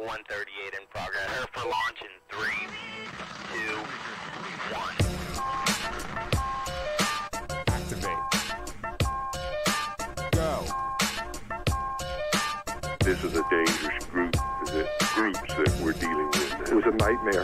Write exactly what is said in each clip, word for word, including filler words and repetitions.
one thirty-eight in progress. Prepare for launch in three, two, one. Activate. Go. This is a dangerous group, the groups that we're dealing with. It was a nightmare.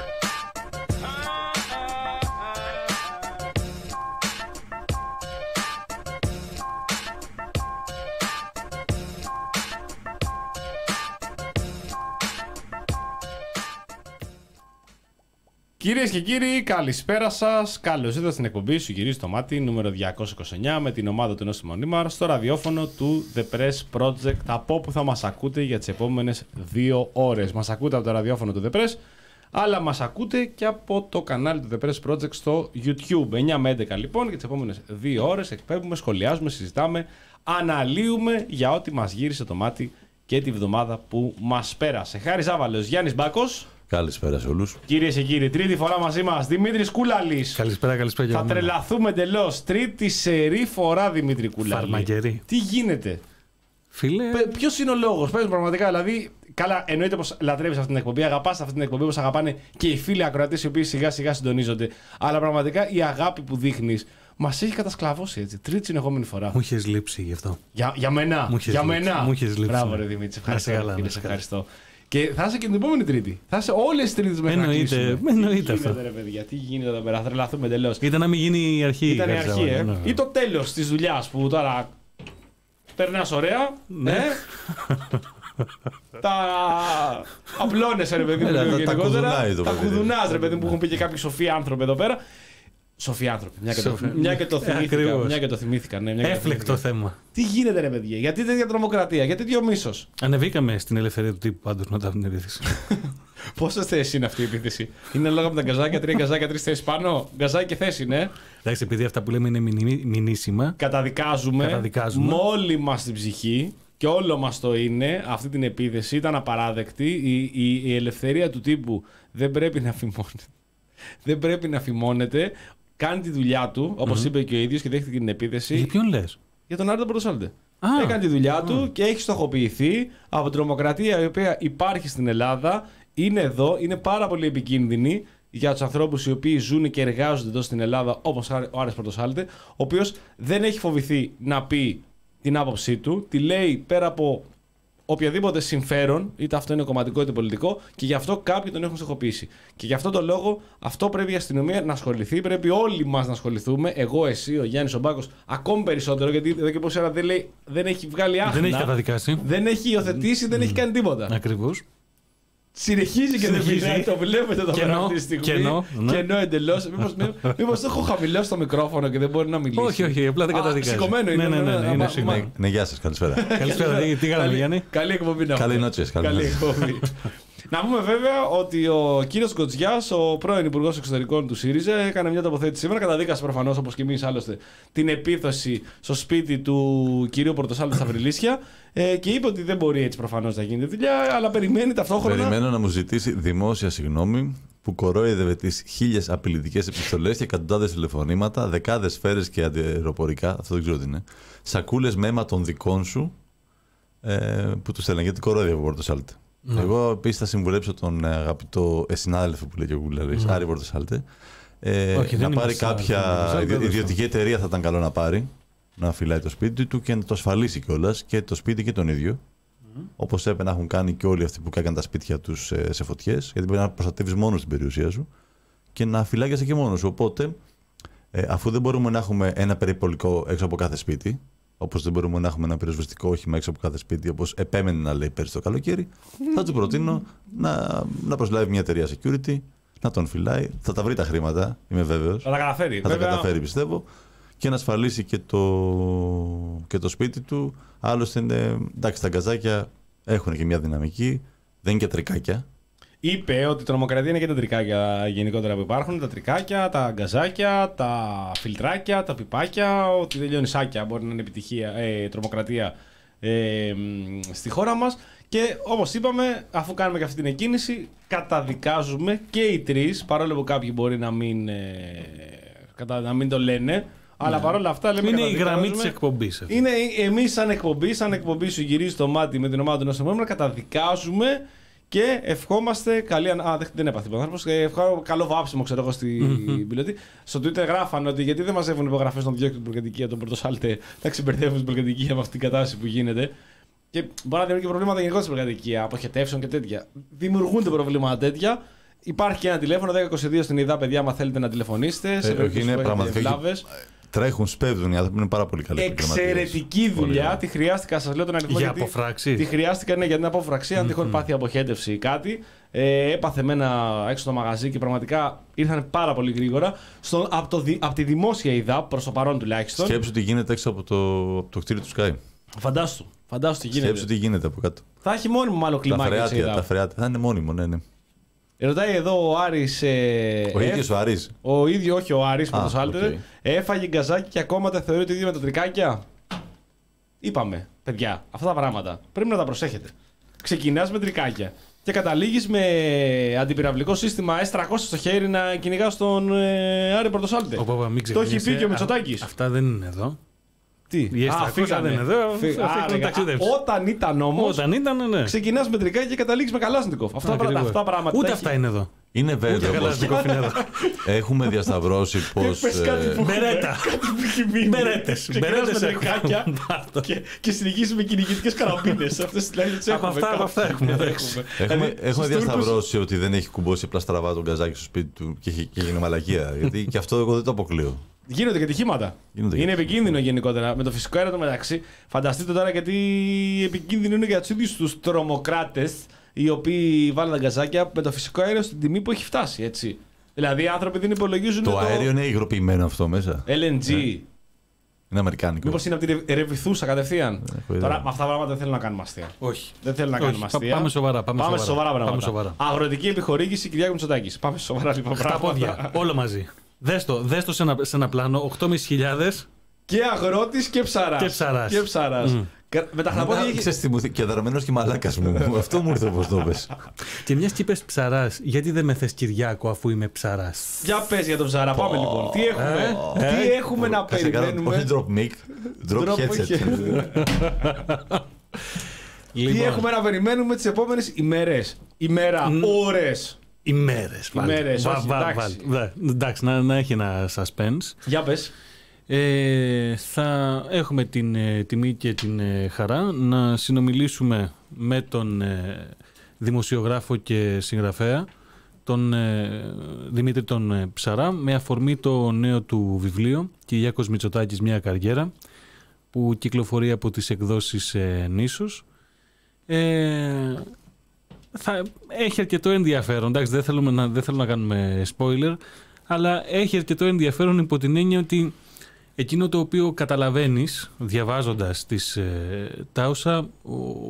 Κυρίες και κύριοι, καλησπέρα σας. Καλώς ήρθατε στην εκπομπή Σου Γυρίζει το Μάτι νούμερο διακόσια είκοσι εννιά με την ομάδα του Νόση Μονίμαρ στο ραδιόφωνο του The Press Project, από όπου θα μας ακούτε για τις επόμενες δύο ώρες. Μας ακούτε από το ραδιόφωνο του The Press, αλλά μας ακούτε και από το κανάλι του The Press Project στο YouTube. εννιά με έντεκα λοιπόν, για τις επόμενες δύο ώρες εκπέμπουμε, σχολιάζουμε, συζητάμε, αναλύουμε για ό,τι μας γύρισε το μάτι και τη βδομάδα που μας πέρασε. Χάρης Ζάβαλος, Γιάννης Μπάκος. Καλησπέρα σε όλους. Κυρίες και κύριοι, τρίτη φορά μαζί μας Δημήτρης Κούλαλης. Καλησπέρα, καλησπέρα. Θα τρελαθούμε εντελώς. Τρίτη σερή φορά Δημήτρη Κούλαλη. Φαρμακερή. Τι γίνεται. Φίλε. Ποιος είναι ο λόγος, πες πραγματικά. Δηλαδή, καλά, εννοείται πως λατρεύεις αυτή την εκπομπή, αγαπάς αυτή την εκπομπή, όπως αγαπάνε και οι φίλοι ακροατές οι οποίοι σιγά σιγά συντονίζονται. Αλλά πραγματικά η αγάπη που δείχνεις μας έχει κατασκλαβώσει έτσι. Τρίτη συνεχόμενη φορά. Μου είχες λείψει γι' αυτό. Για, για μένα. Μου είχες για λείψει. μένα. Μου είχες λείψει. Μπράβο, ρε Δημήτρη. Σε ευχαριστώ. καλά, φίλε, να σε σε ευχαριστώ. Και θα είσαι και την επόμενη Τρίτη. Θα είσαι όλες τις Τρίτες μέχρι να κλείσουμε. Εννοείται αυτό. Τι γίνεται, ρε παιδιά, τι γίνεται εδώ πέρα. Θα τρελαθούμε εντελώς. Ήταν να μην γίνει η αρχή. Ήταν η αρχή, ε. Ή το τέλος της δουλειάς που τώρα περνάς ωραία. Ναι. Ε. Τα απλώνεσαι, ρε παιδί μου. Έλα, τα- τα γενικότερα. κουδουνάει το Τα παιδί. κουδουνάς, ρε παιδί μου, που έχουν πει και κάποιοι σοφοί άνθρωποι εδώ πέρα. Σοφοί άνθρωποι. Μια και το, Σοφοί. μια και το θυμήθηκα. Ακριβώς. Μια και το θυμήθηκα. Ναι, μια και το Έφλεκτο θυμήθηκα. θέμα. Τι γίνεται, ρε παιδιά, γιατί τέτοια τρομοκρατία, γιατί τέτοιο μίσος. Ανεβήκαμε στην ελευθερία του τύπου πάντως μετά από την επίθεση. Πόσες θέσεις είναι αυτή η επίθεση? Είναι λόγω από τα γκαζάκια, τρία γκαζάκια, τρεις θέσεις πάνω. Γκαζάκι και θέση, ναι. Εντάξει, επειδή αυτά που λέμε είναι μηνύ- μηνύσιμα. Καταδικάζουμε, Καταδικάζουμε. με όλη μας την ψυχή και όλο μας το είναι αυτή την επίθεση. Ήταν απαράδεκτη. Η, η, η ελευθερία του τύπου δεν πρέπει να φημώνεται. Δεν πρέπει να φημώνεται. Κάνει τη δουλειά του, όπως είπε και ο ίδιος, και δέχτηκε την επίθεση. Για ποιον λες? Για τον Άρη τον Πρωτοσάλτε. Α. Έκανε τη δουλειά του και έχει στοχοποιηθεί από την τρομοκρατία η οποία υπάρχει στην Ελλάδα. Είναι εδώ, είναι πάρα πολύ επικίνδυνη για τους ανθρώπους οι οποίοι ζουν και εργάζονται εδώ στην Ελλάδα, όπως ο Άρης Πρωτοσάλτε, ο οποίος δεν έχει φοβηθεί να πει την άποψή του, τη λέει πέρα από οποιαδήποτε συμφέρον, είτε αυτό είναι κομματικό είτε πολιτικό, και γι' αυτό κάποιοι τον έχουν στοχοποιήσει. Και γι' αυτόν τον λόγο, αυτό πρέπει η αστυνομία να ασχοληθεί, πρέπει όλοι μας να ασχοληθούμε. Εγώ, εσύ, ο Γιάννης, ο Μπάκος, ακόμη περισσότερο, γιατί εδώ και πόση ώρα δεν, λέει, δεν έχει βγάλει άχνα. Δεν έχει καταδικάσει. Δεν έχει υιοθετήσει, δεν έχει κάνει τίποτα. Ακριβώς. Συνεχίζει και δεν Συνεχίζει. μιλάει, το βλέπετε εδώ πέρα Κενό, αυτή τη στιγμή. κενό, ναι. Κενό εντελώς. Μήπως, μήπως το έχω χαμηλώσει το μικρόφωνο και δεν μπορεί να μιλήσει. Όχι, όχι, απλά δεν Α, καταδικάζει. σηκωμένο είναι. Ναι, ναι, ναι, ναι, ναι, ναι, είναι μα- σηκωμένο. μα- Ναι, γεια σας, καλησπέρα. Καλησπέρα, τι- τι κάνουμε, Καλή- Γιάννη? Καλή εκπομπή να Καλή έχουμε. νότσες, καλή Καλή νότσες. εκπομπή. Να πούμε βέβαια ότι ο κύριος Γκοτζιάς, ο πρώην Υπουργός Εξωτερικών του ΣΥΡΙΖΑ, έκανε μια τοποθέτηση σήμερα. Καταδίκασε προφανώς, όπως και εμείς άλλωστε, την επίθεση στο σπίτι του κυρίου Πορτοσάλτη στα Βρυλίσια ε, και είπε ότι δεν μπορεί έτσι προφανώς να γίνει δουλειά, αλλά περιμένει ταυτόχρονα. Περιμένω να μου ζητήσει δημόσια συγγνώμη που κορόιδευε τις χίλιες απειλητικές επιστολές και εκατοντάδες τηλεφωνήματα, δεκάδες σφαίρες και αντιεροπορικά, αυτό δεν ξέρω τι είναι, σακούλες με αίμα των δικών σου ε, που του στέλναν, γιατί κορόιδευε ο Πορτοσάλτε. Ναι. Εγώ επίσης θα συμβουλέψω τον ε, αγαπητό ε, συνάδελφο που λέει και ο Κούλαρης, Ναι. Άρη Πορτοσάλτε, ε, Όχι, να δεν πάρει είμαστε κάποια συνάδελφοι, ιδιο- δεν ιδιωτική εταιρεία, θα ήταν καλό να πάρει, να φυλάει το σπίτι του και να το ασφαλίσει κιόλας και το σπίτι και τον ίδιο. Όπως έπρεπε να έχουν κάνει και όλοι αυτοί που έκαναν τα σπίτια τους ε, σε φωτιές, γιατί πρέπει να προστατεύεις μόνο την περιουσία σου και να φυλάγεσαι και μόνος σου. Οπότε, ε, αφού δεν μπορούμε να έχουμε ένα περιπολικό έξω από κάθε σπίτι, όπως δεν μπορούμε να έχουμε ένα πυροσβεστικό όχημα έξω από κάθε σπίτι, όπως επέμενε να λέει πέρυσι το καλοκαίρι, θα του προτείνω να, να προσλάβει μια εταιρεία security, να τον φυλάει. Θα τα βρει τα χρήματα, είμαι βέβαιος. Θα τα καταφέρει. Θα Βέβαια, τα καταφέρει, πιστεύω. Και να ασφαλίσει και το, και το σπίτι του. Άλλωστε, είναι, εντάξει, τα γκαζάκια έχουν και μια δυναμική. Δεν είναι και τρικάκια. είπε ότι η τρομοκρατία είναι και τα τρικάκια γενικότερα που υπάρχουν. Τα τρικάκια, τα γκαζάκια, τα φιλτράκια, τα πιπάκια. Ότι δεν λιώνει σάκια μπορεί να είναι επιτυχία, ε, τρομοκρατία ε, στη χώρα μας. Και όπως είπαμε, αφού κάνουμε και αυτή την εκκίνηση, καταδικάζουμε και οι τρεις, παρόλο που κάποιοι μπορεί να μην, ε, κατα, να μην το λένε. Ναι. Αλλά παρόλα αυτά λέμε. Είναι η γραμμή της εκπομπής. Αυτή. Είναι εμείς σαν εκπομπή, σαν εκπομπή σου γυρίζει το μάτι με την ομάδα του Νόστιμου, καταδικάζουμε Και ευχόμαστε καλή. Α, δεν έπαθε ο άνθρωπος. Ευχόμαστε καλό βάψιμο, ξέρω εγώ, στην πιλωτή. Στο Twitter γράφανε ότι γιατί δεν μαζεύουν υπογραφές των διώκτων την πολυκατοικία, τον Πορτοσάλτε, να ξεμπερδεύουν την πολυκατοικία με αυτή την κατάσταση που γίνεται. Και μπορεί να δημιουργεί και προβλήματα γενικώς στην πολυκατοικία, αποχετεύσεων και τέτοια. Δημιουργούνται προβλήματα τέτοια. Υπάρχει και ένα τηλέφωνο δέκα είκοσι δύο στην ιδέα, παιδιά, άμα θέλετε να τηλεφωνήσετε. Σε περίπτωση που έχετε βλάβες. Τρέχουν, σπέβδουν οι άνθρωποι, είναι πάρα πολύ καλή. Εξαιρετική δουλειά. Τη χρειάστηκα, σας λέω τον αριθμό. Για αποφράξη. Τη χρειάστηκα, ναι, για την απόφραξη. Αν τυχόν πάθει αποχέτευση ή κάτι. Ε, έπαθε μένα έξω στο μαγαζί και πραγματικά ήρθαν πάρα πολύ γρήγορα. Στο, από, το, από τη δημόσια ιδέα, προς το παρόν τουλάχιστον. Σκέψου τι γίνεται έξω από το, από το κτίριο του Sky. Φαντάσου. Φαντάσου τι γίνεται. Σκέψου τι γίνεται από κάτω. Θα έχει μόνιμο μάλλον κλιμάκια. Τα φρεάτια, τα φρεάτια. Θα είναι μόνιμο, ναι, ναι. Ρωτάει εδώ ο Άρης. Ε, ο ίδιος ο Άρης. Ο ίδιος, όχι ο Άρης, ah, okay. Έφαγε γκαζάκι και ακόμα τα θεωρεί το ίδιο με τα τρικάκια. Είπαμε, παιδιά, αυτά τα πράγματα πρέπει να τα προσέχετε. Ξεκινάς με τρικάκια και καταλήγεις με αντιπυραυλικό σύστημα ες τριακόσια στο χέρι να κυνηγάς τον ε, Άρη Πορτοσάλτε. Το έχει πει και ο Μητσοτάκης. Αυτά δεν είναι εδώ. Τι, η ες τριακόσια δεν είναι εδώ. Όταν ήταν όμως, ναι. ξεκινάς με τρικάκια και καταλήγεις με Καλάσνικοφ. Αυτά, αυτά πράγματα. Ούτε αυτά είναι εδώ. Είναι βέβαιο. Έχουμε διασταυρώσει πως... Μπερέτα. Μπερέτες. Μπερέτες με τρικάκια και συνεχίζεις με κυνηγητικές καραμπίνες. Αυτές τις έχουμε. Από αυτά έχουμε. Έχουμε διασταυρώσει ότι δεν έχει κουμπώσει απλά στραβά τον γκαζάκι στο σπίτι του και έγινε μαλακία. Γιατί και αυτό εγώ δεν το αποκλείω. Γίνονται και ατυχήματα. Είναι και επικίνδυνο γενικότερα. Με το φυσικό αέριο το μεταξύ, φανταστείτε τώρα γιατί επικίνδυνο είναι για του ίδιου του τρομοκράτες οι οποίοι βάλουν τα γκαζάκια με το φυσικό αέριο στην τιμή που έχει φτάσει. Έτσι. Δηλαδή οι άνθρωποι δεν υπολογίζουν. Το, το... αέριο είναι υγροποιημένο αυτό μέσα. ελ εν τζι. Ναι. Είναι αμερικάνικο. Μήπως είναι από τη ρεβιθούσα κατευθείαν. Ναι, τώρα με αυτά τα πράγματα δεν θέλω να κάνουμε αστεία. Όχι. Δεν θέλω να κάνουμε αστεία. Πάμε σοβαρά. Πάμε, πάμε σοβαρά. σοβαρά πράγματα. Πάμε σοβαρά. Αγροτική επιχορήγηση Κυριάκου Μητσοτάκη. Πάμε σοβαρά λοιπόν πράγματα. Όλο μαζί. Δες το, δες το σε, ένα, σε ένα πλάνο, οκτώ χιλιάδες πεντακόσιες. Και αγρότης και ψαράς. Και ψαράς. Και ψαράς. Mm. Με τα χλαπόδια έχει... Ξέρεις τι μου θύμισε, και δαρμένος και μαλάκας μου. Αυτό μου ήρθε όπως το πες. Και μιας και είπες ψαράς, γιατί δεν με θες Κυριάκο αφού είμαι ψαράς. Για πες για τον ψαρά, πάμε λοιπόν. Τι έχουμε, τι έχουμε να περιμένουμε. Όχι drop mic, drop headset. Τι έχουμε να περιμένουμε τις επόμενες ημέρες. Ημέρα, ώρες. Ημέρες. Ημέρες, όχι, εντάξει. Εντάξει, να, να έχει ένα suspense. Για πες. Ε, θα έχουμε την ε, τιμή και την ε, χαρά να συνομιλήσουμε με τον ε, δημοσιογράφο και συγγραφέα, τον ε, Δημήτρη τον ε, Ψαρά, με αφορμή το νέο του βιβλίο «Κυριάκος Μητσοτάκης, μια καριέρα», που κυκλοφορεί από τις εκδόσεις ε, Νήσος. Ε, θα έχει αρκετό ενδιαφέρον. Εντάξει, δεν, θέλουμε να, δεν θέλω να κάνουμε spoiler, αλλά έχει αρκετό ενδιαφέρον υπό την έννοια ότι εκείνο το οποίο καταλαβαίνεις διαβάζοντας τις, ε, τα όσα ο,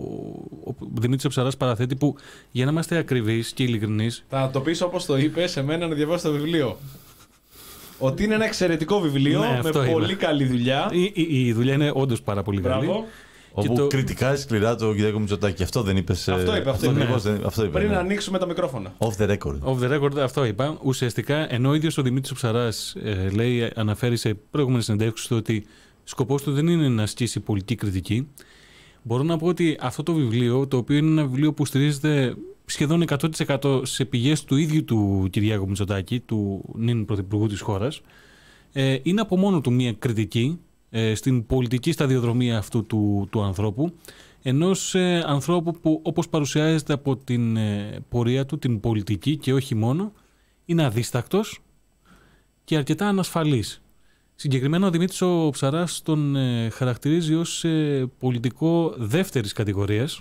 ο Δημήτρης ο Ψαράς παραθέτει, που για να είμαστε ακριβείς και ειλικρινείς... Θα το πεις όπως το είπε σε μένα να διαβάσω το βιβλίο. Ότι είναι ένα εξαιρετικό βιβλίο, ναι, με πολύ είναι. καλή δουλειά. Η, η, η δουλειά είναι όντως πάρα πολύ Μπράβο. καλή. Όπου το... κριτικάζει σκληρά τον Κυριάκο Μητσοτάκη. Αυτό δεν είπες. Αυτό είπε. Αυτό, αυτό, ναι. δεν, αυτό είπε. Πριν ναι. να ανοίξουμε τα μικρόφωνα. Off the record. Off the record, αυτό είπα. Ουσιαστικά, ενώ ο ίδιος ο Δημήτρης ο Ψαράς ε, λέει, αναφέρει σε προηγούμενες συνεντεύξεις του ότι σκοπός του δεν είναι να ασκήσει πολιτική κριτική. Μπορώ να πω ότι αυτό το βιβλίο, το οποίο είναι ένα βιβλίο που στηρίζεται σχεδόν εκατό τοις εκατό σε πηγές του ίδιου του Κυριάκου Μητσοτάκη, του νυν πρωθυπουργού της χώρας, ε, είναι από μόνο του μια κριτική στην πολιτική σταδιοδρομία αυτού του, του ανθρώπου, ενός ε, ανθρώπου που, όπως παρουσιάζεται από την ε, πορεία του, την πολιτική και όχι μόνο, είναι αδίστακτος και αρκετά ανασφαλής. Συγκεκριμένα ο Δημήτρης ο Ψαράς τον ε, χαρακτηρίζει ως ε, πολιτικό δεύτερης κατηγορίας,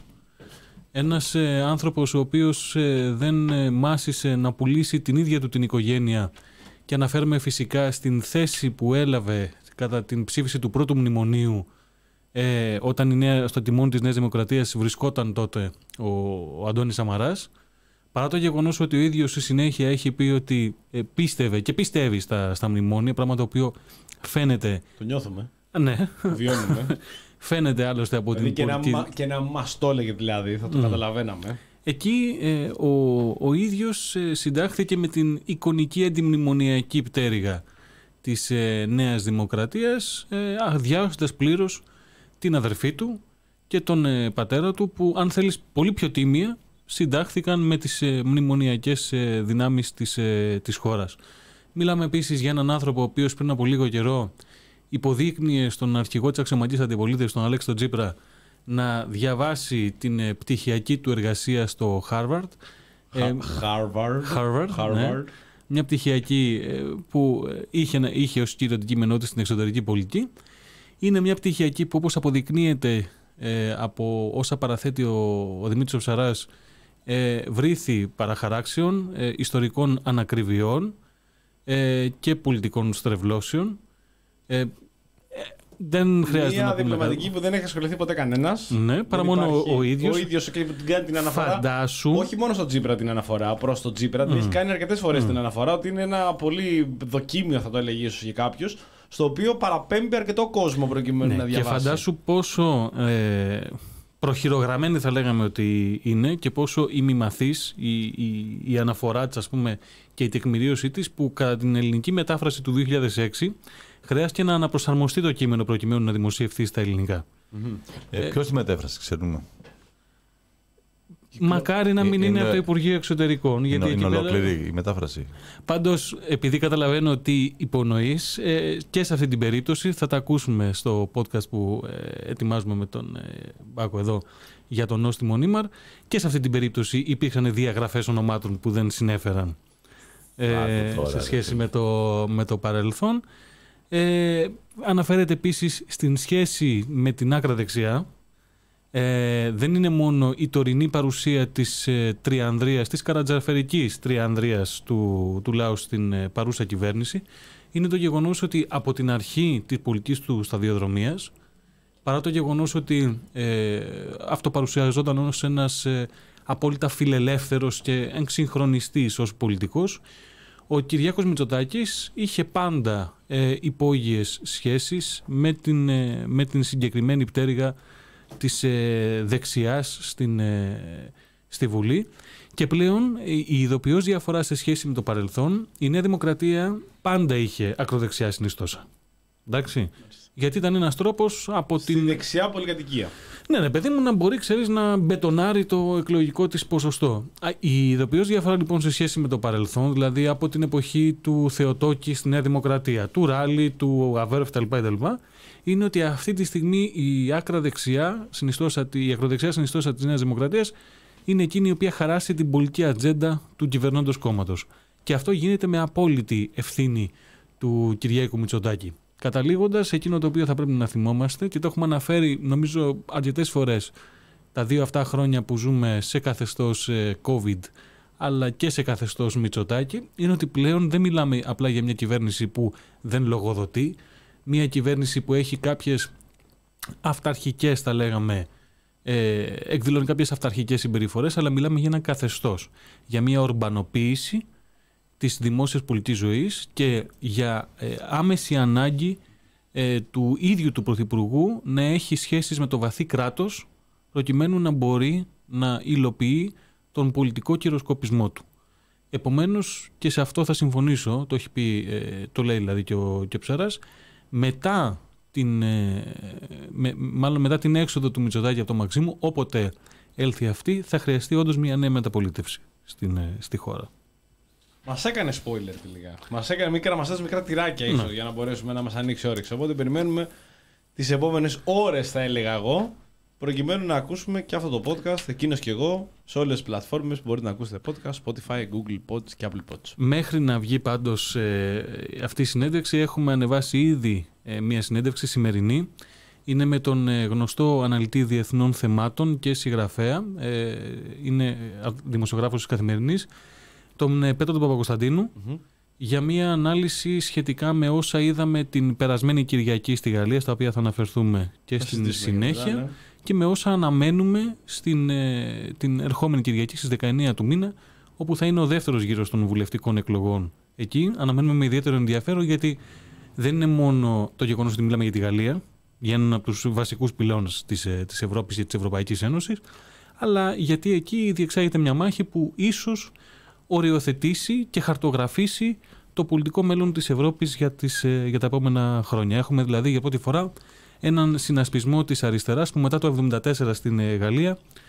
ένας ε, άνθρωπος ο οποίος ε, δεν ε, μάσησε να πουλήσει την ίδια του την οικογένεια, και αναφέρουμε φυσικά στην θέση που έλαβε κατά την ψήφιση του πρώτου μνημονίου, ε, όταν η νέα, στο τιμόνι της Νέας Δημοκρατίας βρισκόταν τότε ο, ο Αντώνης Σαμαράς, παρά το γεγονός ότι ο ίδιος στη συνέχεια έχει πει ότι ε, πίστευε και πιστεύει στα, στα μνημόνια, πράγμα το οποίο φαίνεται... Το νιώθουμε. Ναι. Βιώνουμε. Φαίνεται άλλωστε από δηλαδή την και πολιτική... Να, και να μας το έλεγε δηλαδή, θα το mm. καταλαβαίναμε. Εκεί ε, ο, ο ίδιος ε, συντάχθηκε με την εικονική αντιμνημονιακή πτέρυγα της ε, Νέας Δημοκρατίας, ε, αδειάζοντας πλήρως την αδερφή του και τον ε, πατέρα του, που αν θέλεις πολύ πιο τίμια συντάχθηκαν με τις ε, μνημονιακές ε, δυνάμεις της, ε, της χώρας. Μιλάμε επίσης για έναν άνθρωπο ο οποίος πριν από λίγο καιρό υποδείκνυε στον αρχηγό της αξιωματικής αντιπολίτευσης, τον Αλέξη τον Τσίπρα, να διαβάσει την ε, πτυχιακή του εργασία στο Harvard. Ε, Harvard. Harvard, Harvard. Ναι. Μια πτυχιακή ε, που είχε, είχε ως κύριο αντικείμενό της στην εξωτερική πολιτική. Είναι μια πτυχιακή που, όπως αποδεικνύεται ε, από όσα παραθέτει ο, ο Δημήτρης ο Ψαράς, ε, βρήθη παραχαράξεων, ε, ιστορικών ανακριβιών ε, και πολιτικών στρεβλώσεων. Ε, ε, δεν χρειάζεται Μια να πούμε διπλωματική κάτι. που δεν έχει ασχοληθεί ποτέ κανένας. Ναι, παρά Δεν μόνο υπάρχει. ο, ο ίδιος. Ο ίδιος και την κάνει την αναφορά. Φαντάσου. Όχι μόνο στον Τσίπρα την αναφορά, προς τον Τσίπρα. Την Mm. έχει κάνει αρκετές φορές Mm. την αναφορά ότι είναι ένα πολύ δοκίμιο, θα το έλεγε ίσως για κάποιους, στο οποίο παραπέμπει αρκετό κόσμο προκειμένου Ναι, να και διαβάσει. φαντάσου πόσο ε, προχειρογραμμένη θα λέγαμε ότι είναι και πόσο ημιμαθής η, η, η αναφορά της, ας πούμε, και η τεκμηρίωσή της, που κατά την ελληνική μετάφραση του δύο χιλιάδες έξι χρειάστηκε να αναπροσαρμοστεί το κείμενο προκειμένου να δημοσιευθεί στα ελληνικά. Mm-hmm. Ε, Ποιος τη μετέφρασε, ξέρουμε. Μακάρι να μην είναι, είναι από το Υπουργείο Εξωτερικών. Είναι, Γιατί είναι εκεί ολόκληρη πέρα... η μετάφραση. Πάντως, επειδή καταλαβαίνω ότι υπονοείς, ε, και σε αυτή την περίπτωση θα τα ακούσουμε στο podcast που ε, ετοιμάζουμε με τον ε, Μπάκο εδώ για τον νόστιμο Νίμαρ, και σε αυτή την περίπτωση υπήρχαν διαγραφές ονομάτων που δεν συνέφεραν ε, Άκου τώρα, σε ρε, σχέση φίλε. με το, με το παρελθόν. Ε, αναφέρεται επίσης στην σχέση με την άκρα δεξιά. Ε, δεν είναι μόνο η τωρινή παρουσία της ε, τριανδρίας, της καρατζαφέρικης τριανδρίας του, του λαού στην ε, παρούσα κυβέρνηση. Είναι το γεγονός ότι από την αρχή της πολιτικής του σταδιοδρομίας, παρά το γεγονός ότι ε, αυτοπαρουσιαζόταν ως ένας ε, απόλυτα φιλελεύθερος και εξυγχρονιστής ως πολιτικός, ο Κυριάκος Μητσοτάκης είχε πάντα ε, υπόγειες σχέσεις με την, ε, με την συγκεκριμένη πτέρυγα της ε, δεξιάς στην, ε, στη Βουλή, και πλέον η, η ειδοποιώς διαφορά σε σχέση με το παρελθόν, η Νέα Δημοκρατία πάντα είχε ακροδεξιά συνιστόσα. Εντάξει. Γιατί ήταν ένας τρόπος από Στην την... δεξιά πολυκατοικία. Ναι, ναι, παιδί μου, να μπορεί, ξέρεις, να μπετονάρει το εκλογικό της ποσοστό. Α, η ειδοποιώς διαφορά λοιπόν σε σχέση με το παρελθόν, δηλαδή από την εποχή του Θεοτόκη στη Νέα Δημοκρατία, του Ράλι, του Αβέροφ κτλ., είναι ότι αυτή τη στιγμή η άκρα δεξιά, συνιστόσα, η ακροδεξιά συνιστόσα της Νέας Δημοκρατίας είναι εκείνη η οποία χαράσει την πολιτική ατζέντα του κυβερνώντος κόμματος. Και αυτό γίνεται με απόλυτη ευθύνη του Κυριάκου Μητσοτάκη. Καταλήγοντας, εκείνο το οποίο θα πρέπει να θυμόμαστε, και το έχουμε αναφέρει νομίζω αρκετές φορές τα δύο αυτά χρόνια που ζούμε σε καθεστώς COVID, αλλά και σε καθεστώς Μητσοτάκη, είναι ότι πλέον δεν μιλάμε απλά για μια κυβέρνηση που δεν λογοδοτεί, μια κυβέρνηση που έχει κάποιες αυταρχικές, θα λέγαμε, ε, εκδηλώνει κάποιες αυταρχικές συμπεριφορές, αλλά μιλάμε για ένα καθεστώς, για μια ορμπανοποίηση της δημόσιας πολιτικής ζωής και για ε, άμεση ανάγκη ε, του ίδιου του Πρωθυπουργού να έχει σχέσεις με το βαθύ κράτος, προκειμένου να μπορεί να υλοποιεί τον πολιτικό κυροσκοπισμό του. Επομένως, και σε αυτό θα συμφωνήσω, το έχει πει, ε, το λέει δηλαδή και ο, και ο Ψαράς, μετά την, ε, με, μάλλον μετά την έξοδο του Μητσοτάκη από το Μαξίμου, όποτε έλθει αυτή, θα χρειαστεί όντως μια νέα μεταπολίτευση στην, ε, στη χώρα. Μας έκανε spoiler τελικά. Μας έκανε μικρά, μας έδωσε μικρά τυράκια ίσως, Ναι. για να μπορέσουμε να μας ανοίξει όρεξη. Οπότε περιμένουμε τις επόμενες ώρες, θα έλεγα εγώ, προκειμένου να ακούσουμε και αυτό το podcast, εκείνος και εγώ, σε όλες τις πλατφόρμες που μπορείτε να ακούσετε podcast, Spotify, Google Pods και Apple Pods. Μέχρι να βγει πάντως ε, αυτή η συνέντευξη, έχουμε ανεβάσει ήδη ε, μια συνέντευξη σημερινή. Είναι με τον ε, γνωστό αναλυτή διεθνών θεμάτων και συγγραφέα, ε, είναι ε, δημοσιογράφος της Καθημερινής, τον ε, Πέτρο τον Παπακοσταντίνου, Mm-hmm. για μια ανάλυση σχετικά με όσα είδαμε την περασμένη Κυριακή στη Γαλλία, στα οποία θα αναφερθούμε και Θα στην συζητήσουμε συνέχεια, μετά, ναι. και με όσα αναμένουμε στην, ε, την ερχόμενη Κυριακή στις δεκαεννέα του μήνα, όπου θα είναι ο δεύτερος γύρος των βουλευτικών εκλογών. Εκεί αναμένουμε με ιδιαίτερο ενδιαφέρον, γιατί δεν είναι μόνο το γεγονός ότι μιλάμε για τη Γαλλία, για έναν από τους βασικούς πυλώνες της, ε, της Ευρώπης και της Ευρωπαϊκής Ένωσης, αλλά γιατί εκεί διεξάγεται μια μάχη που ίσως οριοθετήσει και χαρτογραφήσει το πολιτικό μέλλον της Ευρώπης για, τις, ε, για τα επόμενα χρόνια. Έχουμε δηλαδή για πρώτη φορά έναν συνασπισμό της αριστεράς που μετά το εβδομήντα τέσσερα στην ε, Γαλλία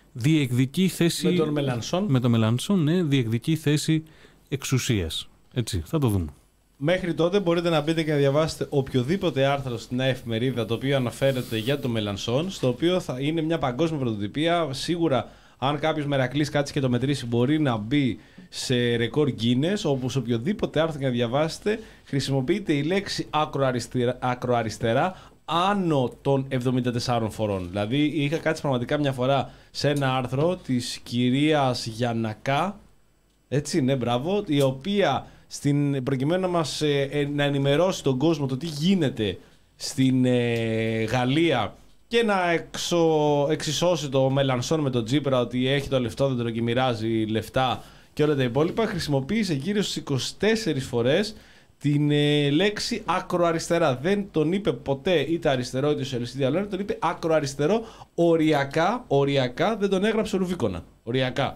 διεκδικεί θέση. Με τον Μελανσόν. Με τον Μελανσόν, ναι, διεκδικεί θέση εξουσίας. Έτσι, θα το δούμε. Μέχρι τότε μπορείτε να μπείτε και να διαβάσετε οποιοδήποτε άρθρο στην νέα εφημερίδα το οποίο αναφέρεται για τον Μελανσόν, στο οποίο θα είναι μια παγκόσμια πρωτοτυπία. Σίγουρα, αν κάποιος μερακλής κάτσει και το μετρήσει, μπορεί να μπει σε ρεκόρ Guinness, όπου σε οποιοδήποτε άρθρο και να διαβάσετε, χρησιμοποιείται η λέξη ακροαριστερά, ακροαριστερά άνω των εβδομήντα τεσσάρων φορών. Δηλαδή, είχα κάτσει πραγματικά μια φορά σε ένα άρθρο της κυρίας Γιαννακά, έτσι, ναι, μπράβο, η οποία στην, προκειμένου να μας ε, να ενημερώσει τον κόσμο το τι γίνεται στην ε, Γαλλία και να εξο, εξισώσει το Μελανσόν με τον Τζίπρα ότι έχει το λεφτόδεντρο και μοιράζει λεφτά και όλα τα υπόλοιπα, χρησιμοποίησε γύρω στις είκοσι τέσσερις φορές την ε, λέξη ακροαριστερά. Δεν τον είπε ποτέ είτε αριστερό είτε σοσιαλιστή διαλόγου, τον είπε ακροαριστερό οριακά, οριακά, δεν τον έγραψε Ρουβίκονα. Οριακά.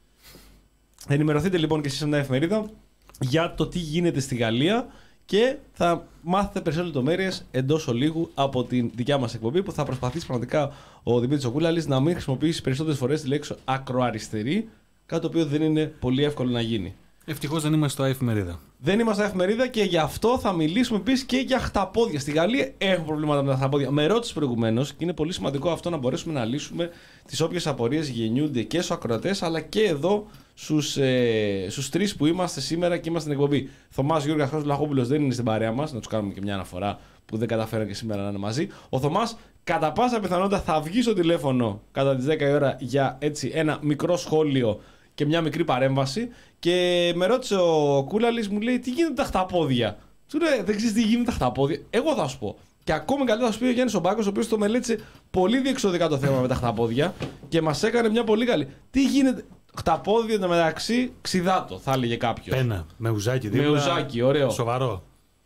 Ενημερωθείτε λοιπόν και εσείς σε μια εφημερίδα για το τι γίνεται στη Γαλλία και θα μάθετε περισσότερες λεπτομέρειες εντός ολίγου από την δικιά μας εκπομπή, που θα προσπαθήσει πραγματικά ο Δημήτρης Κούλαλης να μην χρησιμοποιήσει περισσότερες φορές τη λέξη ακροαριστερή, κάτι το οποίο δεν είναι πολύ εύκολο να γίνει. Ευτυχώς δεν είμαστε στο εφημερίδα. Δεν είμαστε εφημερίδα και γι' αυτό θα μιλήσουμε επίσης και για χταπόδια. Στη Γαλλία έχουν προβλήματα με τα χταπόδια. Με ρώτησε προηγουμένως και είναι πολύ σημαντικό αυτό να μπορέσουμε να λύσουμε τις όποιες απορίες γεννιούνται και στους ακροατές αλλά και εδώ στους, ε, στους τρεις που είμαστε σήμερα και είμαστε στην εκπομπή. Θωμάς Γιώργος Χάρος Λαχόπουλος δεν είναι στην παρέα μας, να τους κάνουμε και μια αναφορά που δεν καταφέραν και σήμερα να είναι μαζί. Ο Θωμάς κατά πάσα πιθανότητα θα βγει στο τηλέφωνο κατά τις δέκα η ώρα για έτσι ένα μικρό σχόλιο και μια μικρή παρέμβαση. Και με ρώτησε ο Κούλαλης, μου λέει τι γίνεται με τα χταπόδια. Του λέει δεν ξέρεις τι γίνεται με τα χταπόδια. Εγώ θα σου πω. Και ακόμη καλύτερα θα σου πει ο Γιάννης ο Μπάκος, ο οποίος το μελέτησε πολύ διεξοδικά το θέμα με τα χταπόδια και μας έκανε μια πολύ καλή. Τι γίνεται. Χταπόδια εντωμεταξύ ξιδάτο, θα έλεγε κάποιος. Πένα. Με ουζάκι δίπλα. Με ουζάκι, ωραίο. Σοβαρό.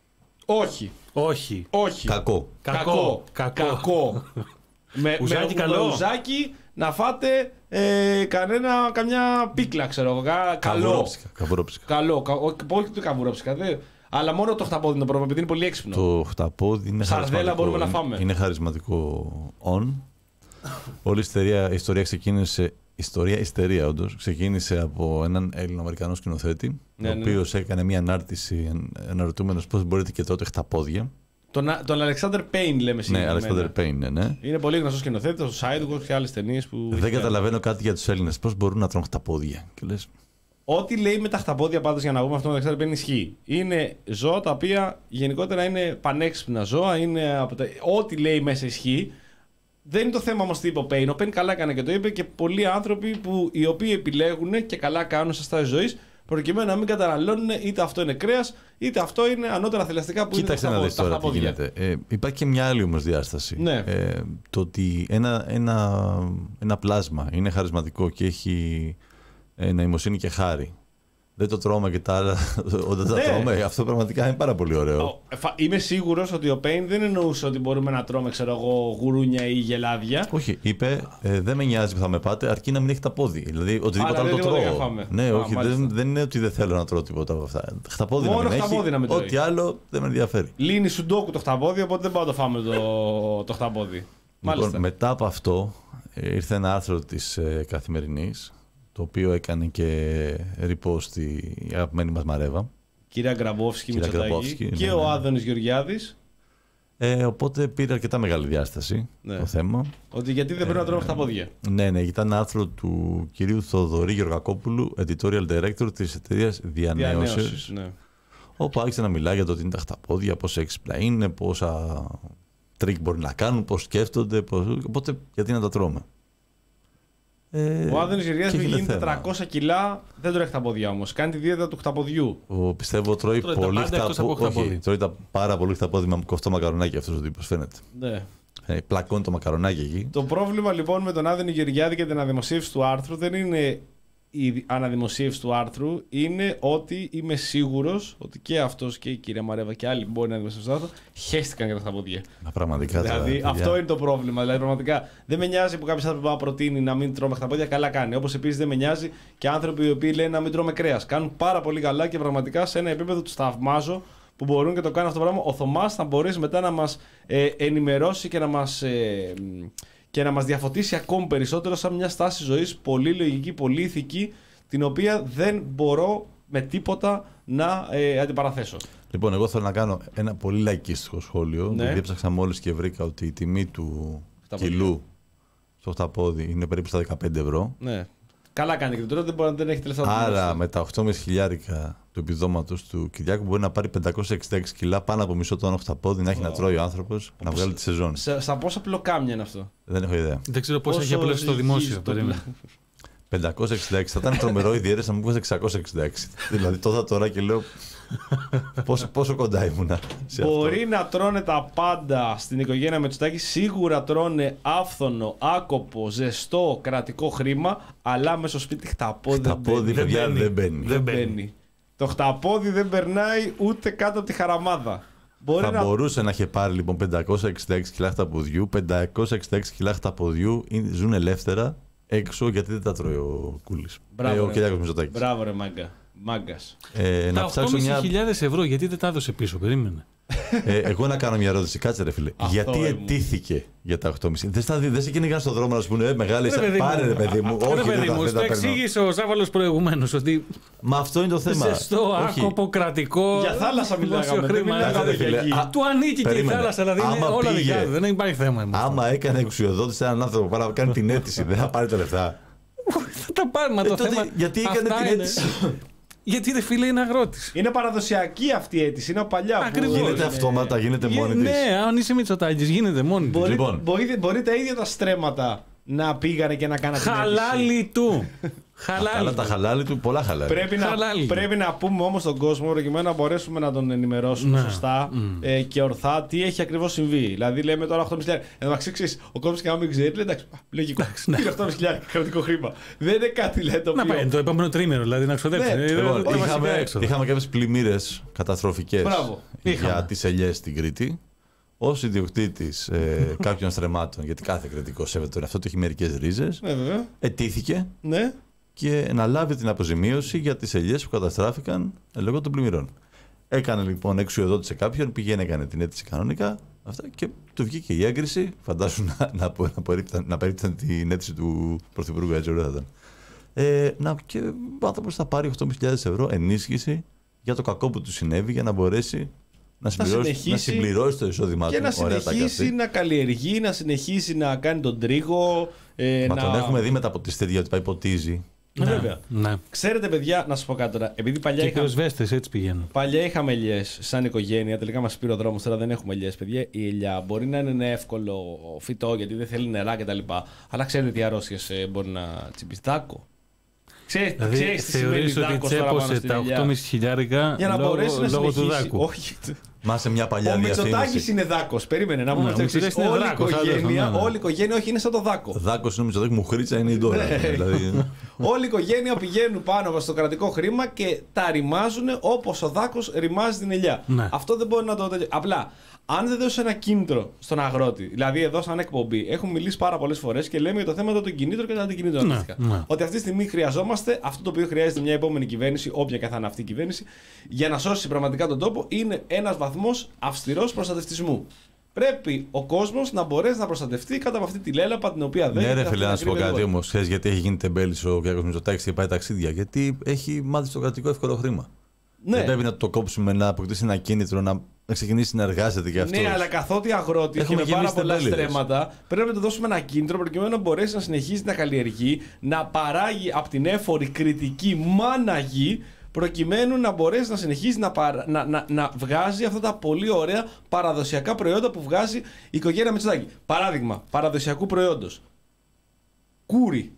Όχι. Όχι. Όχι. Κακό. Κακό. Κακό. Κακό. με, ουζάκι με, καλό. με ουζάκι να φάτε ε, κανένα, καμιά πίκλα, ξέρω εγώ. Καλό. Καβουρόψικα. Καλό. Κα, όχι το καβουρόψικα. Δε. Αλλά μόνο το χταπόδι είναι το πρόβλημα, επειδή είναι πολύ έξυπνο. Το χταπόδι είναι Σαρδέλα χαρισματικό. μπορούμε να Είναι, φάμε. είναι χαρισματικό on. Όλη η ιστορία, η ιστορία ξεκίνησε. Ιστορία, ιστερία όντως, ξεκίνησε από έναν Έλληνο-Αμερικανό σκηνοθέτη, Ναι, ο ναι. οποίος έκανε μια ανάρτηση αναρωτούμενος πώς μπορείτε και τότε χταπόδια. Τον, τον Αλεξάνδρ Πέιν λέμε Ναι, συγκεκριμένα. Αλεξάνδρ Πέιν, ναι, ναι. Είναι πολύ γνωστό σκηνοθέτη, το Sideways και άλλες ταινίες που. Δεν καταλαβαίνω κάτι για τους Έλληνες. Πώς μπορούν να τρώνε χταπόδια. Και λες, Ό,τι λέει με τα χταπόδια πάντως για να πούμε αυτό με τον Αλεξάνδρ Πέιν ισχύει. Είναι ζώα τα οποία γενικότερα είναι πανέξυπνα ζώα. Είναι από τα... Ό,τι λέει μέσα ισχύει. Δεν είναι το θέμα όμως τι είπε ο Πέιν. Ο Πέιν καλά έκανε και το είπε και πολλοί άνθρωποι που, οι οποίοι επιλέγουν και καλά κάνουν σε στάση ζωής προκειμένου να μην καταναλώνουν είτε αυτό είναι κρέας είτε αυτό είναι ανώτερα θηλαστικά που κοίταξε είναι να τα δεις τώρα τι χταπόδια. γίνεται. Ε, υπάρχει και μια άλλη όμως διάσταση. Ναι. Ε, το ότι ένα, ένα, ένα πλάσμα είναι χαρισματικό και έχει ε, νοημοσύνη και χάρη. Δεν το τρώμε και τα άλλα όταν τα Ναι. τρώμε. Αυτό πραγματικά είναι πάρα πολύ ωραίο. Ο- εφα- Είμαι σίγουρος ότι ο Πέιν δεν εννοούσε ότι μπορούμε να τρώμε ξέρω εγώ, γουρούνια ή γελάδια. Όχι, είπε ε, δεν με νοιάζει που θα με πάτε, αρκεί να μην έχει τα πόδι. Δηλαδή οτιδήποτε Αλλά άλλο δεν το τίποτα για τρώω. να φάμε. Ναι, Α, όχι, μάλιστα. δεν, δεν είναι ότι δεν θέλω να τρώω τίποτα από αυτά. Χταπόδι Μόνο να μην χταπόδι έχει. να μην τρώει. Ό,τι άλλο δεν με ενδιαφέρει. Λύνει σουντόκου το χταπόδι, οπότε δεν πάω να το φάμε το, το χταπόδι. Μάλιστα. Λοιπόν, μετά από αυτό ε, ήρθε ένα άρθρο της ε, Καθημερινής, το οποίο έκανε και repost η αγαπημένη μας Μαρέβα. Κυρία Γκραμπόφσκι, Κυρία Μητσοτάκη Γκραμπόφσκι, και ναι, ο ναι. Άδωνης Γεωργιάδης. Ε, οπότε πήρε αρκετά μεγάλη διάσταση Ναι. το θέμα. Ότι γιατί δεν πρέπει να τρώμε χταπόδια. Ναι, ναι, ήταν ένα άρθρο του κυρίου Θοδωρή Γεωργακόπουλου, editorial director της εταιρείας Διανέωσης, Διανέωσης, ναι. όπου άρχισε να μιλάει για το τι είναι τα χταπόδια, πόσο έξυπνα είναι, πόσα τρίκ μπορεί να κάνουν, πώς σκέφτονται, πώς... οπότε γιατί να τα τρώμε. Ε, Ο Άδωνης και Γεωργιάδης που έγινε γίνει θέμα. τετρακόσια κιλά δεν τρώει χταπόδια όμως. Κάνει τη δίαιτα του χταποδιού. Ο, πιστεύω τρώει, Τρώει τα πολύ πάντα εκτός από χταπόδι. χταπόδι. Όχι, τρώει τα πάρα πολύ χταπόδι με κοφτό μακαρονάκι αυτός ο τύπος, φαίνεται. Ναι. Ε, πλακώνει το μακαρονάκι εκεί. Το πρόβλημα λοιπόν με τον Άδωνη Γεωργιάδη και την αναδημοσίευση του άρθρου δεν είναι η αναδημοσίευση του άρθρου, είναι ότι είμαι σίγουρος ότι και αυτός και η κυρία Μαρέβα και άλλοι που μπορεί να δημοσιεύσουν το άρθρο χέστηκαν για τα χταπόδια. Μα πραγματικά τώρα, Δηλαδή παιδιά. αυτό είναι το πρόβλημα. Δηλαδή πραγματικά δεν με νοιάζει που κάποιο άνθρωπο προτείνει να μην τρώμε χταπόδια, καλά κάνει. Όπως επίσης δεν με νοιάζει και άνθρωποι οι οποίοι λένε να μην τρώμε κρέας. Κάνουν πάρα πολύ καλά και πραγματικά σε ένα επίπεδο του θαυμάζω που μπορούν και το κάνουν αυτό το πράγμα. Ο Θωμάς θα μπορέσει μετά να μας ε, ενημερώσει και να μας. Ε, και να μας διαφωτίσει ακόμη περισσότερο σαν μια στάση ζωής πολύ λογική, πολύ ηθική, την οποία δεν μπορώ με τίποτα να ε, αντιπαραθέσω. Λοιπόν, εγώ θέλω να κάνω ένα πολύ λαϊκίστικο σχόλιο. Ναι. Γιατί έψαξα μόλις και βρήκα ότι η τιμή του Οχταπόδι. κιλού στο οχταπόδι είναι περίπου στα δεκαπέντε ευρώ. Ναι. Καλά κάνει και τώρα δεν, μπορεί, δεν έχει τελευταία. Άρα με τα οκτώ χιλιάδες χιλιάρικα του επιδόματος του Κυριάκου μπορεί να πάρει πεντακόσια εξήντα έξι κιλά, πάνω από μισό τόνο οχταπόδι, να έχει oh. να τρώει ο άνθρωπος, να βγάλει τη σεζόν. Σε, στα πόσα πλοκάμια είναι αυτό? Δεν έχω ιδέα. Δεν ξέρω πώς έχει απλώσει στο δημόσιο. πεντακόσια εξήντα έξι. Θα ήταν τρομερό η διαίρεση να μου πει εξακόσια εξήντα έξι. Δηλαδή τώρα τώρα και λέω πόσο, πόσο κοντά ήμουνα. Μπορεί αυτό. να τρώνε τα πάντα στην οικογένεια Μητσοτάκη. Σίγουρα τρώνε άφθονο, άκοπο, ζεστό, κρατικό χρήμα. Αλλά μέσα στο σπίτι χταπόδι δεν Χταπόδι, μπαίνει. παιδιά, δεν μπαίνει. Δεν μπαίνει. Το χταπόδι δεν περνάει ούτε κάτω από τη χαραμάδα. Μπορεί θα να... μπορούσε να είχε πάρει λοιπόν πεντακόσια εξήντα έξι κιλά χταποδιού. πεντακόσια εξήντα έξι κιλά χταποδιού ζουν ελεύθερα έξω γιατί δεν τα τρώει ο Κούλης. Μπράβο, ε, ο ρε. Κυριάκος Μητσοτάκης. Μπράβο ρε μάγκα. Μάγκας. Ε, να Τα ψάξω οκτώ χιλιάδες μια... ευρώ, γιατί δεν τα έδωσε πίσω, περίμενε. ε, εγώ να κάνω μια ερώτηση. Κάτσε ρε φίλε. Αυτό γιατί ήμουν. αιτήθηκε για τα οκτώ κόμμα πέντε? Δεν, δεν σε κυνηγάνε στον δρόμο να σου πούνε ε, μεγάλη. Ρε παιδί Πάρε μου. ρε παιδί μου. Ρε Όχι, παιδί δεν τα, μου, δεν στο τα παίρνω. εξήγησε ο Ζάβαλος προηγουμένως ότι Μα αυτό είναι το θέμα. ζεστό, Όχι. άκοπο, κρατικό. Για θάλασσα μιλάγαμε, δημόσιο δεν χρήμα. μιλάγαμε Κάτσε, ρε, για φίλε. γη. Α, Του ανήκει και η περίμενε. θάλασσα, δηλαδή είναι Άμα όλα πήγε- δικά του. Δεν υπάρχει θέμα. με αυτό. Άμα έκανε εξουσιοδότηση σε έναν άνθρωπο para να κάνει την αίτηση, δεν θα πάρει τα λεφτά. Θα τα πάρει, μα Ε, το τότε θέμα. γιατί έκανε αυτά την είναι. αίτηση? Γιατί δε φίλε είναι αγρότης. Είναι παραδοσιακή αυτή η αίτηση. Είναι παλιά. που Ακριβώς. Γίνεται είναι- αυτόματα, γίνεται μόνη της. Ναι, αν είσαι Μητσοτάκης, γίνεται μόνη της. Μπορεί, Λοιπόν. μπορεί, μπορεί τα ίδια τα στρέμματα να πήγανε και να κάνανε την αίτηση. Χαλάλι του. Καλά Χαλάλι τα του. χαλάλι του, πολλά χαλάλι. Πρέπει να, Χαλάλι. πρέπει να πούμε όμως στον κόσμο προκειμένου να μπορέσουμε να τον ενημερώσουμε Ναι. σωστά ε, και ορθά τι έχει ακριβώς συμβεί. Δηλαδή λέμε τώρα οκτώ χιλιάδες. Εν τω μεταξύ, ξέρεις, ο κόσμος και άμα μην ξέρει, λέει εντάξει, α, λογικό. ναι. Είναι οκτώ χιλιάδες κρατικό χρήμα. Δεν είναι κάτι λέει το Να οποίο. πάει το επόμενο τρίμηνο, δηλαδή να ξοδέψει. Ναι, Ε, Λοιπόν, τα βασικά είχαμε, έξοδα. είχαμε κάποιες πλημμύρες καταστροφικές Μπράβο, για είχαμε. τις ελιές στην Κρήτη. Ως ιδιοκτήτης ε, κάποιων στρεμμάτων, γιατί κάθε κριτικό σέβεται τον εαυτό του, έχει μερικές ρίζες, Ναι, βέβαια. ετήθηκε Ναι. και να λάβει την αποζημίωση για τις ελιές που καταστράφηκαν ε, λόγω των πλημμυρών. Έκανε λοιπόν εξουσιοδότηση σε κάποιον, πήγαινε, έκανε την αίτηση κανονικά αυτά, και του βγήκε η έγκριση. Φαντάσου να, να, να, να, περίπταν, να περίπταν την αίτηση του Πρωθυπουργού, έτσι ωραία θα ήταν. Ε, να, και ο άνθρωπος θα πάρει οκτώ χιλιάδες ευρώ ενίσχυση για το κακό που του συνέβη, για να μπορέσει να συμπληρώσει, να συνεχίσει συμπληρώσει το εισόδημά του. Και να Ωραία τα συνεχίσει καυστή. να καλλιεργεί, να συνεχίσει να κάνει τον τρίγο. Ε, Μα να... τον έχουμε δει μετά από τη στέδια ότι πάει ποτίζει. Ναι, βέβαια. Ναι. Ξέρετε, παιδιά, να σα πω κάτι τώρα. Επειδή παλιά Και είχαμε, πυροσβέστες έτσι πηγαίνουν. παλιά είχαμε ελιές σαν οικογένεια, τελικά μας πήρε ο δρόμος, τώρα δεν έχουμε ελιές, παιδιά. Η ελιά μπορεί να είναι ένα εύκολο φυτό γιατί δεν θέλει νερά κτλ. Αλλά ξέρετε τι αρρώστιες ε, μπορεί να τσιμπήσει? Δάκο. Ξέρεις, Δηλαδή ξέρεις τι σημαίνει θεωρείς ότι δάκος τώρα πάνω τσέπωσε στην τα ελιά? οκτώ χιλιάδες χιλιάρικα Για να λόγω, μπορέσει να λόγω του συνεχίσει. δάκου. Όχι. Μα σε μια παλιά Ο Μητσοτάκης διαφήμιση. είναι δάκος. Περίμενε να πούμε Ναι, το ο εξής. Μητσοτάκης είναι Όλη η δράκος, οικογένεια, άλλο, ναι, ναι. όλη η οικογένεια, όχι, είναι σαν το δάκο. Δάκος είναι ο Μητσοτάκης, μου χρήτσα είναι η Ντόρα. δηλαδή. Όλη η οικογένεια πηγαίνουν πάνω στο κρατικό χρήμα και τα ρημάζουν όπως ο δάκος ρημάζει την ελιά. Ναι. Αυτό δεν μπορεί να το. Απλά, αν δεν δώσει ένα κίνητρο στον αγρότη, δηλαδή εδώ σαν εκπομπή, έχουμε μιλήσει πάρα πολλές φορές και λέμε για το θέμα των κινήτρων και τα αντικινήτρων. Ναι, αντίστοιχα. ναι. Ότι αυτή τη στιγμή χρειαζόμαστε αυτό το οποίο χρειάζεται μια επόμενη κυβέρνηση, όποια και θα είναι αυτή η κυβέρνηση, για να σώσει πραγματικά τον τόπο, είναι ένας βαθμός αυστηρός προστατευτισμού. Πρέπει ο κόσμος να μπορέσει να προστατευτεί κάτω από αυτή τη λέλαπα την οποία δεν Ναι, ρε αυτή φίλε, την να σου πω ακρίβεια κάτι δεν όμως. Ξέρεις γιατί έχει γίνει τεμπέλης ο Κυριάκος Μητσοτάκης και πάει ταξίδια? Γιατί έχει μάθει στο κρατικό εύκολο χρήμα. Ναι. Δεν πρέπει να το κόψουμε, να αποκτήσει ένα κίνητρο, να, να ξεκινήσει να εργάζεται και αυτό. Ναι, αλλά καθότι αγρότη Έχουμε έχει με πάρα γεμίσει πολλά τεμπέληδες. στρέμματα, πρέπει να του δώσουμε ένα κίνητρο προκειμένου να μπορέσει να συνεχίσει να καλλιεργεί, να παράγει από την έφορη κριτική μάνα γη, προκειμένου να μπορέσει να συνεχίσει να, παρα... να, να, να βγάζει αυτά τα πολύ ωραία παραδοσιακά προϊόντα που βγάζει η οικογένεια Μητσοτάκη. Παράδειγμα παραδοσιακού προϊόντος. Κούρι.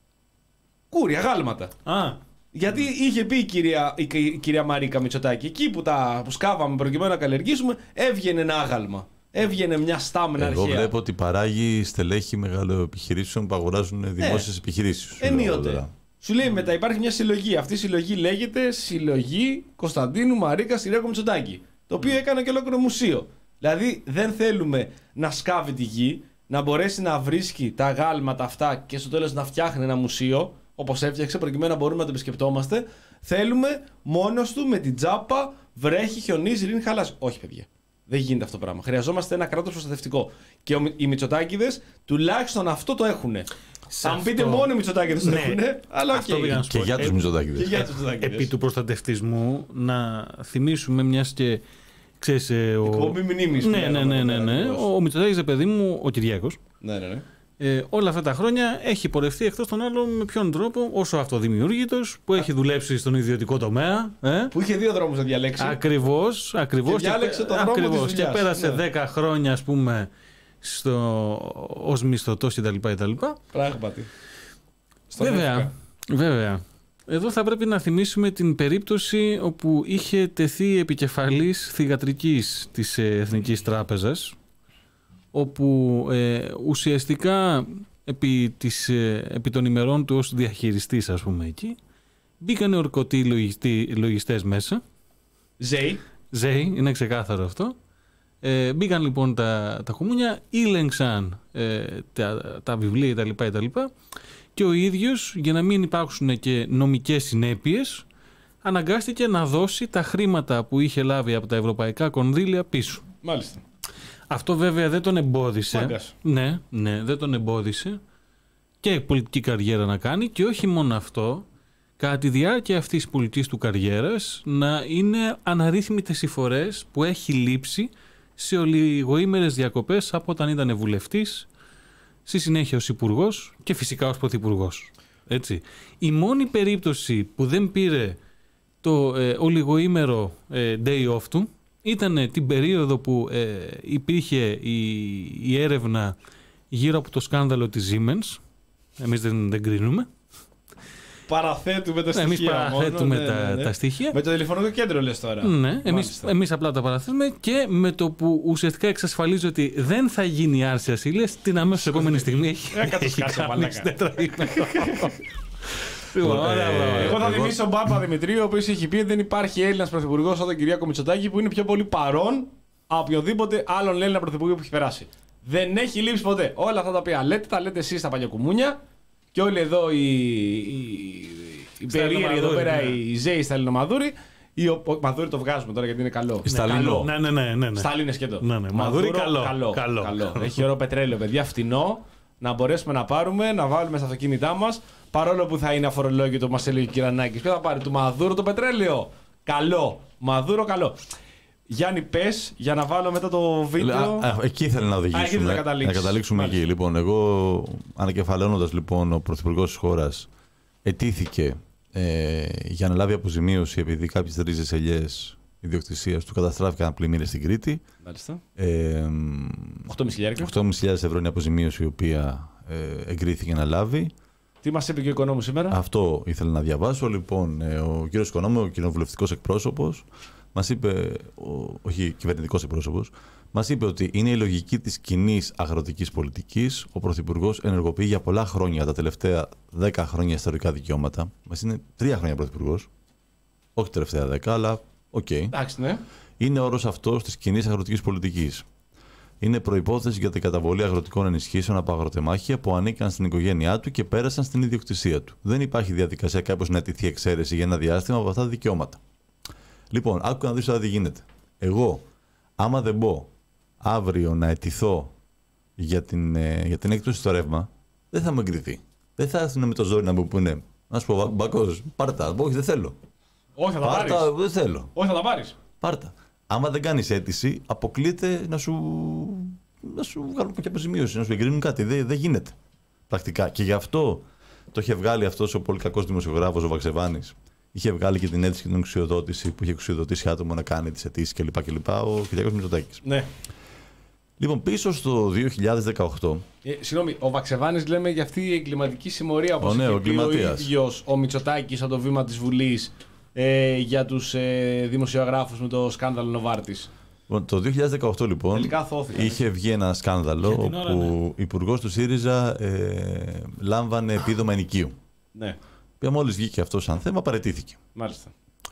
Κούρι, αγάλματα. Α, Γιατί είχε πει η κυρία, η, η κυρία Μαρίκα Μητσοτάκη, εκεί που τα που σκάβαμε προκειμένου να καλλιεργήσουμε, έβγαινε ένα άγαλμα. Έβγαινε μια στάμνα Εγώ αρχαία. βλέπω ότι παράγει στελέχη μεγάλων επιχειρήσεων που αγοράζουν δημόσιες επιχειρήσεις. σου λέω Ενίοτε. τώρα. Σου λέει μετά υπάρχει μια συλλογή. Αυτή η συλλογή λέγεται Συλλογή Κωνσταντίνου Μαρίκα Κυριάκου Μητσοτάκη. Το οποίο έκανε και ολόκληρο μουσείο. Δηλαδή δεν θέλουμε να σκάβει τη γη, να μπορέσει να βρίσκει τα γάλματα αυτά και στο τέλος να φτιάχνει ένα μουσείο, όπως έφτιαξε, προκειμένου να μπορούμε να το επισκεπτόμαστε. Θέλουμε μόνος του με την τζάπα, βρέχει, χιονίζει, ρίχνει χαλάσει. Όχι, παιδιά. Δεν γίνεται αυτό το πράγμα. Χρειαζόμαστε ένα κράτος προστατευτικό. Και ο, οι Μητσοτάκηδες τουλάχιστον αυτό το έχουν. Θα μου πείτε μόνο οι Μητσοτάκηδες το ναι. έχουν, αλλά οκ. Okay. Και για τους Μητσοτάκηδες. Επί του προστατευτισμού, να θυμίσουμε μιας και. Ξέρεις, ο... Εκπομπή μνήμης. Ναι, ναι, ναι, ναι, ναι. Ο Μητσοτάκης, παιδί μου, ο Κυριάκος. Ναι, ναι, ναι. Ε, όλα αυτά τα χρόνια έχει πορευτεί εκτός των άλλων με ποιον τρόπο, όσο αυτοδημιούργητος, που έχει δουλέψει στον ιδιωτικό τομέα. Ε? Που είχε δύο δρόμους να διαλέξει. Ακριβώς, ακριβώς. Και διάλεξε και, τον δρόμο ακριβώς, της δουλειάς. Και πέρασε ναι. δέκα χρόνια, ας πούμε, στο, ως μισθωτός κτλ. Πράγματι. Βέβαια, βέβαια. Εδώ θα πρέπει να θυμίσουμε την περίπτωση όπου είχε τεθεί επικεφαλής θυγατρικής της Εθνικής Τράπεζας, όπου ε, ουσιαστικά επί, της, ε, επί των ημερών του ως διαχειριστής, ας πούμε, εκεί, μπήκανε ορκωτοί λογιστές μέσα. Ζέι. Ζέι, είναι ξεκάθαρο αυτό. Ε, μπήκαν λοιπόν τα, τα κομμούνια, ήλεγξαν ε, τα, τα βιβλία κτλ. κτλ. Και ο ίδιος, για να μην υπάρξουν και νομικές συνέπειες, αναγκάστηκε να δώσει τα χρήματα που είχε λάβει από τα ευρωπαϊκά κονδύλια πίσω. Μάλιστα. Αυτό βέβαια δεν τον εμπόδισε. Μάγκας. Ναι, ναι, δεν τον εμπόδισε και πολιτική καριέρα να κάνει, και όχι μόνο αυτό, κατά τη διάρκεια αυτής της πολιτικής του καριέρας να είναι αναρρύθμιτες οι φορές που έχει λείψει σε ολιγοήμερες διακοπές από όταν ήταν βουλευτής, στη συνέχεια ως υπουργός και φυσικά ως πρωθυπουργός. Έτσι. Η μόνη περίπτωση που δεν πήρε το ε, ολιγοήμερο ε, day off του ήταν την περίοδο που ε, υπήρχε η, η έρευνα γύρω από το σκάνδαλο της Siemens. Εμείς δεν, δεν κρίνουμε. Παραθέτουμε τα στοιχεία. Εμείς παραθέτουμε μόνο, τα, ναι, ναι, ναι. τα στοιχεία. Με το τηλεφωνικό κέντρο λες τώρα. Ναι, εμείς, εμείς απλά τα παραθέτουμε, και με το που ουσιαστικά εξασφαλίζει ότι δεν θα γίνει η άρση ασύλειας, την αμέσως επόμενη στιγμή έχει, έχει κάνει τετραήμερο. Εγώ θα θυμίσω τον Πάπα Δημητρίου, ο οποίος έχει πει ότι δεν υπάρχει Έλληνας πρωθυπουργός σαν τον Κυριάκο Μητσοτάκη που είναι πιο πολύ παρόν από οποιοδήποτε άλλον Έλληνα πρωθυπουργό που έχει περάσει. Δεν έχει λείψει ποτέ. Όλα αυτά τα οποία λέτε, τα λέτε εσείς στα παλιοκουμούνια, και όλοι εδώ οι, οι, οι περίεργοι εδώ πέρα, ναι. Οι Ζέοι στα Ελληνομαδούρη. Ή ο, ο Μαδούρη το βγάζουμε τώρα γιατί είναι καλό. Σταλίνο. Ναι, ναι, ναι, ναι, ναι. Σταλίνο είναι σκέτο. Ναι, ναι. Μαδούρη καλό. Καλό, καλό. καλό. Έχει ωραίο πετρέλαιο, παιδιά, φτηνό. Να μπορέσουμε να πάρουμε, να βάλουμε στα αυτοκίνητά μας. Παρόλο που θα είναι αφορολόγητο, μας έλεγε ο Κυρανάκης. Ποιο θα πάρει, του Μαδούρου το πετρέλαιο? Καλό. Μαδούρο καλό. Γιάννη, πες για να βάλω μετά το βίντεο. Α, α, εκεί ήθελα να οδηγήσουμε. Α, εκεί να, να καταλήξουμε εκεί. Λοιπόν, εγώ ανακεφαλαιώνοντας λοιπόν, ο πρωθυπουργός της χώρας ετήθηκε ε, για να λάβει αποζημίωση επειδή κάποιες ρίζες ελιές ιδιοκτησίας του καταστράφηκαν πλημμύρες στην Κρήτη. Μάλιστα. Ε, οκτώ χιλιάδες ευρώ. οκτώ χιλιάδες ευρώ είναι η αποζημίωση η οποία ε, εγκρίθηκε να λάβει. Τι μας είπε και ο Οικονόμου σήμερα? Αυτό ήθελα να διαβάσω. Λοιπόν, ε, ο κύριος Οικονόμου, ο κοινοβουλευτικός εκπρόσωπος, μας είπε, ο, όχι κυβερνητικός εκπρόσωπος, μας είπε ότι είναι η λογική της κοινής αγροτικής πολιτικής. Ο Πρωθυπουργός ενεργοποιεί για πολλά χρόνια, τα τελευταία δέκα χρόνια, ιστορικά δικαιώματα. Μας είναι τρία χρόνια Πρωθυπουργός. Όχι τα τελευταία δέκα, αλλά οκ. Okay. Εντάξει, ναι. Είναι όρος αυτός της κοινής αγροτικής πολιτικής. Είναι προϋπόθεση για την καταβολή αγροτικών ενισχύσεων από αγροτεμάχια που ανήκαν στην οικογένειά του και πέρασαν στην ιδιοκτησία του. Δεν υπάρχει διαδικασία κάποιος να αιτηθεί εξαίρεση για ένα διάστημα από αυτά τα δικαιώματα. Λοιπόν, άκου να δεις τώρα τι γίνεται. Εγώ, άμα δεν μπω αύριο να αιτηθώ για την, ε, για την έκπτωση στο ρεύμα, δεν θα μου εγκριθεί. Δεν θα έρθουν με το ζόρι να μου πούνε, να σου πω, Μπακός, πάρτα. Όχι, δεν θέλω. Όχι, θα τα πάρεις. Πάρτα, δεν θέλω. Όχι, θα τα πάρεις. Πάρτα. Άμα δεν κάνεις αίτηση, αποκλείεται να σου, να σου βγάλουν κάποια αποζημίωση, να σου εγκρίνουν κάτι. Δεν, δεν γίνεται. Πρακτικά. Και γι' αυτό το είχε βγάλει αυτός ο πολύ κακός δημοσιογράφος, ο Βαξεβάνης. Είχε βγάλει και την αίτηση και την εξουσιοδότηση που είχε εξουσιοδοτήσει άτομο να κάνει τις αιτήσεις κλπ. κλπ. Ο Κυριάκος Μητσοτάκης. Ναι. Λοιπόν, πίσω στο δύο χιλιάδες δεκαοκτώ. Ε, συγγνώμη, ο Βαξεβάνης λέμε για αυτή η εγκληματική συμμορία που ναι, είχε πει ο ίδιος ο Μητσοτάκης από το βήμα της Βουλής ε, για τους ε, δημοσιογράφους με το σκάνδαλο Νοβάρτης. Το δύο χιλιάδες δεκαοκτώ λοιπόν είχε βγει ένα σκάνδαλο όπου ο ναι. υπουργός του ΣΥΡΙΖΑ ε, λάμβανε επίδομα ενοικίου. Ναι. Που μόλις βγήκε αυτό σαν θέμα παραιτήθηκε. Μάλιστα.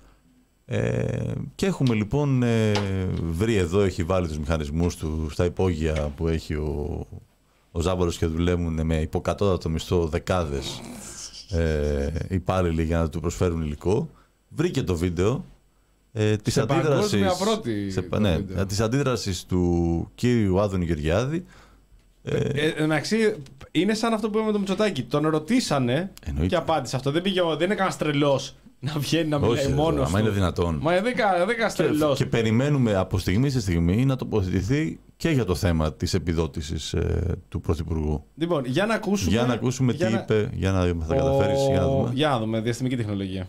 Ε, και έχουμε λοιπόν ε, βρει εδώ, έχει βάλει τους μηχανισμούς του στα υπόγεια που έχει ο, ο Ζάμπορος και δουλεύουν με υποκατώτατο μισθό δεκάδες ε, υπάλληλοι για να του προσφέρουν υλικό. Βρήκε το βίντεο Ε, της σε αντίδρασης, παγκόσμια πρώτη. σε, ναι, της αντίδρασης του κύριου Άδωνη Γεωργιάδη. Ε, ε, εντάξει, είναι σαν αυτό που είπαμε με τον Μητσοτάκη. Τον ρωτήσανε εννοείται. και απάντησε αυτό. Δεν, πήγε, δεν είναι κανένα τρελό να βγαίνει να μιλάει μόνο. Μα είναι δυνατόν. Μα δεν είναι κανένα τρελό. Και, και περιμένουμε από στιγμή σε στιγμή να τοποθετηθεί και για το θέμα της επιδότησης ε, του Πρωθυπουργού. Λοιπόν, για να ακούσουμε. Για να ακούσουμε για τι να... είπε, για να θα ο... καταφέρεις. Για να δούμε. Για να δούμε, διαστημική τεχνολογία.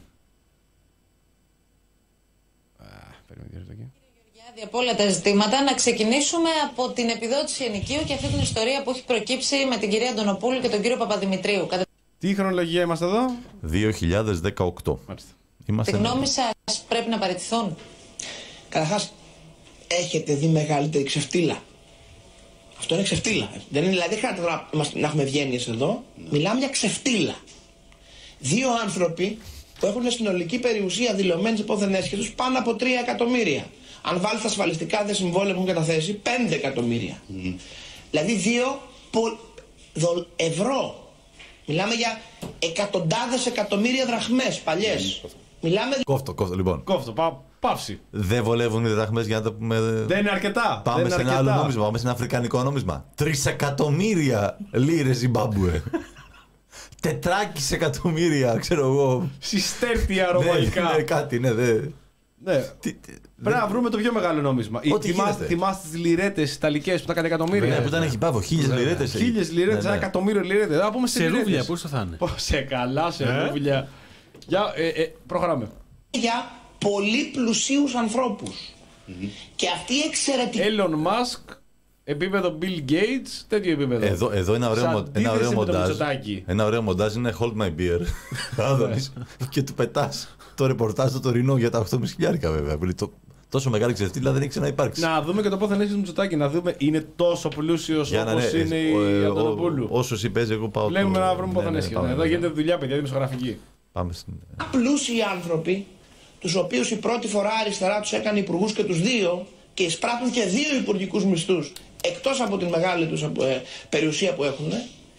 Από όλα τα ζητήματα, να ξεκινήσουμε από την επιδότηση ενοικίου και αυτή την ιστορία που έχει προκύψει με την κυρία Αντωνοπούλου και τον κύριο Παπαδημητρίου. Τι χρονολογία είμαστε εδώ? δύο χιλιάδες δεκαοκτώ. Τη γνώμη σας πρέπει να παραιτηθούν? Καταρχάς, έχετε δει μεγαλύτερη ξεφτύλα? Αυτό είναι ξεφτύλα. Δεν είναι, δηλαδή, δεν χρειάζεται να, να έχουμε ευγένειες εδώ. Ναι. Μιλάμε για ξεφτύλα. Δύο άνθρωποι που έχουν συνολική περιουσία δηλωμένης υπόθεν έσχεσης τους πάνω από τρία εκατομμύρια. Αν βάλει τα ασφαλιστικά δε συμβόλαια που έχουν καταθέσει, πέντε εκατομμύρια. Mm. Δηλαδή δύο πο... δο... ευρώ. Μιλάμε για εκατοντάδες εκατομμύρια δραχμές παλιές. Mm. Μιλάμε... Κόφτο, κόφτο, λοιπόν. Κόφτο, πά... πάυση. Δεν βολεύουν οι δραχμές για να τα πούμε. Δεν είναι αρκετά. Πάμε Δεν σε είναι ένα αρκετά. άλλο νόμισμα, πάμε σε ένα αφρικανικό νόμισμα. Τρισεκατομμύρια λίρες Ζιμπάμπουε. Τετράκις εκατομμύρια, ξέρω εγώ. Συστέρτια ρωμαϊκά. Ναι, κάτι, ναι, δε. Ναι. Τι, πρέπει να βρούμε το πιο μεγάλο νόμισμα. Θυμάστε, θυμάστε τις λιρέτες ιταλικές που τα έκανε εκατομμύρια. Ναι, που ήταν εκεί πάβο, χίλιες λιρέτες. Χίλιες λιρέτες, ένα εκατομμύριο λιρέτες. Θα πούμε σε ρούβλια, πόσο θα είναι? Σε καλά, σε ρούβλια. Για, ε, ε, προχωράμε. Για πολύ πλουσίους ανθρώπους. Mm-hmm. Και αυτή η εξαιρετική. Elon Musk, επίπεδο Bill Gates, τέτοιο επίπεδο. Εδώ, εδώ ένα ωραίο, μο, ένα ωραίο μοντάζ. Ένα ωραίο μοντάζ είναι Hold My Beer. Άδωνης. Και του πετάς το ρεπορτάζ του τωρινό για τα οκτώ κόμμα πέντε χιλιάρικα βέβαια. Το, τόσο μεγάλη ξεφτύλα δεν έχει ξαναυπάρξει. Να δούμε και το πόθεν έχει του Μητσοτάκη. Να δούμε, είναι τόσο πλούσιος όπως είναι η Αντωνοπούλου. Όσο εσύ παίζει, εγώ πάω. Λέμε να βρούμε πόθεν έχει. Εδώ γίνεται δουλειά, παιδιά, δημοσιογραφική. Πάμε στην. Πλούσιοι άνθρωποι, τους οποίους η πρώτη φορά αριστερά τους έκανε υπουργούς και τους δύο και εισπράττουν και δύο υπουργικούς μισθούς, εκτός από την μεγάλη τους περιουσία που έχουν,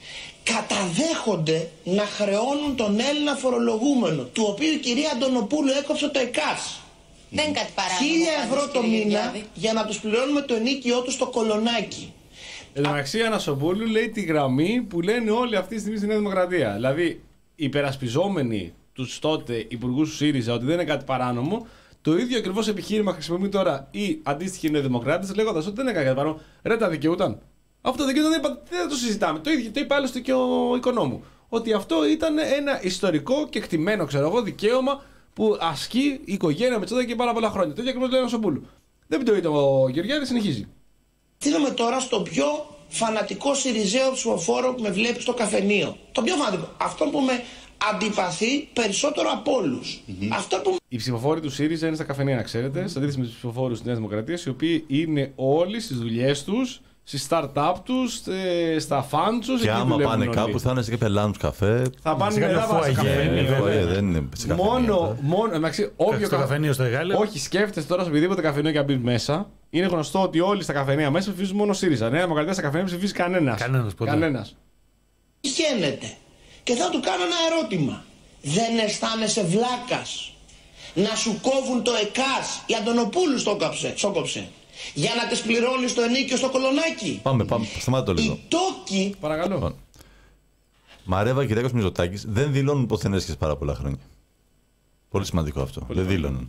καταδέχονται να χρεώνουν τον Έλληνα φορολογούμενο, του οποίου η κυρία Αντωνοπούλου έκοψε το ΕΚΑΣ. Δεν είναι κάτι παράδειγμα. Χίλια ευρώ το μήνα για να τους πληρώνουμε το ενίκιο τους στο Κολονάκι. Εν τω μεταξύ, η Ανασοπούλου λέει τη γραμμή που λένε όλοι αυτή τη στιγμή στη Νέα Δημοκρατία. Δηλαδή, υπερασπιζόμενοι τους τότε υπουργούς του ΣΥΡΙΖΑ ότι δεν είναι κάτι παράνομο, το ίδιο ακριβώς επιχείρημα χρησιμοποιεί τώρα οι αντίστοιχοι νεοδημοκράτες, λέγοντας ότι δεν είναι κάτι παράνομο. Ρε, τα δικαιούταν. Αυτό το δικαιούταν, δεν, δεν το συζητάμε. Το ίδιο το είπε άλλωστε και ο Οικονόμου. Ότι αυτό ήταν ένα ιστορικό και εκτιμένο, ξέρω εγώ, δικαίωμα που ασκεί η οικογένεια Μητσοτάκη και πάρα πολλά χρόνια. Το ίδιο ακριβώς λέει ο Ανασοπούλου. Δεν το είπε ο Γεωργιάδης, συνεχίζει. Στείλαμε τώρα στο πιο φανατικό Σιριζέο ψηφοφόρο που με βλέπει στο καφενείο. Το πιο φανατικό. Αυτό που με αντιπαθεί περισσότερο από όλους. Mm-hmm. Αυτό που... Οι ψηφοφόροι του ΣΥΡΙΖΑ είναι στα καφενεία, να ξέρετε, σε αντίθεση με τους ψηφοφόρους της Νέας Δημοκρατίας, οι οποίοι είναι όλοι στις δουλειές τους, στις start-up τους, στα φαν τους. Και άμα πάνε όλοι. Κάπου θα είναι σε κάποια lounge καφέ. Θα πάνε σε καφενείο. Δεν είναι σε καφενείο. Μόνο, μόνο, εντάξει, όποιο στο καφενείο στο Εγάλεο. Όχι, σκέφτεστε τώρα σε οποιοδήποτε καφενείο και αν μπει μέσα. Είναι γνωστό ότι όλοι στα καφενεία μέσα ψηφίζουν μόνο ΣΥΡΙΖΑ. Νέα Δημοκρατία στα καφενεία ψηφίζει κανένας. Κανένας, ποτέ. Κανένας. Χαίνεται. Και θα του κάνω ένα ερώτημα. Δεν αισθάνεσαι βλάκας να σου κόβουν το ΕΚΑΣ? Η Αντωνοπούλου στο κόψε. Για να τις πληρώνεις το ενίκιο στο Κολονάκι. Πάμε, πάμε, σταμάτα το λίγο. Οι τόκοι. Παρακαλώ. Λοιπόν. Μαρέβα και Κυριάκος Μητσοτάκης δεν δηλώνουν πόθεν έσχεσες πάρα πολλά χρόνια. Πολύ σημαντικό αυτό. Πολύ δεν δήλωναν.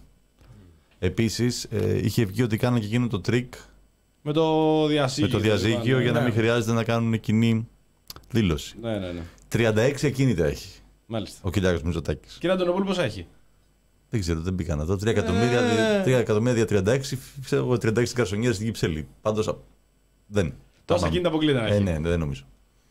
Επίσης, ε, είχε βγει ότι κάνανε και εκείνο το τρίκ με το διαζύγιο, με το διαζύγιο ναι, για ναι. να μην χρειάζεται να κάνουν κοινή δήλωση. Ναι, ναι, ναι. τριάντα έξι ακίνητα έχει. Μάλιστα. Ο Κυριάκος Μητσοτάκης. Κύριε Αντωνοπούλου, πόσα έχει? Δεν ξέρω, δεν μπήκαν εδώ. τρία εκατομμύρια δια τριάντα έξι, ξέρω εγώ, τριάντα έξι γκαρσονιέρες στην Κυψέλη. Πάντως δεν. Τόσα κίνητα αποκλείται. Ε, ναι, δεν νομίζω.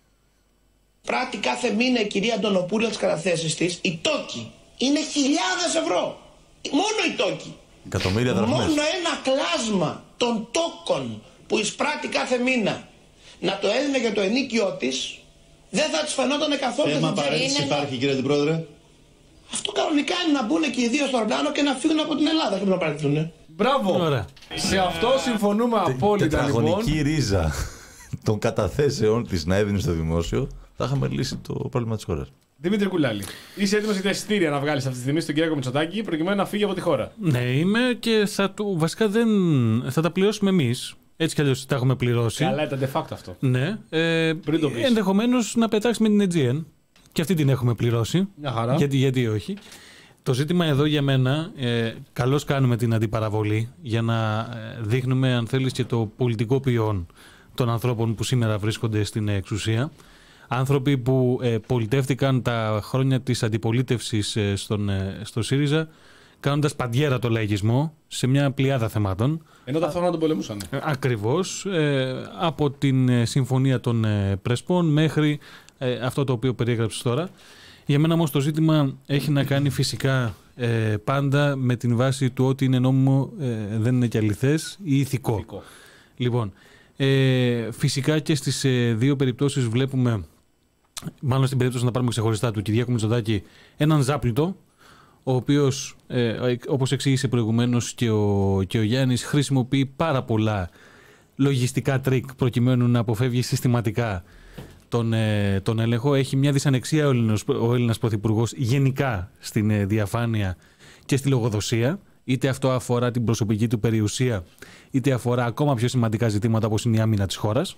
Πράττει κάθε μήνα η κυρία Αντωνοπούλου τις καταθέσεις της. Οι τόκοι είναι χιλιάδες ευρώ. Μόνο οι τόκοι. Εκατομμύρια δραχμές. Μόνο ένα κλάσμα των τόκων που εισπράττει κάθε μήνα να το έδινε για το ενίκιο της, δεν θα της φαινόταν καθόλου. Θέμα παρέτηση υπάρχει, κύριε την Πρόεδρε? Αυτό κανονικά είναι να μπουν και οι δύο στο αεροπλάνο και να φύγουν από την Ελλάδα και να παραιτηθούν. Μπράβο! Ωραία. Σε αυτό συμφωνούμε απόλυτα. Τετραγωνική λοιπόν. ρίζα των καταθέσεων της να έδινε στο δημόσιο, θα είχαμε λύσει το πρόβλημα της χώρας. Δημήτρη Κουλάλη, είσαι έτοιμος για τα εισιτήρια να βγάλεις αυτή τη στιγμή στον Κυριάκο Μητσοτάκη προκειμένου να φύγει από τη χώρα? Ναι, είμαι και θα του, βασικά δεν, θα τα πληρώσουμε εμείς. Έτσι κι αλλιώς τα έχουμε πληρώσει. Καλά, ήταν de facto αυτό. Ναι. Ε, Πριν το πεις. Ενδεχομένως να πετάξουμε την Aegean. Και αυτή την έχουμε πληρώσει. Μια χαρά. Γιατί, γιατί όχι. Το ζήτημα εδώ για μένα, ε, καλώς κάνουμε την αντιπαραβολή για να ε, δείχνουμε, αν θέλεις, και το πολιτικό ποιόν των ανθρώπων που σήμερα βρίσκονται στην εξουσία. Άνθρωποι που ε, πολιτεύτηκαν τα χρόνια της αντιπολίτευσης ε, στον, ε, στο ΣΥΡΙΖΑ, κάνοντας παντιέρα το λαϊκισμό σε μια πλειάδα θεμάτων. Ενώ ταυτόχρονα τον πολεμούσαν. Ε, ακριβώς. Ε, από την ε, Συμφωνία των ε, Πρεσπών μέχρι ε, αυτό το οποίο περιέγραψες τώρα. Για μένα όμως το ζήτημα έχει να κάνει φυσικά ε, πάντα με την βάση του ότι είναι νόμιμο, ε, δεν είναι και αληθές ή ηθικό. Ηθικό. Λοιπόν, ε, φυσικά και στις ε, δύο περιπτώσεις βλέπουμε, μάλλον στην περίπτωση να πάρουμε ξεχωριστά του Κυριάκου Μητσοτάκη, έναν ζάπλουτο, ο οποίος, ε, όπως εξήγησε προηγουμένως και ο, και ο Γιάννης, χρησιμοποιεί πάρα πολλά λογιστικά τρίκ προκειμένου να αποφεύγει συστηματικά τον, ε, τον έλεγχο. Έχει μια δυσανεξία ο Έλληνας, ο Έλληνας Πρωθυπουργός γενικά στην ε, διαφάνεια και στη λογοδοσία. Είτε αυτό αφορά την προσωπική του περιουσία, είτε αφορά ακόμα πιο σημαντικά ζητήματα όπως είναι η άμυνα της χώρας.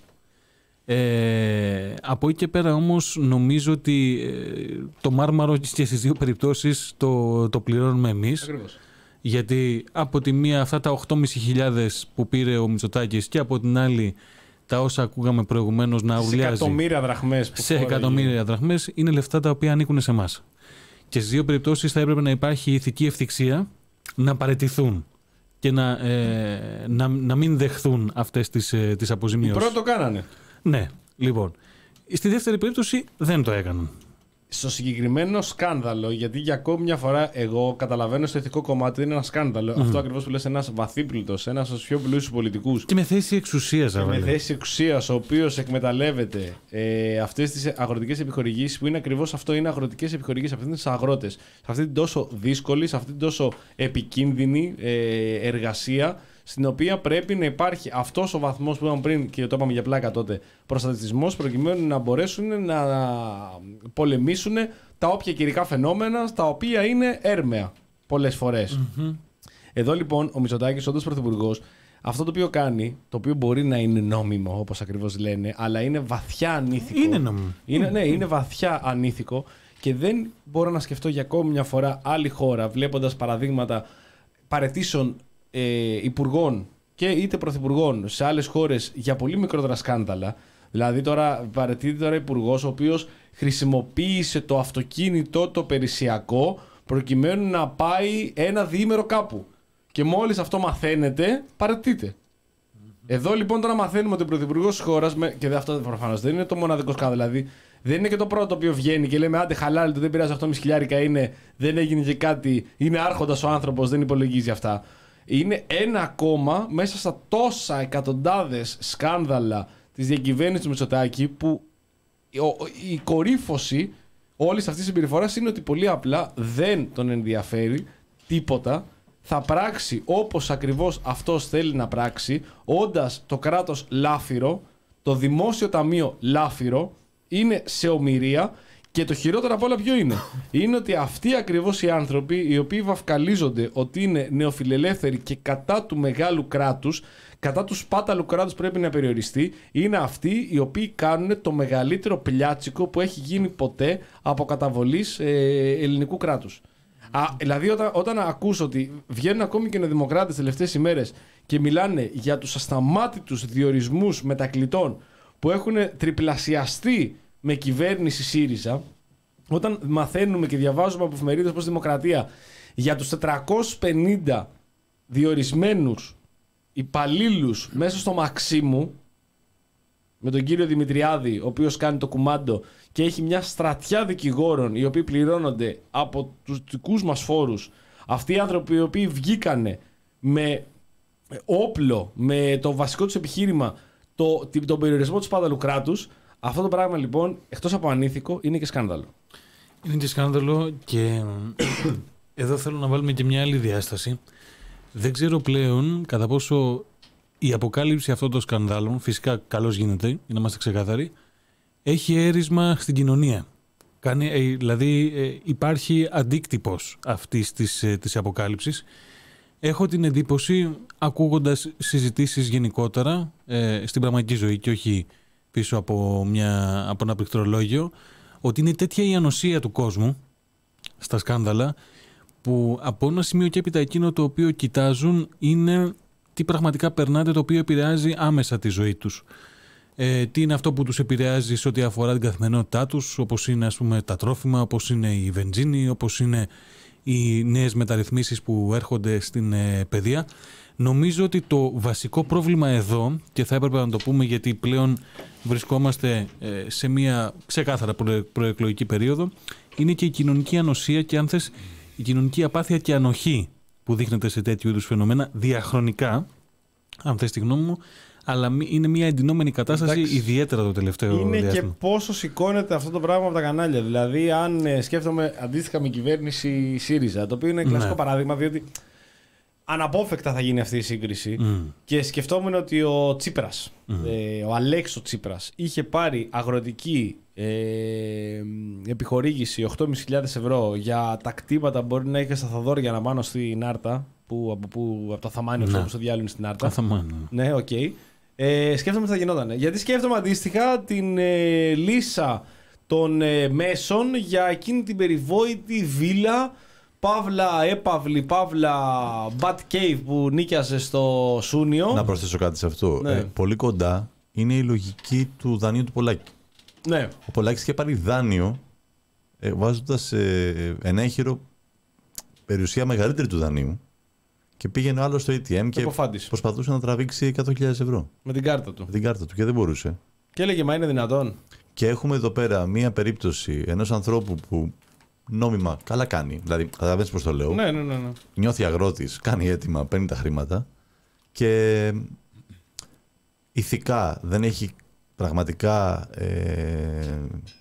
Ε, από εκεί και πέρα όμως νομίζω ότι ε, το μάρμαρο και στις δύο περιπτώσεις το, το πληρώνουμε εμείς. Ακριβώς. Γιατί από τη μία αυτά τα οκτώ χιλιάδες πεντακόσιες που πήρε ο Μητσοτάκης και από την άλλη τα όσα ακούγαμε προηγουμένως να ουρλιάζει σε εκατομμύρια δραχμές που σε φόραγε. εκατομμύρια δραχμές είναι λεφτά τα οποία ανήκουν σε εμάς. Και στις δύο περιπτώσεις θα έπρεπε να υπάρχει ηθική ευθυξία να παραιτηθούν και να, ε, να, να μην δεχθούν αυτές τις, ε, τις αποζημιώσεις. Πρώτο κάνανε. Ναι, λοιπόν. Στη δεύτερη περίπτωση δεν το έκαναν. Στο συγκεκριμένο σκάνδαλο, γιατί για ακόμη μια φορά εγώ καταλαβαίνω στο ηθικό κομμάτι είναι ένα σκάνδαλο. Mm. Αυτό ακριβώς που λες, ένας βαθύπλουτος, ένας από τους πιο πλούσιους πολιτικούς. Και με θέση εξουσίας, και με θέση εξουσίας, ο οποίος εκμεταλλεύεται ε, αυτές τις αγροτικές επιχορηγήσεις, που είναι ακριβώς αυτό, είναι αγροτικές επιχορηγήσεις από αυτούς τους αγρότες. Σε αυτή την τόσο δύσκολη, σε αυτή την τόσο επικίνδυνη ε, εργασία, στην οποία πρέπει να υπάρχει αυτός ο βαθμός που είπαμε πριν και το είπαμε για πλάκα τότε, προστατευτισμός, προκειμένου να μπορέσουν να πολεμήσουν τα όποια καιρικά φαινόμενα, τα οποία είναι έρμεα πολλές φορές. Mm-hmm. Εδώ λοιπόν ο Μητσοτάκης, όντως πρωθυπουργός, αυτό το οποίο κάνει, το οποίο μπορεί να είναι νόμιμο όπως ακριβώς λένε, αλλά είναι βαθιά ανήθικο. Είναι νόμιμο. Είναι, ναι, είναι βαθιά ανήθικο και δεν μπορώ να σκεφτώ για ακόμη μια φορά άλλη χώρα, βλέποντας παραδείγματα παραιτήσεων Ε, υπουργών και είτε πρωθυπουργών σε άλλες χώρες για πολύ μικρότερα σκάνδαλα. Δηλαδή τώρα παραιτείται τώρα υπουργός ο οποίος χρησιμοποίησε το αυτοκίνητο το περισιακό προκειμένου να πάει ένα διήμερο κάπου και μόλις αυτό μαθαίνεται παραιτείται. Mm-hmm. Εδώ λοιπόν τώρα μαθαίνουμε ότι ο πρωθυπουργός της χώρας, και αυτό προφανώς δεν είναι το μοναδικό σκάνδαλο, δηλαδή δεν είναι και το πρώτο το οποίο βγαίνει και λέμε άντε χαλάλι του, δεν πειράζει, οκτώ κόμμα πέντε χιλιάρικα είναι, δεν έγινε και κάτι, είναι άρχοντας ο άνθρωπος, δεν υπολογίζει αυτά. Είναι ένα ακόμα μέσα στα τόσα εκατοντάδες σκάνδαλα της διακυβέρνησης του Μητσοτάκη που η κορύφωση όλης αυτής της συμπεριφοράς είναι ότι πολύ απλά δεν τον ενδιαφέρει τίποτα. Θα πράξει όπως ακριβώς αυτός θέλει να πράξει, όντας το κράτος λάφυρο, το δημόσιο ταμείο λάφυρο, είναι σε ομηρία. Και το χειρότερο απ' όλα ποιο είναι? Είναι ότι αυτοί ακριβώς οι άνθρωποι οι οποίοι βαφκαλίζονται ότι είναι νεοφιλελεύθεροι και κατά του μεγάλου κράτους, κατά του σπάταλου κράτους πρέπει να περιοριστεί, είναι αυτοί οι οποίοι κάνουν το μεγαλύτερο πλιάτσικο που έχει γίνει ποτέ από καταβολής ε, ελληνικού κράτους. Α, δηλαδή όταν, όταν ακούς ότι βγαίνουν ακόμη και νεοδημοκράτες τις τελευταίες ημέρες και μιλάνε για τους ασταμάτητους διορισμούς μετακλητών που έχουν τριπλασιαστεί με κυβέρνηση ΣΥΡΙΖΑ, όταν μαθαίνουμε και διαβάζουμε από εφημερίδες όπως Δημοκρατία για τους τετρακόσιους πενήντα διορισμένους υπαλλήλους μέσα στο Μαξίμου, με τον κύριο Δημητριάδη, ο οποίος κάνει το κουμάντο και έχει μια στρατιά δικηγόρων οι οποίοι πληρώνονται από τους δικούς μας φόρους, αυτοί οι άνθρωποι οι οποίοι βγήκανε με όπλο, με το βασικό τους επιχείρημα, το, τον περιορισμό του σπάταλου κράτους. Αυτό το πράγμα λοιπόν, εκτός από ανήθικο, είναι και σκάνδαλο. Είναι και σκάνδαλο και εδώ θέλω να βάλουμε και μια άλλη διάσταση. Δεν ξέρω πλέον κατά πόσο η αποκάλυψη αυτών των σκανδάλων, φυσικά καλώς γίνεται, για να είμαστε ξεκάθαροι, έχει έρισμα στην κοινωνία. Κάνει, ε, δηλαδή ε, υπάρχει αντίκτυπος αυτής της, ε, της αποκάλυψης. Έχω την εντύπωση, ακούγοντας συζητήσεις γενικότερα ε, στην πραγματική ζωή και όχι πίσω από, μια, από ένα πληκτρολόγιο, ότι είναι τέτοια η ανοσία του κόσμου στα σκάνδαλα, που από ένα σημείο και έπειτα εκείνο το οποίο κοιτάζουν είναι τι πραγματικά περνάτε, το οποίο επηρεάζει άμεσα τη ζωή τους. Ε, τι είναι αυτό που τους επηρεάζει σε ό,τι αφορά την καθημερινότητά τους, όπως είναι, ας πούμε, τα τρόφιμα, όπως είναι η βενζίνη, όπως είναι οι νέες μεταρρυθμίσεις που έρχονται στην ε, παιδεία. Νομίζω ότι το βασικό πρόβλημα εδώ, και θα έπρεπε να το πούμε γιατί πλέον βρισκόμαστε ε, σε μια ξεκάθαρα προ, προεκλογική περίοδο, είναι και η κοινωνική ανοσία και, αν θες, η κοινωνική απάθεια και ανοχή που δείχνεται σε τέτοιου είδους φαινομένα διαχρονικά, αν θες τη γνώμη μου, αλλά είναι μια εντυνόμενη κατάσταση. Εντάξει, ιδιαίτερα το τελευταίο είναι διάστημα. Και πόσο σηκώνεται αυτό το πράγμα από τα κανάλια. Δηλαδή, αν ε, σκέφτομαι αντίστοιχα με κυβέρνηση ΣΥΡΙΖΑ, το οποίο είναι κλασικό ναι. παράδειγμα, διότι αναπόφευκτα θα γίνει αυτή η σύγκριση. Mm. Και σκεφτόμουν ότι ο Τσίπρας, mm. ε, ο Αλέξο Τσίπρας, είχε πάρει αγροτική ε, επιχορήγηση οκτώ χιλιάδες πεντακόσια ευρώ για τα κτήματα που μπορεί να είχε στα Θοδόρια πάνω στην Άρτα. Που, από, που, από το Θαμάνιο, ναι. όπως το διάλειμμα στην Άρτα. Ναι, οκ. Okay. Ε, σκέφτομαι τι θα γινόταν. Γιατί σκέφτομαι αντίστοιχα την ε, λύσα των ε, μέσων για εκείνη την περιβόητη βίλα, παύλα, έπαυλη, παύλα, Bat Cave που νίκιαζε στο Σούνιο. Να προσθέσω κάτι σε αυτό. Ναι. Ε, πολύ κοντά είναι η λογική του δανείου του Πολάκη. Ναι. Ο Πολάκης είχε πάρει δάνειο ε, βάζοντας ε, ενέχειρο περιουσία μεγαλύτερη του δανείου. Και πήγαινε άλλο στο έι τι εμ και Εποφάντης. προσπαθούσε να τραβήξει εκατό χιλιάδες ευρώ. Με την κάρτα του. Με την κάρτα του και δεν μπορούσε. Και έλεγε, μα είναι δυνατόν. Και έχουμε εδώ πέρα μία περίπτωση ενός ανθρώπου που νόμιμα καλά κάνει. Δηλαδή, καταλαβαίνεις πώς το λέω. Ναι, ναι, ναι, ναι. Νιώθει αγρότης, κάνει αίτημα, παίρνει τα χρήματα. Και ηθικά δεν έχει πραγματικά. Ε,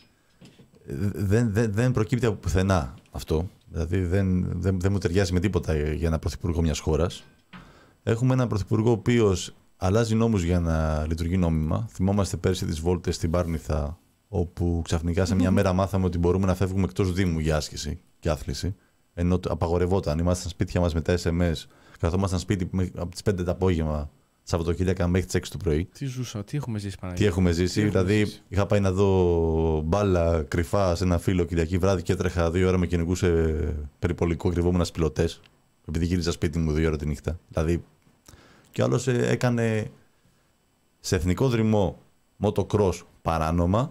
δεν, δεν, δεν προκύπτει από πουθενά αυτό. Δηλαδή δεν, δεν, δεν μου ταιριάζει με τίποτα για ένα πρωθυπουργό μιας χώρας. Έχουμε έναν πρωθυπουργό ο οποίος αλλάζει νόμους για να λειτουργεί νόμιμα. Θυμόμαστε πέρσι τις βόλτες στην Πάρνηθα, όπου ξαφνικά σε μια μέρα μάθαμε ότι μπορούμε να φεύγουμε εκτός Δήμου για άσκηση και άθληση. Ενώ απαγορευόταν. Ήμασταν σπίτια μας με τα ες εμ ες, καθόμασταν σπίτι από τις πέντε το απόγευμα, Σαββατοκύριακα μέχρι τις έξι το πρωί. Τι ζούσα, τι έχουμε ζήσει Παναγία. Τι έχουμε ζήσει. Τι δηλαδή, έχουμε ζήσει. Είχα πάει να δω μπάλα κρυφά σε ένα φίλο Κυριακή βράδυ και έτρεχα δύο ώρα με κυνηγούσε περιπολικό, κρυβόμουν στις πιλωτές. Επειδή γύριζα σπίτι μου δύο ώρα τη νύχτα. Δηλαδή, και άλλος έκανε σε εθνικό δρυμό motocross παράνομα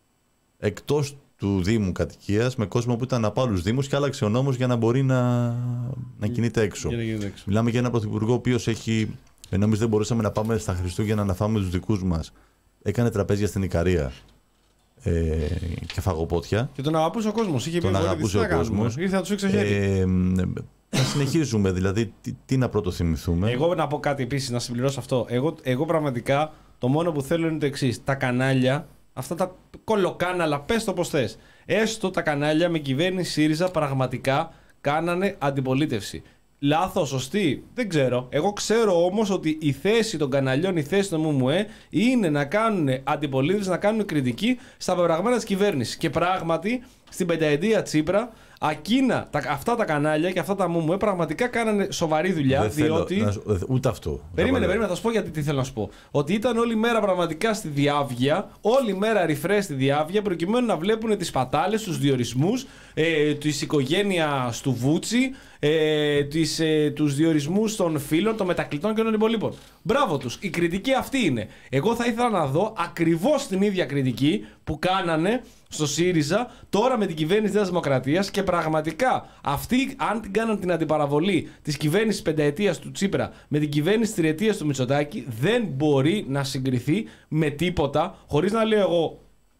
εκτός του Δήμου κατοικίας με κόσμο που ήταν από άλλους Δήμους και άλλαξε ο νόμος για να μπορεί να, να κινείται έξω. Για να κινείται έξω. Μιλάμε για έναν πρωθυπουργό ο οποίος έχει. Ενώ εμείς δεν μπορούσαμε να πάμε στα Χριστούγεννα να φάμε τους δικούς μας. Έκανε τραπέζια στην Ικαρία ε, και φαγοπότια. Και τον αγαπούσε ο κόσμος. Είχε τον αγαπούσε ο κόσμος. Ήρθε να τους εξεγέρει. Ε, θα συνεχίζουμε, δηλαδή, τι, τι να πρωτοθυμηθούμε. Εγώ να πω κάτι επίσης, να συμπληρώσω αυτό. Εγώ, εγώ πραγματικά το μόνο που θέλω είναι το εξής. Τα κανάλια, αυτά τα κολοκάναλα, πες το πως θες. Έστω τα κανάλια με κυβέρνηση ΣΥΡΙΖΑ πραγματικά κάνανε αντιπολίτευση. Λάθος, σωστή, δεν ξέρω. Εγώ ξέρω όμως ότι η θέση των καναλιών, η θέση των ΜΜΕ είναι να κάνουν αντιπολίτευση, να κάνουν κριτική στα πεπραγμένα της κυβέρνησης. Και πράγματι, στην πενταετία Τσίπρα, ακίνα, τα, αυτά τα κανάλια και αυτά τα ΜΜΕ πραγματικά κάνανε σοβαρή δουλειά. Δεν διότι. Θέλω, να, ούτε αυτό. Περίμενε, περίμενε, θα σου πω γιατί τι θέλω να σου πω. Ότι ήταν όλη μέρα πραγματικά στη διάβγεια, όλη μέρα ρηφρέ στη διάβγεια, προκειμένου να βλέπουν τις πατάλες, τους διορισμούς, ε, της οικογένειας του Βούτσι, ε, τις, ε, τους διορισμούς των φίλων, των μετακλητών και των υπολείπων. Μπράβο τους. Η κριτική αυτή είναι. Εγώ θα ήθελα να δω ακριβώς την ίδια κριτική που κάνανε στο ΣΥΡΙΖΑ τώρα με την κυβέρνηση Νέας Δημοκρατίας και πραγματικά αυτοί, αν την κάναν την αντιπαραβολή της κυβέρνησης πενταετίας του Τσίπρα με την κυβέρνηση τριετίας του Μητσοτάκη, δεν μπορεί να συγκριθεί με τίποτα, χωρίς να λέω εγώ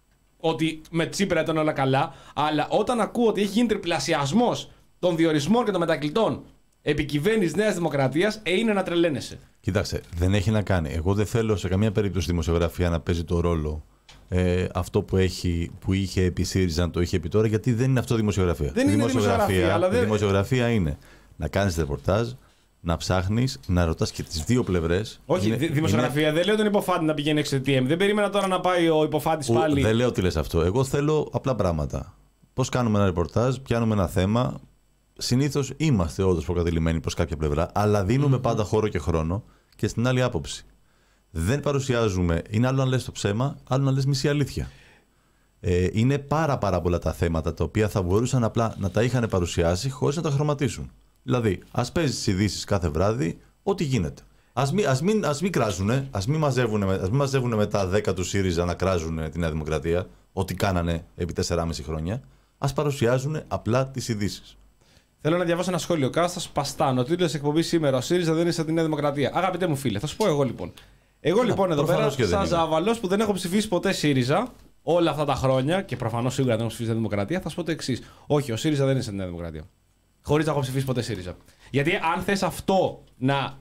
ότι με Τσίπρα ήταν όλα καλά, αλλά όταν ακούω ότι έχει γίνει τριπλασιασμός των διορισμών και των μετακλητών επί κυβέρνησης Νέας Δημοκρατίας, ε, είναι να τρελαίνεσαι. Κοίταξε, δεν έχει να κάνει. Εγώ δεν θέλω σε καμία περίπτωση η δημοσιογραφία να παίζει το ρόλο. Ε, αυτό που, έχει, που είχε επί ΣΥΡΙΖΑ το είχε επί τώρα, γιατί δεν είναι αυτό δημοσιογραφία. Δεν η είναι δημοσιογραφία, δημοσιογραφία, αλλά η δεν... δημοσιογραφία είναι να κάνεις ρεπορτάζ, να ψάχνεις, να ρωτάς και τις δύο πλευρές. Όχι, είναι, δημοσιογραφία. Είναι... Δεν λέω τον υποφάτη να πηγαίνει έξω τι εμ. Δεν περίμενα τώρα να πάει ο υποφάτης πάλι. Δεν λέω τι λες αυτό. Εγώ θέλω απλά πράγματα. πώς κάνουμε ένα ρεπορτάζ, πιάνουμε ένα θέμα. Συνήθως είμαστε όντως προκατηλημένοι προς κάποια πλευρά, αλλά δίνουμε mm-hmm. πάντα χώρο και χρόνο και στην άλλη άποψη. Δεν παρουσιάζουμε, είναι άλλο να λες το ψέμα, άλλο να λες μισή αλήθεια. Ε, είναι πάρα πάρα πολλά τα θέματα τα οποία θα μπορούσαν απλά να τα είχαν παρουσιάσει χωρίς να τα χρωματίσουν. Δηλαδή, ας παίζει τις ειδήσεις κάθε βράδυ, ό,τι γίνεται. Ας μην, ας μην, ας μην κράζουνε, ας μην μαζεύουνε, ας μην μαζεύουνε μετά δέκα του ΣΥΡΙΖΑ να κράζουν τη Νέα Δημοκρατία, ό,τι κάνανε επί τεσσεράμισι χρόνια. Ας παρουσιάζουν απλά τις ειδήσεις. Θέλω να διαβάσω ένα σχόλιο. Κάστας Παστάν. Ο τίτλος εκπομπή σήμερα. Ο ΣΥΡΙΖΑ δεν είναι σαν τη Νέα Δημοκρατία. Αγαπητέ μου φίλε, θα σου πω εγώ λοιπόν. Εγώ Να, λοιπόν εδώ πέρα, σαν ζάβαλος που δεν έχω ψηφίσει ποτέ ΣΥΡΙΖΑ όλα αυτά τα χρόνια και προφανώς σίγουρα δεν έχω ψηφίσει τη Δημοκρατία, θα σου πω το εξής. Όχι, ο ΣΥΡΙΖΑ δεν είναι σαν τη Νέα Δημοκρατία. Χωρίς να έχω ψηφίσει ποτέ ΣΥΡΙΖΑ. Γιατί αν θες αυτό να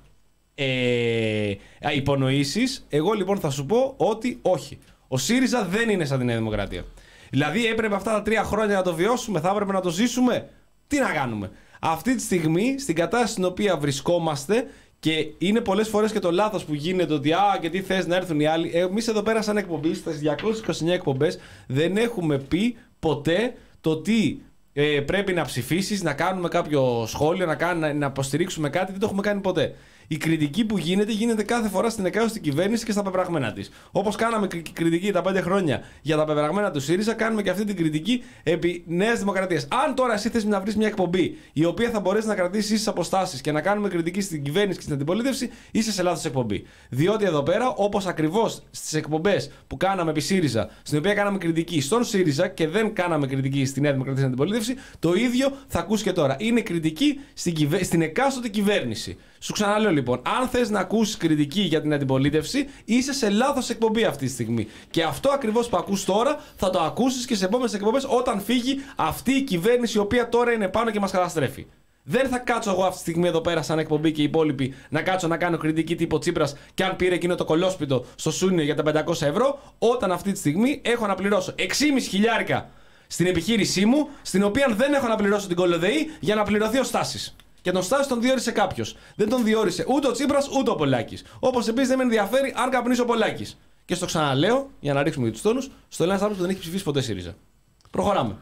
ε, υπονοήσεις, εγώ λοιπόν θα σου πω ότι όχι. Ο ΣΥΡΙΖΑ δεν είναι σαν τη Νέα Δημοκρατία. Δηλαδή έπρεπε αυτά τα τρία χρόνια να το βιώσουμε, θα έπρεπε να το ζήσουμε. Τι να κάνουμε. Αυτή τη στιγμή, στην κατάσταση στην οποία βρισκόμαστε, και είναι πολλές φορές και το λάθος που γίνεται ότι α, και τι θες να έρθουν οι άλλοι. Εμείς εδώ πέρα, σαν εκπομπή, στις διακόσιες είκοσι εννέα εκπομπές, δεν έχουμε πει ποτέ το τι ε, πρέπει να ψηφίσεις, να κάνουμε κάποιο σχόλιο, να, κάνουμε, να υποστηρίξουμε κάτι. Δεν το έχουμε κάνει ποτέ. Η κριτική που γίνεται, γίνεται κάθε φορά στην εκάστοτε κυβέρνηση και στα πεπραγμένα της. Όπως κάναμε κριτική τα πέντε χρόνια για τα πεπραγμένα του ΣΥΡΙΖΑ, κάνουμε και αυτή την κριτική επί Νέας Δημοκρατίας. Αν τώρα εσύ θες να βρεις μια εκπομπή η οποία θα μπορέσει να κρατήσει ίσες αποστάσεις και να κάνουμε κριτική στην κυβέρνηση και στην αντιπολίτευση, είσαι σε λάθος εκπομπή. Διότι εδώ πέρα, όπως ακριβώς στις εκπομπές που κάναμε επί ΣΥΡΙΖΑ, στην οποία κάναμε κριτική στον ΣΥΡΙΖΑ και δεν κάναμε κριτική στη Νέα Δημοκρατία και στην αντιπολίτευση, το ίδιο θα ακούσει και τώρα. Είναι κριτική στην, κυβε... στην εκάστοτε κυβέρνηση. Σου ξαναλέω λοιπόν, αν θες να ακούσεις κριτική για την αντιπολίτευση, είσαι σε λάθος εκπομπή αυτή τη στιγμή. Και αυτό ακριβώς που ακούς τώρα θα το ακούσεις και σε επόμενες εκπομπές όταν φύγει αυτή η κυβέρνηση η οποία τώρα είναι πάνω και μας καταστρέφει. Δεν θα κάτσω εγώ αυτή τη στιγμή εδώ πέρα σαν εκπομπή και οι υπόλοιποι να κάτσω να κάνω κριτική τύπο Τσίπρας και αν πήρε εκείνο το κολόσπιτο στο Σούνιο για τα πεντακόσια ευρώ, όταν αυτή τη στιγμή έχω να πληρώσω έξι χιλιάδες πεντακόσια χιλιάρικα στην επιχείρησή μου, στην οποία δεν έχω να πληρώσω την κολοδεή για να πληρωθεί ο Στάσης. Και τον Στάση τον διόρισε κάποιος. Δεν τον διόρισε ούτε ο Τσίπρας ούτε ο Πολάκης. Όπως επίσης δεν με ενδιαφέρει αν καπνίσει ο Πολάκης. Και στο ξαναλέω, για να ρίξουμε και τους τόνους, στο λέει ένας άνθρωπος που δεν έχει ψηφίσει ποτέ ΣΥΡΙΖΑ. Προχωράμε.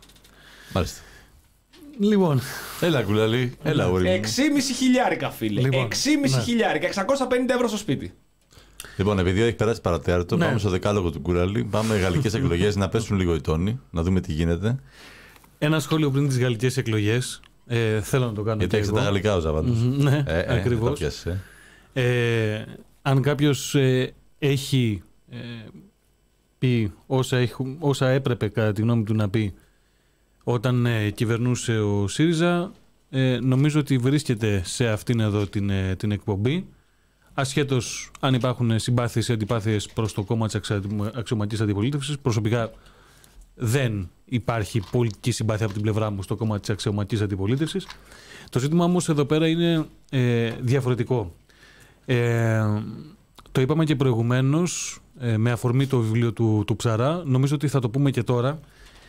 Μάλιστα. Λοιπόν. Έλα, κουλαλή. Έλα, όρι. έξι χιλιάδες πεντακόσια χιλιάρικα, φίλε. Λοιπόν, έξι χιλιάδες πεντακόσια χιλιάρικα. εξακόσια πενήντα ευρώ στο σπίτι. Λοιπόν, επειδή έχει περάσει παρατέταρτο, ναι. πάμε στο δεκάλογο του Κουράλη. Πάμε γαλλικές εκλογές να πέσουν λίγο οι τόνοι, να δούμε τι γίνεται. Ένα σχόλιο πριν τις γαλλικές εκλογές. Ε, θέλω να το κάνω. Γιατί έχετε τα γαλλικά ο Ζαβάλος. Mm-hmm, ναι, ε, ε, ακριβώς. Πιάσεις, ε. Ε, αν κάποιος ε, έχει ε, πει όσα, έχει, όσα έπρεπε κατά τη γνώμη του να πει όταν ε, κυβερνούσε ο ΣΥΡΙΖΑ, ε, νομίζω ότι βρίσκεται σε αυτήν εδώ την, ε, την εκπομπή, ασχέτως αν υπάρχουν συμπάθειες ή αντιπάθειες προς το κόμμα της αξιωματικής αντιπολίτευσης. Προσωπικά δεν υπάρχει πολιτική συμπάθεια από την πλευρά μου στο κόμμα της αξιωματικής αντιπολίτευσης. Το ζήτημα όμως εδώ πέρα είναι ε, διαφορετικό. Ε, το είπαμε και προηγουμένως ε, με αφορμή το βιβλίο του, του Ψαρά. Νομίζω ότι θα το πούμε και τώρα.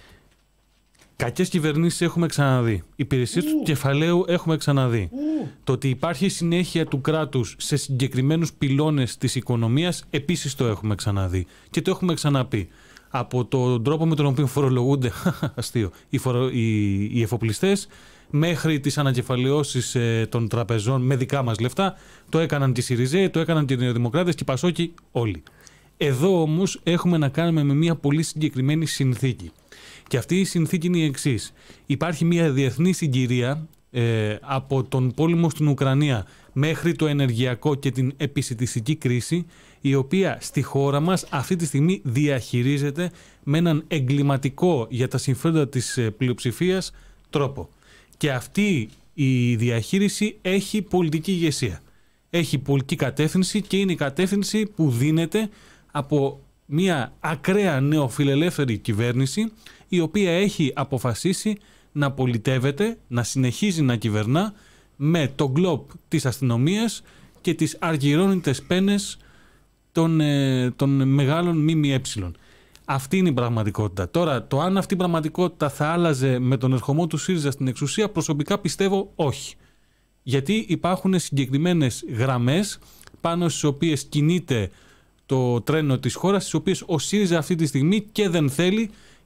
Κακές κυβερνήσεις έχουμε ξαναδεί. Υπηρεσίες του κεφαλαίου έχουμε ξαναδεί. Το ότι υπάρχει συνέχεια του κράτους σε συγκεκριμένους πυλώνες της οικονομίας επίσης το έχουμε ξαναδεί. Και το έχουμε ξαναπεί. Από τον τρόπο με τον οποίο φορολογούνται αστείο, οι, φορο, οι, οι εφοπλιστές μέχρι τις ανακεφαλαιώσεις ε, των τραπεζών με δικά μας λεφτά, το έκαναν και οι ΣΥΡΙΖΑΙ, το έκαναν και οι Νεοδημοκράτες και οι Πασόκοι όλοι. Εδώ όμως έχουμε να κάνουμε με μια πολύ συγκεκριμένη συνθήκη. Και αυτή η συνθήκη είναι η εξής. Υπάρχει μια διεθνή συγκυρία ε, από τον πόλεμο στην Ουκρανία μέχρι το ενεργειακό και την επισιτιστική κρίση, η οποία στη χώρα μας αυτή τη στιγμή διαχειρίζεται με έναν εγκληματικό για τα συμφέροντα της πλειοψηφίας τρόπο. Και αυτή η διαχείριση έχει πολιτική ηγεσία. Έχει πολιτική κατεύθυνση και είναι η κατεύθυνση που δίνεται από μια ακραία νεοφιλελεύθερη κυβέρνηση, η οποία έχει αποφασίσει να πολιτεύεται, να συνεχίζει να κυβερνά με τον γκλοπ της αστυνομίας και τις αργυρώνητες πένες των, ε, των μεγάλων ΜΜΕ. Αυτή είναι η πραγματικότητα. Τώρα, το αν αυτή η πραγματικότητα θα άλλαζε με τον ερχομό του ΣΥΡΙΖΑ στην εξουσία, προσωπικά πιστεύω όχι. Γιατί υπάρχουν συγκεκριμένες γραμμές πάνω στις οποίες κινείται το τρένο της χώρας, στις οποίες ο ΣΥΡΙΖΑ αυτή τη στιγμή και δεν θέλει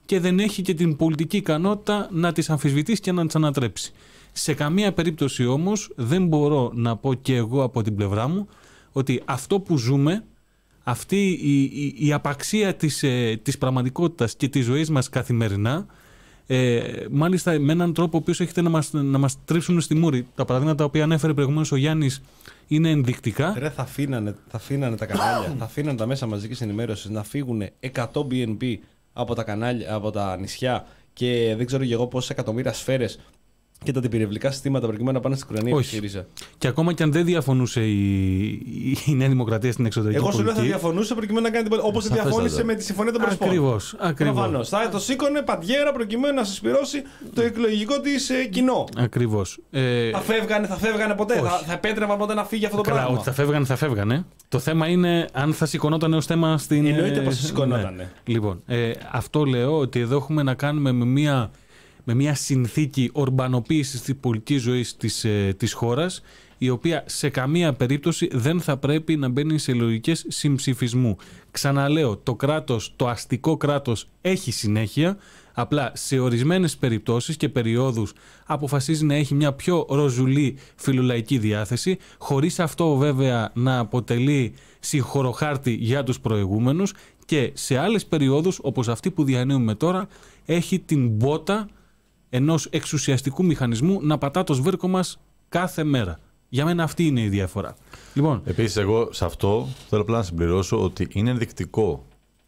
και δεν έχει και την πολιτική ικανότητα να τις αμφισβητήσει και να τις ανατρέψει. Σε καμία περίπτωση όμως δεν μπορώ να πω και εγώ από την πλευρά μου ότι αυτό που ζούμε, αυτή η, η, η απαξία της, ε, της πραγματικότητας και της ζωής μας καθημερινά, ε, μάλιστα με έναν τρόπο ο οποίος έχετε να μας, να μας τρίψουν στη μούρη. Τα παραδείγματα τα οποία ανέφερε προηγουμένως ο Γιάννης είναι ενδεικτικά. Ρε, θα αφήνανε, θα αφήνανε τα κανάλια, θα αφήνανε τα μέσα μαζικής ενημέρωσης να φύγουν εκατό μπι εν μπι από τα, κανάλια, από τα νησιά και δεν ξέρω και εγώ πόσες εκατομμύρια σφαίρες και τα αντιπυραυλικά συστήματα προκειμένου να πάνε στην Ουκρανία. Όχι. Και ακόμα και αν δεν διαφωνούσε η, η Νέα Δημοκρατία στην εξωτερική εγώ πολιτική. Εγώ σου λέω θα διαφωνούσε προκειμένου να κάνει την πολιτική. Όπως διαφώνησε με τη Συμφωνία των Πρεσπών. Ακριβώς. Ακριβώς. Θα το σήκωνε παντιέρα προκειμένου να συσπηρώσει το εκλογικό της ε, κοινό. Ακριβώς. Ε... Θα φεύγανε, θα φεύγανε ποτέ. Θα, θα επέτρεπαν ποτέ να φύγει αυτό το Καλά, πράγμα. Ότι θα φεύγανε, θα φεύγανε. Το θέμα είναι αν θα σηκωνόταν ως θέμα στην. Εννοείται πως θα σηκωνόταν. Ναι. Λοιπόν, ε, αυτό λέω ότι εδώ έχουμε να κάνουμε με μια. με μια συνθήκη ορμπανοποίησης της πολιτικής ζωής της, ε, της χώρας, η οποία σε καμία περίπτωση δεν θα πρέπει να μπαίνει σε λογικές συμψηφισμού. Ξαναλέω, το κράτος, το αστικό κράτος έχει συνέχεια, απλά σε ορισμένες περιπτώσεις και περιόδους αποφασίζει να έχει μια πιο ροζουλή φιλολαϊκή διάθεση, χωρίς αυτό βέβαια να αποτελεί συγχωροχάρτη για τους προηγούμενους, και σε άλλες περιόδους, όπως αυτή που διανύουμε τώρα, έχει την μπότα ενός εξουσιαστικού μηχανισμού να πατά το σβέρκο μας κάθε μέρα. Για μένα αυτή είναι η διαφορά. Λοιπόν, επίσης, εγώ σε αυτό θέλω απλά να συμπληρώσω ότι είναι ενδεικτικό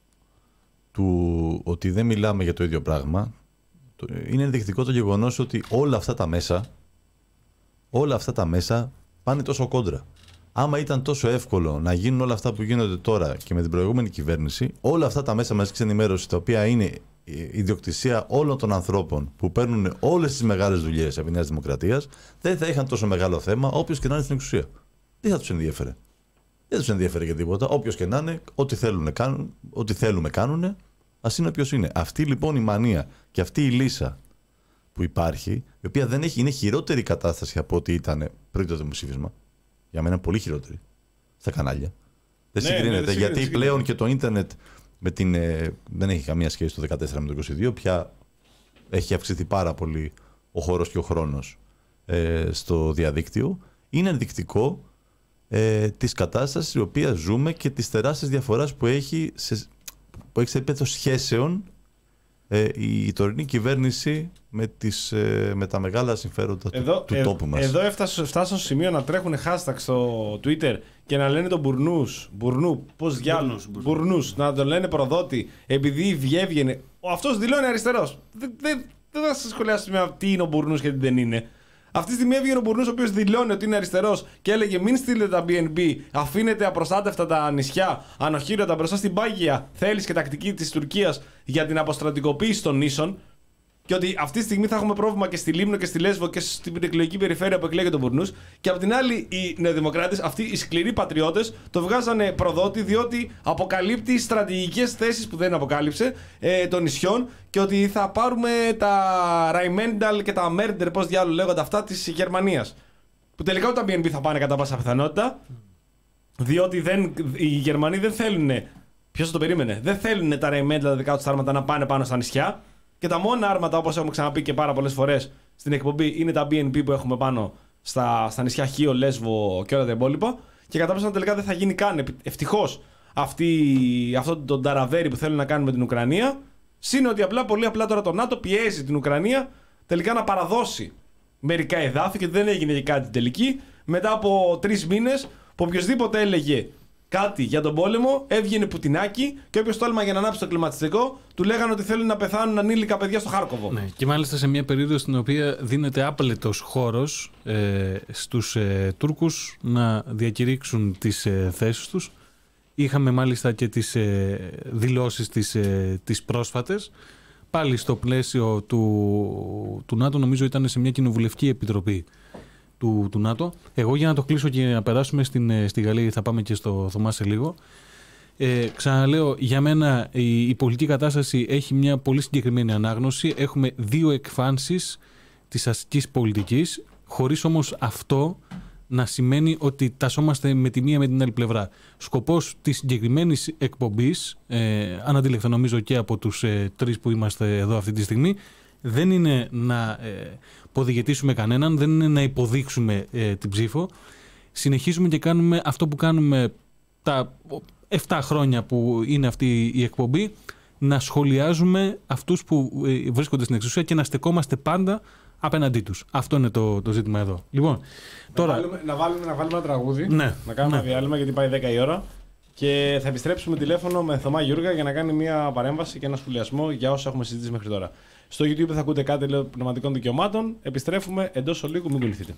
του ότι δεν μιλάμε για το ίδιο πράγμα. Είναι ενδεικτικό το γεγονός ότι όλα αυτά τα μέσα, όλα αυτά τα μέσα πάνε τόσο κόντρα. Άμα ήταν τόσο εύκολο να γίνουν όλα αυτά που γίνονται τώρα και με την προηγούμενη κυβέρνηση, όλα αυτά τα μέσα μαζικής ενημέρωσης, τα οποία είναι η ιδιοκτησία όλων των ανθρώπων που παίρνουν όλες τις μεγάλες δουλειές από τη Νέα Δημοκρατία, δεν θα είχαν τόσο μεγάλο θέμα όποιος και να είναι στην εξουσία. Τι θα τους ενδιέφερε. Δεν τους ενδιέφερε για τίποτα. Όποιος και να είναι, ό,τι θέλουν κάνουν, ό,τι θέλουμε κάνουν, ας είναι όποιος είναι. Αυτή λοιπόν η μανία και αυτή η λύσα που υπάρχει, η οποία δεν έχει, είναι χειρότερη κατάσταση από ό,τι ήταν πριν το δημοψήφισμα. Για μένα πολύ χειρότερη. Στα κανάλια. Δεν ναι, συγκρίνεται. Ναι, δεν γιατί συγκρίνεται. Πλέον και το ίντερνετ με την, ε, δεν έχει καμία σχέση το δεκατέσσερα με το είκοσι δύο. Πια έχει αυξηθεί πάρα πολύ ο χώρος και ο χρόνος ε, στο διαδίκτυο. Είναι ενδεικτικό ε, της κατάστασης η οποία ζούμε και της τεράστιας διαφοράς που έχει σε, που έχει σε επίπεδο σχέσεων ε, η, η τωρινή κυβέρνηση με, τις, ε, με τα μεγάλα συμφέροντα εδώ, του, του ε, τόπου μας. Εδώ έφτασαν στο σημείο να τρέχουν hashtag στο Twitter και να λένε τον Μπουρνούς, Μπουρνού, πώς διάλογος, Μπουρνούς, να τον λένε προδότη, επειδή βγέβγαινε. Αυτός δηλώνει αριστερός. Δεν, δεν, δεν θα σας σχολιάσω τι είναι ο Μπουρνούς και τι δεν είναι. Αυτή τη στιγμή έβγαινε ο Μπουρνούς, ο οποίος δηλώνει ότι είναι αριστερός και έλεγε: μην στείλετε τα μπι εν μπι, αφήνετε απροστάτευτα τα νησιά, ανοχήρωτα μπροστά στην πάγια θέληση και τακτική της Τουρκίας για την αποστρατικοποίηση των νήσων. Και ότι αυτή τη στιγμή θα έχουμε πρόβλημα και στη Λίμνο και στη Λέσβο και στην εκλογική περιφέρεια που εκλέγεται ο Μπουρνούς. Και απ' την άλλη, οι νεοδημοκράτες, αυτοί οι σκληροί πατριώτες, το βγάζανε προδότη διότι αποκαλύπτει στρατηγικές θέσεις που δεν αποκάλυψε ε, των νησιών και ότι θα πάρουμε τα Ράιμενταλ και τα Μέρντερ, πώς διάλογο λέγονται αυτά, της Γερμανίας. Που τελικά ούτε τα μπι εν μπι θα πάνε κατά πάσα πιθανότητα, διότι δεν, οι Γερμανοί δεν θέλουν. Ποιος το περίμενε, δεν θέλουν τα Ράιμενταλ, τα δικά τους άρματα να πάνε πάνω στα νησιά. Και τα μόνα άρματα, όπως έχουμε ξαναπεί και πάρα πολλές φορές στην εκπομπή, είναι τα μπι εν μπι που έχουμε πάνω στα, στα νησιά Χίο, Λέσβο και όλα τα υπόλοιπα. Και κατά πόσο τελικά δεν θα γίνει καν. Ευτυχώς αυτό το ταραβέρι που θέλουν να κάνουν με την Ουκρανία. Συν ότι απλά, πολύ απλά τώρα το ΝΑΤΟ πιέζει την Ουκρανία τελικά να παραδώσει μερικά εδάφη και δεν έγινε και κάτι τελική. Μετά από τρεις μήνες που οποιοδήποτε έλεγε κάτι για τον πόλεμο, έβγαινε Πουτινάκι και όποιος τόλμα για να ανάψει το κλιματιστικό, του λέγανε ότι θέλουν να πεθάνουν ανήλικα παιδιά στο Χάρκοβο. Ναι, και μάλιστα σε μια περίοδο στην οποία δίνεται άπλετος χώρος ε, στους ε, Τούρκους να διακηρύξουν τις ε, θέσεις τους. Είχαμε μάλιστα και τις ε, δηλώσεις τις, ε, τις πρόσφατες. Πάλι στο πλαίσιο του, του ΝΑΤΟ, νομίζω ήταν σε μια κοινοβουλευτική επιτροπή του, του ΝΑΤΟ. Εγώ, για να το κλείσω και να περάσουμε στην, στη Γαλλία, θα πάμε και στο Θωμά σε λίγο. Ε, ξαναλέω, για μένα η, η πολιτική κατάσταση έχει μια πολύ συγκεκριμένη ανάγνωση. Έχουμε δύο εκφάνσεις της αστικής πολιτικής, χωρίς όμως αυτό να σημαίνει ότι τασσόμαστε με τη μία με την άλλη πλευρά. Σκοπός της συγκεκριμένης εκπομπής, ε, αναντιληφθώ νομίζω και από τους ε, τρεις που είμαστε εδώ αυτή τη στιγμή, δεν είναι να ε, ποδηγετήσουμε κανέναν, δεν είναι να υποδείξουμε ε, την ψήφο. Συνεχίζουμε και κάνουμε αυτό που κάνουμε τα επτά χρόνια που είναι αυτή η εκπομπή, να σχολιάζουμε αυτούς που ε, βρίσκονται στην εξουσία και να στεκόμαστε πάντα απέναντί τους. Αυτό είναι το, το ζήτημα εδώ. Λοιπόν, να, τώρα... βάλουμε, να, βάλουμε, να βάλουμε ένα τραγούδι, ναι, να κάνουμε ναι. ένα διάλειμμα γιατί πάει δέκα η ώρα και θα επιστρέψουμε τηλέφωνο με Θωμά Γιούργα για να κάνει μια παρέμβαση και ένα σχολιασμό για όσα έχουμε συζητήσει μέχρι τώρα. Στο YouTube θα ακούτε κάτι πνευματικών δικαιωμάτων. Επιστρέφουμε εντός ολίγου, μην κολληθείτε.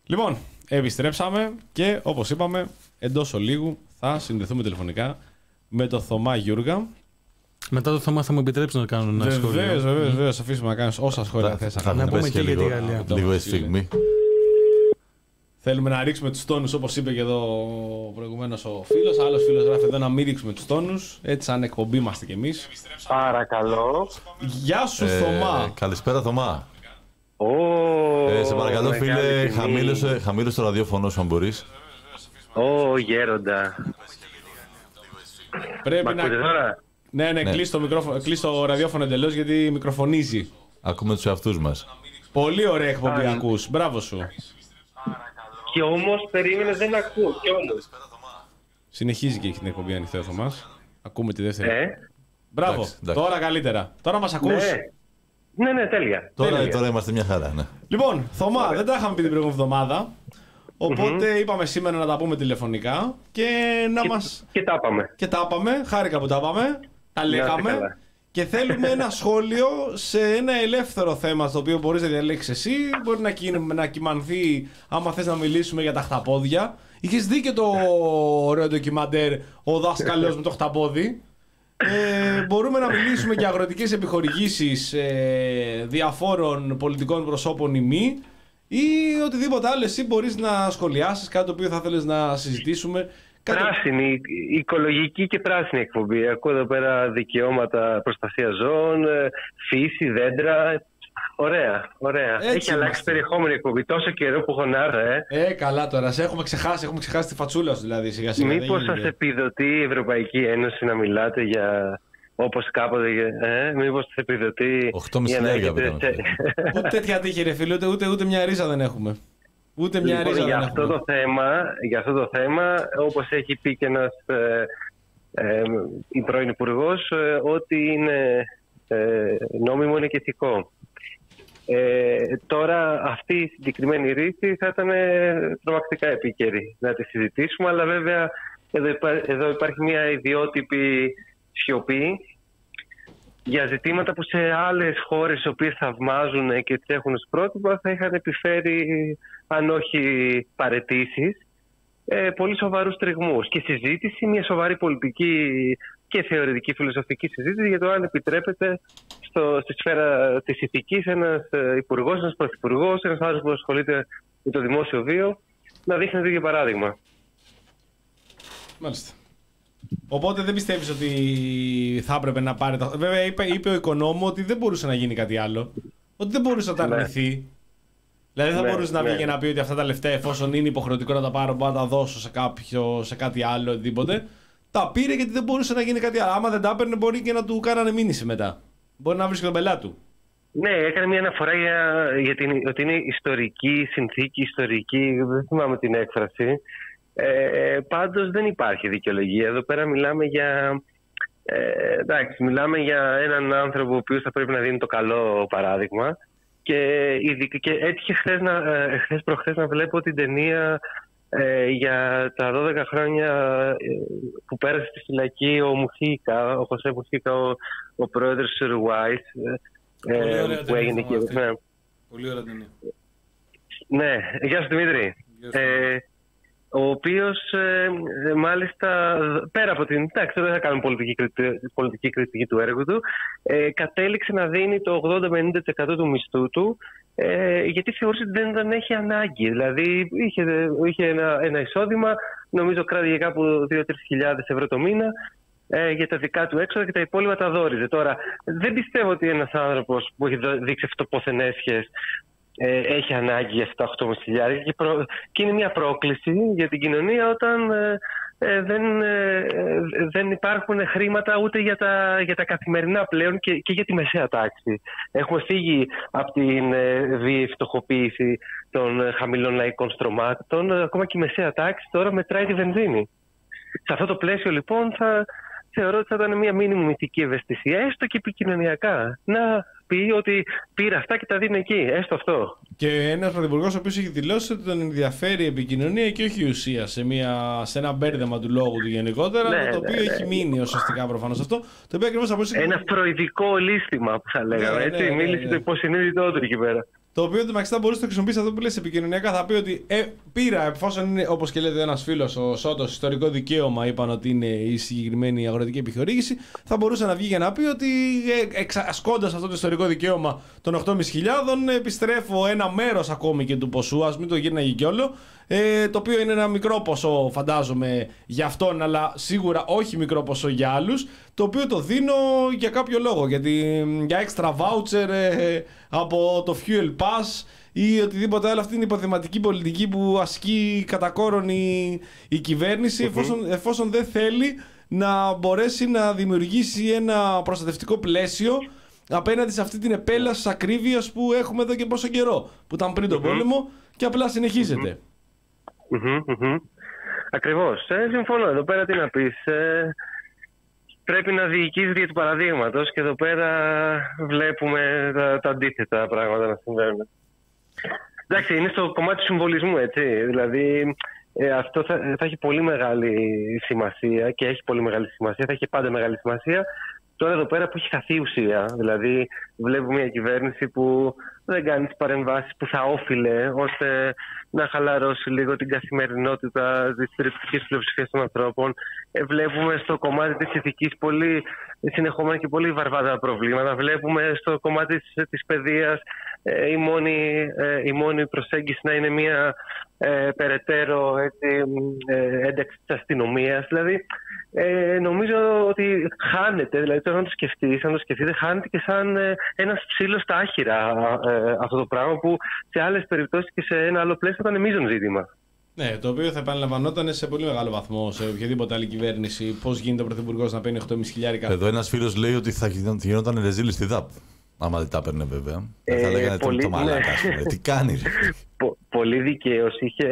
Λοιπόν, επιστρέψαμε και όπως είπαμε, εντός ολίγου θα συνδεθούμε τηλεφωνικά με τον Θωμά Γιούργα. Μετά το Θωμά θα μου επιτρέψει να κάνω ένα σχόλιο. Βεβαίως, βεβαίως, βεβαίως. Αφήσουμε να κάνεις όσα σχόλια θες. Θα να πούμε και για τη Γαλλία. Λίγο εσφιγμή. Θέλουμε να ρίξουμε τους τόνους, όπως είπε και εδώ προηγουμένως ο φίλος. Άλλος φίλος γράφει εδώ να μην ρίξουμε τους τόνους. Έτσι, σαν εκπομπή είμαστε κι εμείς. Παρακαλώ. Γεια σου, Θωμά. Καλησπέρα, Θωμά. Oh, ε, σε παρακαλώ, φίλε, χαμήλωσε, χαμήλωσε το ραδιόφωνο σου αν μπορείς. Ω, oh, γέροντα. Πρέπει να... Ναι, ναι, ναι. Κλείς το, μικρόφωνο, κλείς το ραδιόφωνο εντελώς γιατί μικροφωνίζει. Ακούμε τους εαυτούς μας. Πολύ ωραία εκπομπή ah, ακούς. Μπράβο σου. Και όμως περίμενε, δεν ακούω. Και όμως. Συνεχίζει και έχει την εκπομπή ανοιχτή ο Θωμάς. Ακούμε τη δεύτερη. Ε? Μπράβο. Εντάξει, εντάξει. Τώρα καλύτερα. Τώρα μας ακούς. Ναι, ναι, ναι τέλεια. Τώρα, τέλεια. τώρα είμαστε μια χαρά, ναι. Λοιπόν, Θωμά, ωραία. Δεν τα είχαμε πει την προηγούμενη εβδομάδα. Οπότε mm-hmm. είπαμε σήμερα να τα πούμε τηλεφωνικά και να και, μας... Και τα πάμε. Και τα πάμε. Χάρηκα που τα πάμε. Τα λέγαμε. Και θέλουμε ένα σχόλιο σε ένα ελεύθερο θέμα στο οποίο μπορείς να διαλέξεις εσύ. Μπορεί να, κι, να κυμανθεί άμα θες να μιλήσουμε για τα χταπόδια. Είχες δει και το ωραίο ντοκιμαντέρ «Ο δάσκαλος με το χταπόδι». Ε, μπορούμε να μιλήσουμε για αγροτικές επιχορηγήσεις ε, διαφόρων πολιτικών προσώπων ή μη, ή οτιδήποτε άλλο εσύ μπορείς να σχολιάσεις, κάτι το οποίο θα θέλεις να συζητήσουμε. Πράσινη, οικολογική και πράσινη εκπομπή. Ακούω εδώ πέρα δικαιώματα, προστασία ζώων, φύση, δέντρα. Ωραία, ωραία. Έτσι έχει αλλάξει είμαστε. Περιεχόμενη εκπομπή. Τόσο καιρό που έχω να έρθω, ε. Ε, καλά τώρα. Σε έχουμε ξεχάσει, έχουμε ξεχάσει τη φατσούλα σου δηλαδή. Σιγά σιγά. Μήπως σας επιδοτεί η Ευρωπαϊκή Ένωση να μιλάτε για. Όπως κάποτε. Ε, μήπως σας επιδοτεί. οκτώ κόμμα πέντε χιλιάδες. Ούτε τέτοια τύχη, ρε φίλε, ούτε, ούτε, ούτε μια ρίζα δεν έχουμε. Ούτε μια λοιπόν, ρίζα για δεν αυτό έχουμε. Το θέμα, για αυτό το θέμα, όπως έχει πει και ένας ε, ε, η πρώην Υπουργός, ε, ότι είναι ε, νόμιμο είναι και ηθικό. Ε, τώρα αυτή η συγκεκριμένη ρίση θα ήταν τρομακτικά επίκαιρη να τη συζητήσουμε, αλλά βέβαια εδώ, υπά, εδώ υπάρχει μια ιδιότυπη σιωπή για ζητήματα που σε άλλες χώρες οι οποίες θαυμάζουν και τις έχουν ως πρότυπα θα είχαν επιφέρει, αν όχι παραιτήσεις, ε, πολύ σοβαρούς τριγμούς και συζήτηση, μια σοβαρή πολιτική και θεωρητική φιλοσοφική συζήτηση για το αν επιτρέπεται στο, στη σφαίρα της ηθικής ένας υπουργός, ένας πρωθυπουργός, ένας άνθρωπος που ασχολείται με το δημόσιο βίο να δείχνει το ίδιο παράδειγμα. Μάλιστα. Οπότε δεν πιστεύεις ότι θα έπρεπε να πάρει τα... Βέβαια είπε, είπε ο οικονόμου ότι δεν μπορούσε να γίνει κάτι άλλο. Ότι δεν μπορούσε να τα αρνηθεί. Ναι. Δηλαδή δεν θα ναι, μπορούσε να βγει ναι. και να πει ότι αυτά τα λεφτά, εφόσον είναι υποχρεωτικό να τα πάρω, μπορώ να τα δώσω σε, κάποιο, σε κάτι άλλο, οτιδήποτε. Τα πήρε γιατί δεν μπορούσε να γίνει κάτι άλλο. Άμα δεν τα έπαιρνε, μπορεί και να του κάνανε μήνυση μετά. Μπορεί να βρει και τον πελάτη του. Ναι, έκανε μια αναφορά για, για την, ότι είναι ιστορική συνθήκη, ιστορική. Δεν θυμάμαι την έκφραση. Ε, πάντως δεν υπάρχει δικαιολογία. Εδώ πέρα μιλάμε για, ε, εντάξει, μιλάμε για έναν άνθρωπο ο οποίος θα πρέπει να δίνει το καλό παράδειγμα και, και έτυχε χθες, να, χθες προχθές να βλέπω την ταινία ε, για τα δώδεκα χρόνια που πέρασε στη φυλακή ο Μουχίκα, ο Χωσέ Μουχίκα, ο, ο πρόεδρος της Ουρουάης ε, που έγινε εκεί. Ναι. Πολύ ωραία ταινία. Ναι, γεια σου Δημήτρη. Γεια σου. Ε, ο οποίος ε, μάλιστα πέρα από την... Εντάξει, δεν θα κάνουμε πολιτική, πολιτική κριτική του έργου του, ε, κατέληξε να δίνει το ογδόντα με ενενήντα τοις εκατό του μισθού του ε, γιατί θεωρούσε ότι δεν τον έχει ανάγκη. Δηλαδή είχε, είχε ένα, ένα εισόδημα, νομίζω κράτηγε κάπου δύο με τρεις χιλιάδες ευρώ το μήνα ε, για τα δικά του έξοδα και τα υπόλοιπα τα δόριζε. Τώρα δεν πιστεύω ότι ένας άνθρωπος που έχει δείξει αυτοπόθενέσχες Ε, έχει ανάγκη για αυτά τα οκτώ κόμμα πέντε χιλιάδες και, προ... και είναι μια πρόκληση για την κοινωνία όταν ε, ε, δεν, ε, δεν υπάρχουν χρήματα ούτε για τα, για τα καθημερινά πλέον και, και για τη μεσαία τάξη. Έχουμε φύγει από την ε, βίαιη φτωχοποίηση των ε, χαμηλών λαϊκών στρωμάτων, ακόμα και η μεσαία τάξη τώρα μετράει τη βενζίνη. Σε αυτό το πλαίσιο λοιπόν θα θεωρώ ότι θα ήταν μια μήνυμη ηθική ευαισθησία, έστω και επικοινωνιακά. Να πει ότι πήρα αυτά και τα δίνει εκεί, έστω αυτό. Και ένας πρωθυπουργός ο οποίος έχει δηλώσει ότι τον ενδιαφέρει η επικοινωνία και όχι η ουσία, σε, μια, σε ένα μπέρδεμα του λόγου του γενικότερα, ναι, το οποίο ναι, έχει ναι. μείνει ουσιαστικά προφανώς αυτό. Το οποίο ακριβώς θα μπορούσε... Ένα φροηδικό λύστημα που θα λέγαμε, ναι, έτσι. Ναι, ναι, ναι. Μίλησε το υποσυνείδητό του εκεί πέρα. Το οποίο εντωμεταξύ θα μπορούσε να το χρησιμοποιήσει αυτό που λες επικοινωνιακά. Θα πει ότι ε, πήρα, εφόσον είναι όπως και λέτε ένας φίλος, ο Σότος, ιστορικό δικαίωμα, είπαν ότι είναι η συγκεκριμένη αγροτική επιχορήγηση, θα μπορούσε να βγει για να πει ότι ε, ασκώντας αυτό το ιστορικό δικαίωμα των οκτώ χιλιάδες πεντακόσια, επιστρέφω ένα μέρος ακόμη και του ποσού, ας μην το γύρναγε κι όλο, ε, το οποίο είναι ένα μικρό ποσό, φαντάζομαι, για αυτόν, αλλά σίγουρα όχι μικρό ποσό για άλλους, το οποίο το δίνω για κάποιο λόγο, γιατί για extra voucher ε, από το Fuel Pass ή οτιδήποτε άλλο. Αυτή είναι η υποθεματική πολιτική που ασκεί κατά κόρον η, η κυβέρνηση, mm-hmm. εφόσον, εφόσον δεν θέλει να μπορέσει να δημιουργήσει ένα προστατευτικό πλαίσιο απέναντι σε αυτή την επέλαση της ακρίβειας που έχουμε εδώ και πόσο καιρό, που ήταν πριν τον mm-hmm. πόλεμο και απλά συνεχίζεται. Mm-hmm. Mm-hmm. Ακριβώς. Ε, συμφωνώ. Εδώ πέρα τι να πεις. Ε, πρέπει να διοικείς δια του παραδείγματος και εδώ πέρα βλέπουμε τα, τα αντίθετα πράγματα να συμβαίνουν. Εντάξει, είναι στο κομμάτι του συμβολισμού, έτσι. Δηλαδή, ε, αυτό θα, θα έχει πολύ μεγάλη σημασία και έχει πολύ μεγάλη σημασία, θα έχει πάντα μεγάλη σημασία. Τώρα εδώ πέρα που έχει χαθεί η ουσία, δηλαδή βλέπουμε μια κυβέρνηση που δεν κάνει τις παρεμβάσεις που θα όφιλε ώστε να χαλαρώσει λίγο την καθημερινότητα της στρατιωτικής πλειοψηφίας των ανθρώπων. Ε, βλέπουμε στο κομμάτι της ηθικής πολύ συνεχόμενα και πολύ βαρβάτα προβλήματα. Βλέπουμε στο κομμάτι της, της παιδείας ε, η, μόνη, ε, η μόνη προσέγγιση να είναι μια ε, περαιτέρω έτσι, ε, ένταξη της αστυνομίας. Δηλαδή, Ε, νομίζω ότι χάνεται, δηλαδή τώρα να το σκεφτείς, αν το σκεφτείτε, χάνεται και σαν ε, ένας ψήλος στα άχυρα ε, αυτό το πράγμα που σε άλλες περιπτώσεις και σε ένα άλλο πλαίσιο ήταν μείζον ζήτημα. Ναι, το οποίο θα επαναλαμβανόταν σε πολύ μεγάλο βαθμό σε οποιαδήποτε άλλη κυβέρνηση. Πώς γίνεται ο Πρωθυπουργός να παίρνει οκτώ χιλιάδες χιλιάρικα. Εδώ ένας φίλος λέει ότι θα γινόταν ρεζίλη στη ΔΑΠ. Άμα δεν τα έπαιρνε βέβαια. Δεν θα Ε, λέγανε πολύ- το μαλάκα, ας πούμε. Τι κάνει, ρε. Πο- πολύ δικαίως. Είχε,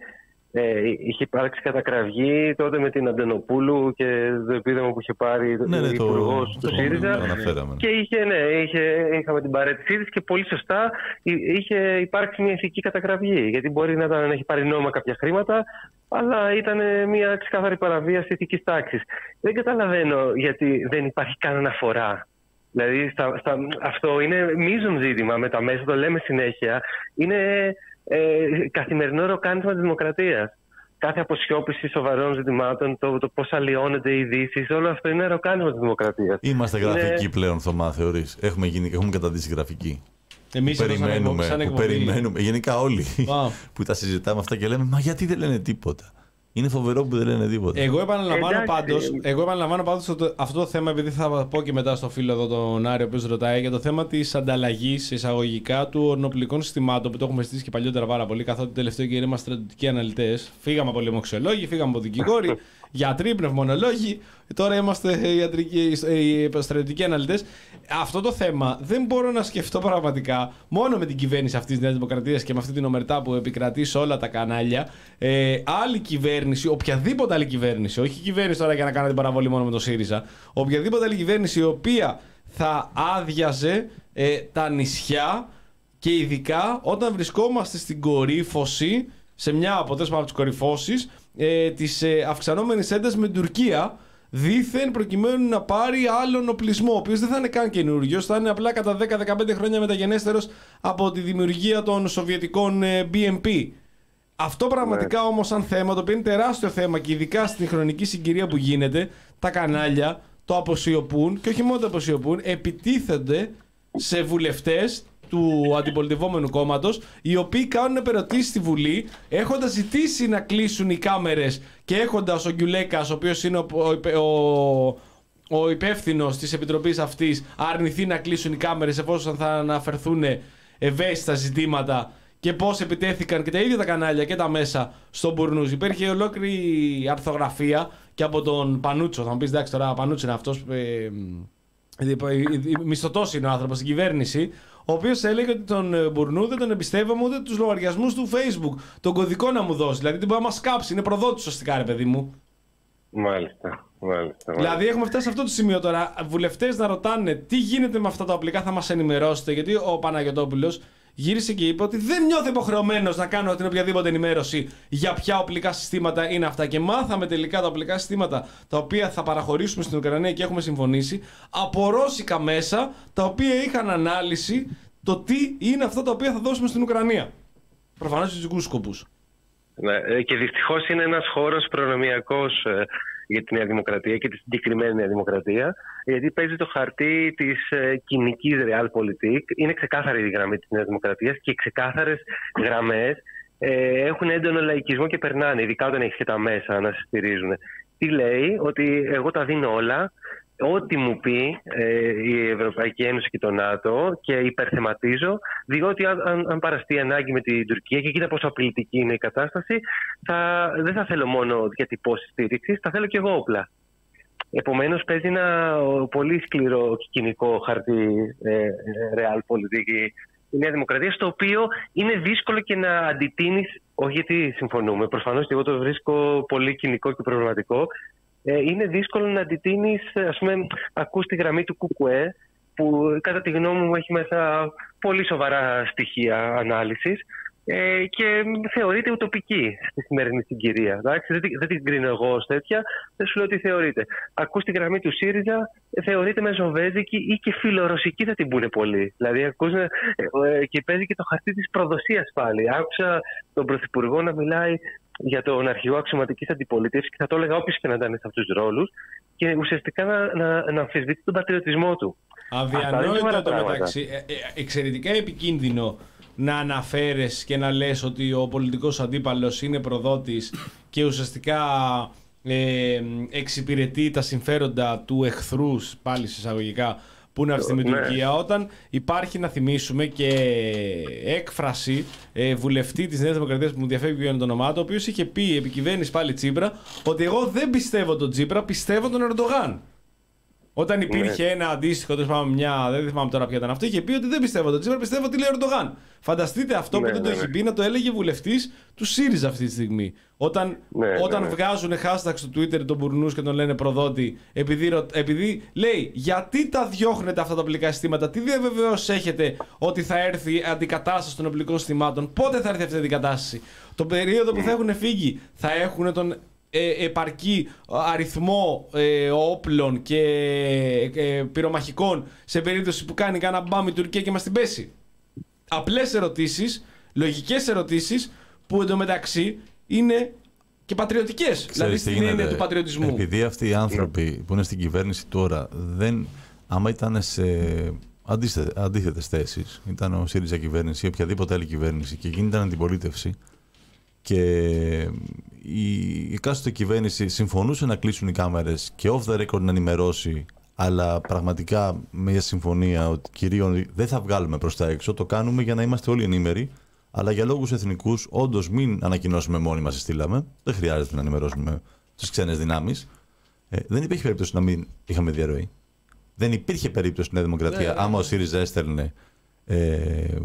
ε, είχε υπάρξει κατακραυγή τότε με την Αντενοπούλου και το επίδομα που είχε πάρει Ναι, ναι, ο το- Υπουργός το του ΣΥΡΙΖΑ. αναφέραμε. Και είχε, ναι, είχε, είχαμε την παρέτησή της και πολύ σωστά εί- είχε υπάρξει μια ηθική κατακραυγή. Γιατί μπορεί να, ήταν, να έχει πάρει νόμιμα κάποια χρήματα, αλλά ήταν μια ξεκάθαρη παραβίαση ηθικής τάξης. Δεν καταλαβαίνω γιατί δεν υπάρχει καν αναφορά. Δηλαδή στα, στα, αυτό είναι μείζον ζήτημα με τα μέσα, το λέμε συνέχεια. Είναι ε, καθημερινό ροκάνισμα της δημοκρατίας. Κάθε αποσιώπηση σοβαρών ζητημάτων, το, το πώς αλλοιώνεται οι ειδήσεις, όλο αυτό είναι ροκάνισμα της δημοκρατίας. Είμαστε Είναι- γραφικοί πλέον, Θωμά, θεωρείς. Έχουμε, γίνει, έχουμε καταντήσει γραφική. Εμείς Που εδώ σαν περιμένουμε, εκπομπή- σαν που εκπομπή. περιμένουμε. Γενικά όλοι Wow. που τα συζητάμε αυτά και λέμε, μα γιατί δεν λένε τίποτα. Είναι φοβερό που δεν λένε τίποτα. Εγώ επαναλαμβάνω Εντάξει. πάντως, εγώ επαναλαμβάνω πάντως ότι αυτό το θέμα, επειδή θα πω και μετά στο φίλο εδώ τον Άρη, ο οποίος ρωτάει για το θέμα της ανταλλαγής εισαγωγικά του ορνοπλικών συστημάτων, που το έχουμε συζητήσει και παλιότερα πάρα πολύ, καθότι τελευταίο καιρό είμαστε στρατιωτικοί αναλυτές. Φύγαμε από λοιμοξιολόγοι, φύγαμε από δικηγόροι, γιατροί, πνευμονολόγοι, τώρα είμαστε ιατρικοί, ε, στρατιωτικοί αναλυτές. Αυτό το θέμα δεν μπορώ να σκεφτώ πραγματικά μόνο με την κυβέρνηση αυτής της Νέας Δημοκρατίας και με αυτή την ομερτά που επικρατεί σε όλα τα κανάλια. Ε, άλλη κυβέρνηση, οποιαδήποτε άλλη κυβέρνηση, όχι κυβέρνηση τώρα για να κάνω την παραβολή μόνο με το ΣΥΡΙΖΑ, οποιαδήποτε άλλη κυβέρνηση η οποία θα άδειαζε ε, τα νησιά και ειδικά όταν βρισκόμαστε στην κορύφωση, σε μια από, από τις κορυφώσεις ε, της ε, αυξανόμενης έντασης με την Τουρκία, δήθεν προκειμένου να πάρει άλλον οπλισμό, ο οποίος δεν θα είναι καν καινούριος, θα είναι απλά κατά δέκα με δεκαπέντε χρόνια μεταγενέστερος από τη δημιουργία των σοβιετικών ε, μπι εμ πι. Αυτό πραγματικά Ναι. όμως σαν θέμα, το οποίο είναι τεράστιο θέμα και ειδικά στην χρονική συγκυρία που γίνεται, τα κανάλια το αποσιωπούν και όχι μόνο το αποσιωπούν, επιτίθενται σε βουλευτές του αντιπολιτευόμενου κόμματος, οι οποίοι κάνουν επερωτήσεις στη Βουλή, έχοντας ζητήσει να κλείσουν οι κάμερες και έχοντας ο Γκιουλέκας, ο οποίος είναι ο, ο, ο, ο υπεύθυνος της επιτροπής αυτής, αρνηθεί να κλείσουν οι κάμερες εφόσον θα αναφερθούν ευαίσθητα ζητήματα και πώς επιτέθηκαν και τα ίδια τα κανάλια και τα μέσα στον Μπουρνούζ. Υπήρχε ολόκληρη αρθογραφία και από τον Πανούτσο. Θα μου πεις, εντάξει, τώρα ο Πανούτσο είναι αυτός. Ε, μισθωτός είναι ο άνθρωπος στην κυβέρνηση, ο οποίος έλεγε ότι τον Μπουρνού δεν τον εμπιστεύομαι ούτε τους λογαριασμούς του Facebook. Τον κωδικό να μου δώσει. Δηλαδή την μπορεί να μας κάψει. Είναι προδότης σωστικά, ρε παιδί μου. Μάλιστα. Μάλιστα, Δηλαδή έχουμε φτάσει σε αυτό το σημείο τώρα. Βουλευτές να ρωτάνε τι γίνεται με αυτά τα οπλικά, θα μας ενημερώσετε. Γιατί ο Παναγιωτόπουλος γύρισε και είπε ότι δεν νιώθει υποχρεωμένος να κάνω την οποιαδήποτε ενημέρωση για ποια οπλικά συστήματα είναι αυτά. Και μάθαμε τελικά τα οπλικά συστήματα τα οποία θα παραχωρήσουμε στην Ουκρανία και έχουμε συμφωνήσει από ρώσικα μέσα, τα οποία είχαν ανάλυση το τι είναι αυτά τα οποία θα δώσουμε στην Ουκρανία. Προφανώς στους δικούς σκοπούς. Ναι, και δυστυχώς είναι ένας χώρος προνομιακός ε, για τη Νέα Δημοκρατία και τη συγκεκριμένη Νέα Δημοκρατία, γιατί παίζει το χαρτί της ε, κοινικής realpolitik. Είναι ξεκάθαρη η γραμμή της Νέας Δημοκρατίας και οι ξεκάθαρες γραμμές ε, έχουν έντονο λαϊκισμό και περνάνε, ειδικά όταν έχει και τα μέσα να σε στηρίζουν. Τι λέει? Ότι εγώ τα δίνω όλα, ό,τι μου πει ε, η Ευρωπαϊκή Ένωση και το ΝΑΤΟ, και υπερθεματίζω, διότι αν, αν, αν παραστεί ανάγκη με την Τουρκία και κοίτα πόσο απειλητική είναι η κατάσταση, θα, δεν θα θέλω μόνο διατυπώσεις στήριξης, θα θέλω και εγώ όπλα. Επομένως παίζει ένα πολύ σκληρό και κοινικό χαρτί ε, realpolitik η Νέα Δημοκρατία, στο οποίο είναι δύσκολο και να αντιτείνεις, όχι γιατί συμφωνούμε, προφανώς και εγώ το βρίσκω πολύ κοινικό και προβληματικό. Είναι δύσκολο να αντιτείνεις, ας πούμε, ακούς τη γραμμή του Κουκουέ, που κατά τη γνώμη μου έχει μέσα πολύ σοβαρά στοιχεία ανάλυσης ε, και θεωρείται ουτοπική στη σημερινή συγκυρία. Εντάξει, δεν, δεν την κρίνω εγώ ως τέτοια, δεν σου λέω τι θεωρείται. Ακούς τη γραμμή του ΣΥΡΙΖΑ, θεωρείται μεζοβέζικη ή και φιλορωσική, θα την πούνε πολλοί. Δηλαδή, ακούς ε, ε, και παίζει και το χαρτί της προδοσίας πάλι. Άκουσα τον Πρωθυπουργό να μιλάει για τον αρχηγό αξιωματικής αντιπολίτευσης, και θα το έλεγα όποιος και να ήταν σε αυτούς τους ρόλους, και ουσιαστικά να, να, να αμφισβητεί τον πατριωτισμό του. Αδιανόητο το μεταξύ. Ε, ε, εξαιρετικά επικίνδυνο να αναφέρεις και να λες ότι ο πολιτικός αντίπαλος είναι προδότης και ουσιαστικά ε, εξυπηρετεί τα συμφέροντα του εχθρού, πάλι εισαγωγικά, που είναι αυτή με την Τουρκία, όταν υπάρχει, να θυμίσουμε, και έκφραση ε, βουλευτή της Νέας Δημοκρατίας που μου διαφεύγει για το όνομά του, ο οποίος είχε πει επί κυβέρνηση πάλι Τσίπρα, ότι εγώ δεν πιστεύω τον Τσίπρα, πιστεύω τον Ερντογάν. Όταν υπήρχε ναι. ένα αντίστοιχο, δεν, μια, δεν θυμάμαι τώρα ποια ήταν αυτό, είχε πει ότι δεν πιστεύω τον Τσίπρα, πιστεύω ότι λέει Ερντογάν. Φανταστείτε αυτό ναι, που δεν ναι, το έχει ναι. πει να το έλεγε βουλευτής του ΣΥΡΙΖΑ αυτή τη στιγμή. Όταν, ναι, όταν ναι, ναι. βγάζουν hashtag στο Twitter τον Μπουρνούς και τον λένε προδότη, επειδή, επειδή λέει γιατί τα διώχνετε αυτά τα οπλικά συστήματα, τι διαβεβαιώσεις έχετε ότι θα έρθει αντικατάσταση των οπλικών συστημάτων, πότε θα έρθει αυτή η αντικατάσταση. Το περίοδο που θα έχουν φύγει θα έχουν τον Ε, επαρκή αριθμό ε, όπλων και ε, πυρομαχικών σε περίπτωση που κάνει κανένα μπάμ η Τουρκία και μας την πέσει. Απλές ερωτήσεις, λογικές ερωτήσεις, που εντωμεταξύ είναι και πατριωτικές. Δηλαδή στην έννοια του πατριωτισμού. Επειδή αυτοί οι άνθρωποι που είναι στην κυβέρνηση τώρα, δεν, άμα ήταν σε αντίθετες θέσεις, ήταν ο ΣΥΡΙΖΑ κυβέρνηση ή οποιαδήποτε άλλη κυβέρνηση και γίνονταν αντιπολίτευση, και η εκάστοτε κυβέρνηση συμφωνούσε να κλείσουν οι κάμερες και off the record να ενημερώσει, αλλά πραγματικά με μια συμφωνία ότι κυρίως δεν θα βγάλουμε προς τα έξω, το κάνουμε για να είμαστε όλοι ενήμεροι, αλλά για λόγους εθνικούς όντως μην ανακοινώσουμε μόνοι μας, στείλαμε, δεν χρειάζεται να ενημερώσουμε τις ξένες δυνάμεις. Ε, δεν υπήρχε περίπτωση να μην είχαμε διαρροή. Δεν υπήρχε περίπτωση στη Νέα Δημοκρατία, ναι, άμα ναι. ο ΣΥΡΙΖΑ έστελνε ε,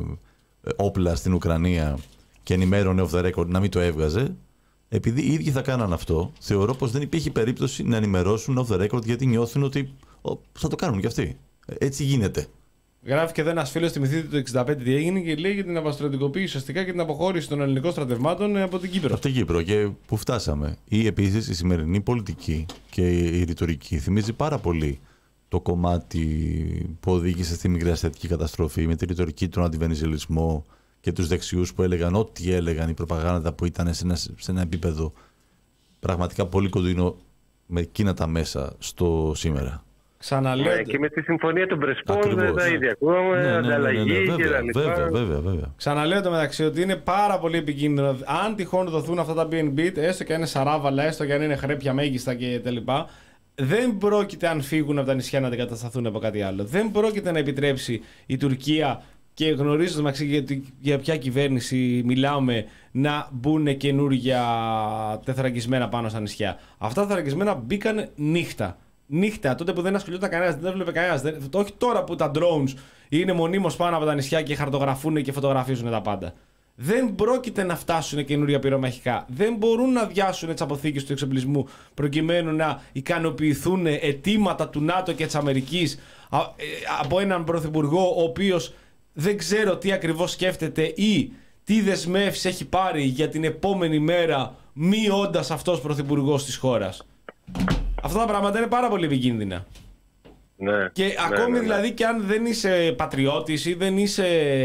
όπλα στην Ουκρανία και ενημέρωνε off the record, να μην το έβγαζε. Επειδή οι ίδιοι θα κάναν αυτό, θεωρώ πως δεν υπήρχε περίπτωση να ενημερώσουν off the record, γιατί νιώθουν ότι ο, θα το κάνουν κι αυτοί. Έτσι γίνεται. Γράφει και εδώ ένας φίλος, θυμηθείτε το εξήντα πέντε τι έγινε, και λέει για την αποστρατικοποίηση ουσιαστικά και την αποχώρηση των ελληνικών στρατευμάτων από την Κύπρο. Από την Κύπρο, και που φτάσαμε. Ή επίσης η σημερινή πολιτική και η ρητορική θυμίζει πάρα πολύ το κομμάτι που οδήγησε στη μικρασιατική καταστροφή, με τη ρητορική, τον αντιβενιζελισμό και τους δεξιούς που έλεγαν ό,τι έλεγαν, η προπαγάνδα που ήταν σε ένα, σε ένα επίπεδο πραγματικά πολύ κοντινό με εκείνα τα μέσα στο σήμερα. Ξαναλέω. Ναι, και με τη συμφωνία των Πρεσπών δεν τα ίδια ακούμε, ανταλλαγή και τα λοιπά. Βέβαια, βέβαια, βέβαια. Ξαναλέω το μεταξύ ότι είναι πάρα πολύ επικίνδυνο. Αν τυχόν δοθούν αυτά τα μπι εν μπι, έστω και αν είναι σαράβαλα, έστω και αν είναι χρέπια μέγιστα κτλ., δεν πρόκειται, αν φύγουν από τα νησιά, να αντικατασταθούν από κάτι άλλο. Δεν πρόκειται να επιτρέψει η Τουρκία, και γνωρίζοντας μεταξύ για, για ποια κυβέρνηση μιλάμε, να μπουν καινούργια τεθρακισμένα πάνω στα νησιά. Αυτά τα τεθρακισμένα μπήκαν νύχτα. Νύχτα, τότε που δεν ασχολιόταν κανένας, δεν έβλεπε κανένας. Όχι τώρα που τα drones είναι μονίμως πάνω από τα νησιά και χαρτογραφούν και φωτογραφίζουν τα πάντα. Δεν πρόκειται να φτάσουν καινούρια πυρομαχικά. Δεν μπορούν να αδειάσουν τις αποθήκες του εξοπλισμού προκειμένου να ικανοποιηθούν αιτήματα του ΝΑΤΟ και της Αμερικής από έναν πρωθυπουργό ο οποίος δεν ξέρω τι ακριβώς σκέφτεται ή τι δεσμεύσεις έχει πάρει για την επόμενη μέρα, μη όντας αυτός πρωθυπουργός της χώρας. Αυτά τα πράγματα είναι πάρα πολύ επικίνδυνα. Ναι, και ναι, ακόμη ναι, ναι. δηλαδή και αν δεν είσαι πατριώτης ή δεν είσαι,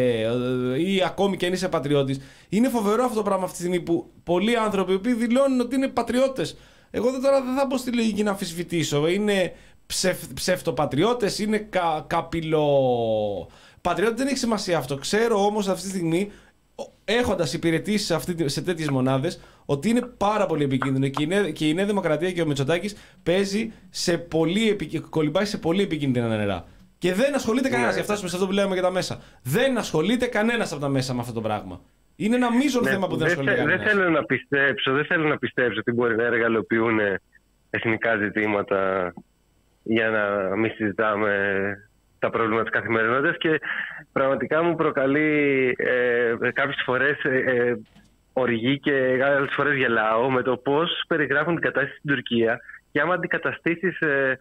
ή ακόμη και αν είσαι πατριώτης, είναι φοβερό αυτό το πράγμα αυτή τη στιγμή που πολλοί άνθρωποι που δηλώνουν ότι είναι πατριώτες. Εγώ δεν, τώρα δεν θα μπω στη λογική να αμφισβητήσω. Είναι ψευ, ψευτοπατριώτες, είναι κα, καπηλο... Πατριώτες, δεν έχει σημασία αυτό. Ξέρω όμως αυτή τη στιγμή, έχοντας υπηρετήσει σε, αυτή, σε τέτοιες μονάδες, ότι είναι πάρα πολύ επικίνδυνο και η Νέα, και η Νέα Δημοκρατία και ο Μητσοτάκης παίζει σε πολύ, κολυμπάει σε πολύ επικίνδυνα νερά. Και δεν ασχολείται κανένας, για φτάσουμε σε αυτό που λέμε για τα μέσα. Δεν ασχολείται κανένας από τα μέσα με αυτό το πράγμα. Είναι ένα μείζον ναι, θέμα που δεν ασχολείται κανένας. Δεν θέλω να πιστέψω, δεν θέλω να πιστέψω ότι μπορεί να εργαλοποιούν εθνικά ζητήματα για να μην συζητάμε τα προβλήματα της καθημερινότητας, και πραγματικά μου προκαλεί ε, κάποιες φορές ε, ε, οργή και άλλες φορές γελάω με το πώς περιγράφουν την κατάσταση στην Τουρκία, και άμα αντικαταστήσεις ε,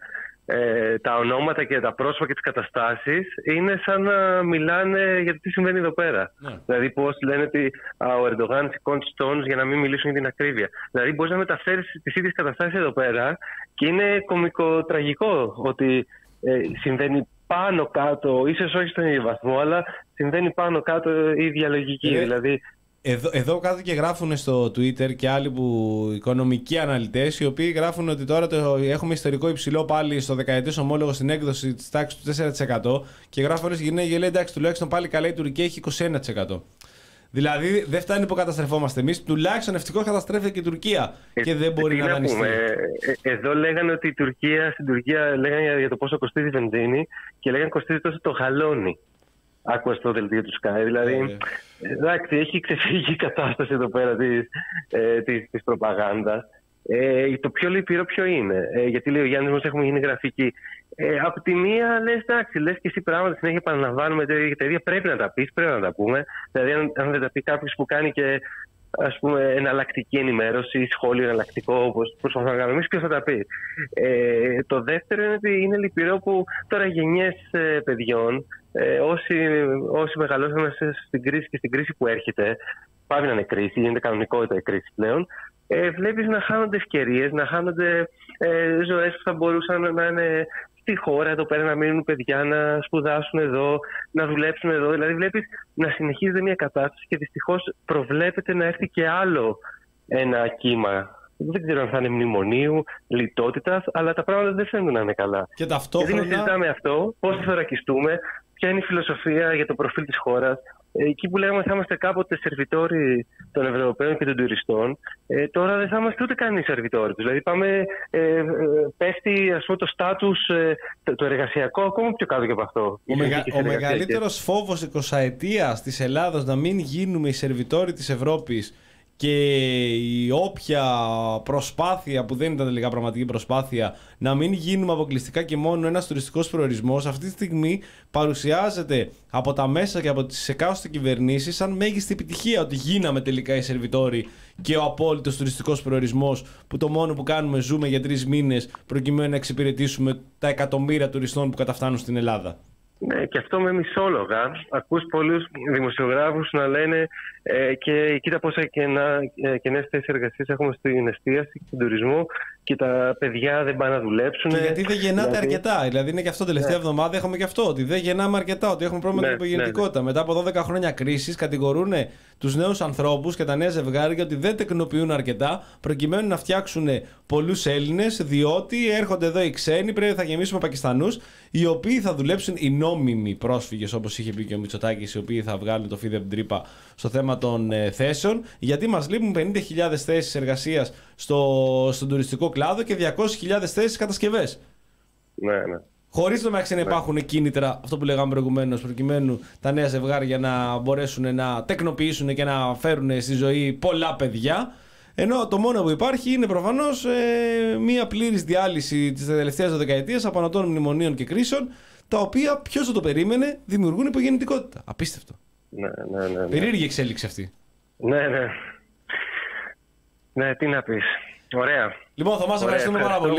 ε, τα ονόματα και τα πρόσωπα και τις καταστάσεις, είναι σαν να μιλάνε για το τι συμβαίνει εδώ πέρα. Ναι. Δηλαδή πώς λένε ότι α, ο Ερντογάν σηκώνει τους τόνους για να μην μιλήσουν για την ακρίβεια. Δηλαδή μπορείς να μεταφέρεις τις ίδιες καταστάσεις εδώ πέρα, και είναι κωμικοτραγικό ότι ε, συμβαίνει πάνω κάτω, ίσως όχι στον ίδιο βαθμό, αλλά συμβαίνει πάνω κάτω η ίδια λογική. Ε, δηλαδή... εδώ, εδώ κάτω και γράφουν στο Twitter και άλλοι που, οικονομικοί αναλυτές, οι οποίοι γράφουν ότι τώρα το, έχουμε ιστορικό υψηλό πάλι στο δεκαετές ομόλογο στην έκδοση της τάξης του τέσσερα τοις εκατό, και γράφουν όλες οι γυναίκες και λέει εντάξει, τουλάχιστον πάλι καλά η Τουρκία έχει είκοσι ένα τοις εκατό. Δηλαδή δεν φτάνει που καταστρεφόμαστε εμείς, τουλάχιστον ευτυχώς καταστρέφεται και η Τουρκία ε, και δεν μπορεί να δανειστεί. Ε, εδώ λέγανε ότι η Τουρκία, στην Τουρκία λέγανε για, για το πόσο κοστίζει η βενζίνη, και λέγανε κοστίζει τόσο το χαλόνι. Άκουα στο δελτίο του Sky. Δηλαδή, ε, εντάξει, έχει ξεφύγει η κατάσταση εδώ πέρα της, ε, της, της προπαγάνδας. Ε, το πιο λυπηρό ποιο είναι, ε, γιατί λέει ο Γιάννης μας έχουμε γίνει γραφικοί. Ε, από τη μία λες εντάξει, λες και εσύ πράγματα συνέχεια επαναλαμβάνουμε τα ίδια, πρέπει να τα πεις, πρέπει να τα πούμε. Δηλαδή αν, αν δεν τα πει κάποιος που κάνει και ας πούμε εναλλακτική ενημέρωση, σχόλιο εναλλακτικό όπως προσπαθούμε να κάνουμε εμείς, ποιος θα τα πει. Ε, το δεύτερο είναι ότι είναι λυπηρό που τώρα γενιές ε, παιδιών, ε, όσοι, όσοι μεγαλώσαμε στην κρίση και στην κρίση που έρχεται, πάβει να είναι κρίση, γίνεται κανονικότητα η κρίση πλέον, ε, βλέπεις να χάνονται ευκαιρίες, να χάνονται ε, ζωές που θα μπορούσαν να είναι στη χώρα εδώ πέρα, να μείνουν παιδιά, να σπουδάσουν εδώ, να δουλέψουν εδώ. Δηλαδή βλέπεις να συνεχίζεται μια κατάσταση και δυστυχώς προβλέπεται να έρθει και άλλο ένα κύμα. Δεν ξέρω αν θα είναι μνημονίου, λιτότητας, αλλά τα πράγματα δεν φαίνονται να είναι καλά. Και ταυτόχρονα... Γιατί να συζητάμε αυτό, πώς θα θωρακιστούμε, ποια είναι η φιλοσοφία για το προφίλ της χώρας. Εκεί που λέγαμε θα είμαστε κάποτε σερβιτόροι των Ευρωπαίων και των τουριστών, ε, τώρα δεν θα είμαστε ούτε καν οι σερβιτόροι τους. Δηλαδή πάμε, ε, ε, πέφτει ας πούμε, το στάτους, ε, το, το εργασιακό ακόμα πιο κάτω και από αυτό. Ο, μεγα, ο μεγαλύτερος φόβος εικοσαετίας της Ελλάδος να μην γίνουμε οι σερβιτόροι της Ευρώπης, και η όποια προσπάθεια που δεν ήταν τελικά πραγματική προσπάθεια να μην γίνουμε αποκλειστικά και μόνο ένας τουριστικός προορισμός, αυτή τη στιγμή παρουσιάζεται από τα μέσα και από τις εκάστοτε κυβερνήσεις σαν μέγιστη επιτυχία, ότι γίναμε τελικά οι σερβιτόροι και ο απόλυτος τουριστικός προορισμός, που το μόνο που κάνουμε ζούμε για τρεις μήνες προκειμένου να εξυπηρετήσουμε τα εκατομμύρια τουριστών που καταφτάνουν στην Ελλάδα. Ναι, και αυτό με μισόλογα. Ακούς πολλούς δημοσιογράφους να λένε ε, και κοίτα πόσα κενά, ε, κενές θέσεις εργασίας έχουμε στην εστίαση και στον τουρισμό, και τα παιδιά δεν πάνε να δουλέψουν. Και γιατί δεν γεννάτε δηλαδή... αρκετά. Δηλαδή είναι και αυτό. Τελευταία ναι. εβδομάδα έχουμε και αυτό. Ότι δεν γεννάμε αρκετά. Ότι έχουμε πρόβλημα με την υπογεννητικότητα. Ναι, ναι. Μετά από δώδεκα χρόνια κρίσης κατηγορούν τους νέους ανθρώπους και τα νέα ζευγάρια ότι δεν τεκνοποιούν αρκετά προκειμένου να φτιάξουν πολλούς Έλληνες, διότι έρχονται εδώ οι ξένοι, πρέπει να γεμίσουμε Πακιστανούς, οι οποίοι θα δουλέψουν, οι νόμιμοι πρόσφυγες, όπως είχε πει και ο Μητσοτάκης, οι οποίοι θα βγάλουν το φίδε τρύπα στο θέμα των ε, θέσεων, γιατί μας λείπουν πενήντα χιλιάδες θέσεις εργασίας στο, στον τουριστικό κλάδο και διακόσιες χιλιάδες θέσεις κατασκευές. Ναι, ναι. Χωρίς το μεταξύ να υπάρχουν κίνητρα, αυτό που λέγαμε προηγουμένως, προκειμένου τα νέα ζευγάρια να μπορέσουν να τεκνοποιήσουν και να φέρουν στη ζωή πολλά παιδιά. Ενώ το μόνο που υπάρχει είναι προφανώς ε, μία πλήρης διάλυση της τελευταίας δεκαετίας απανωτών μνημονίων και κρίσεων, τα οποία ποιος δεν το περίμενε δημιουργούν υπογεννητικότητα. Απίστευτο. Ναι, ναι, ναι, ναι. Περίεργη εξέλιξη αυτή. Ναι, ναι. Ναι, τι να πεις. Ωραία. Λοιπόν, Θωμά, σε ευχαριστούμε πάρα πολύ.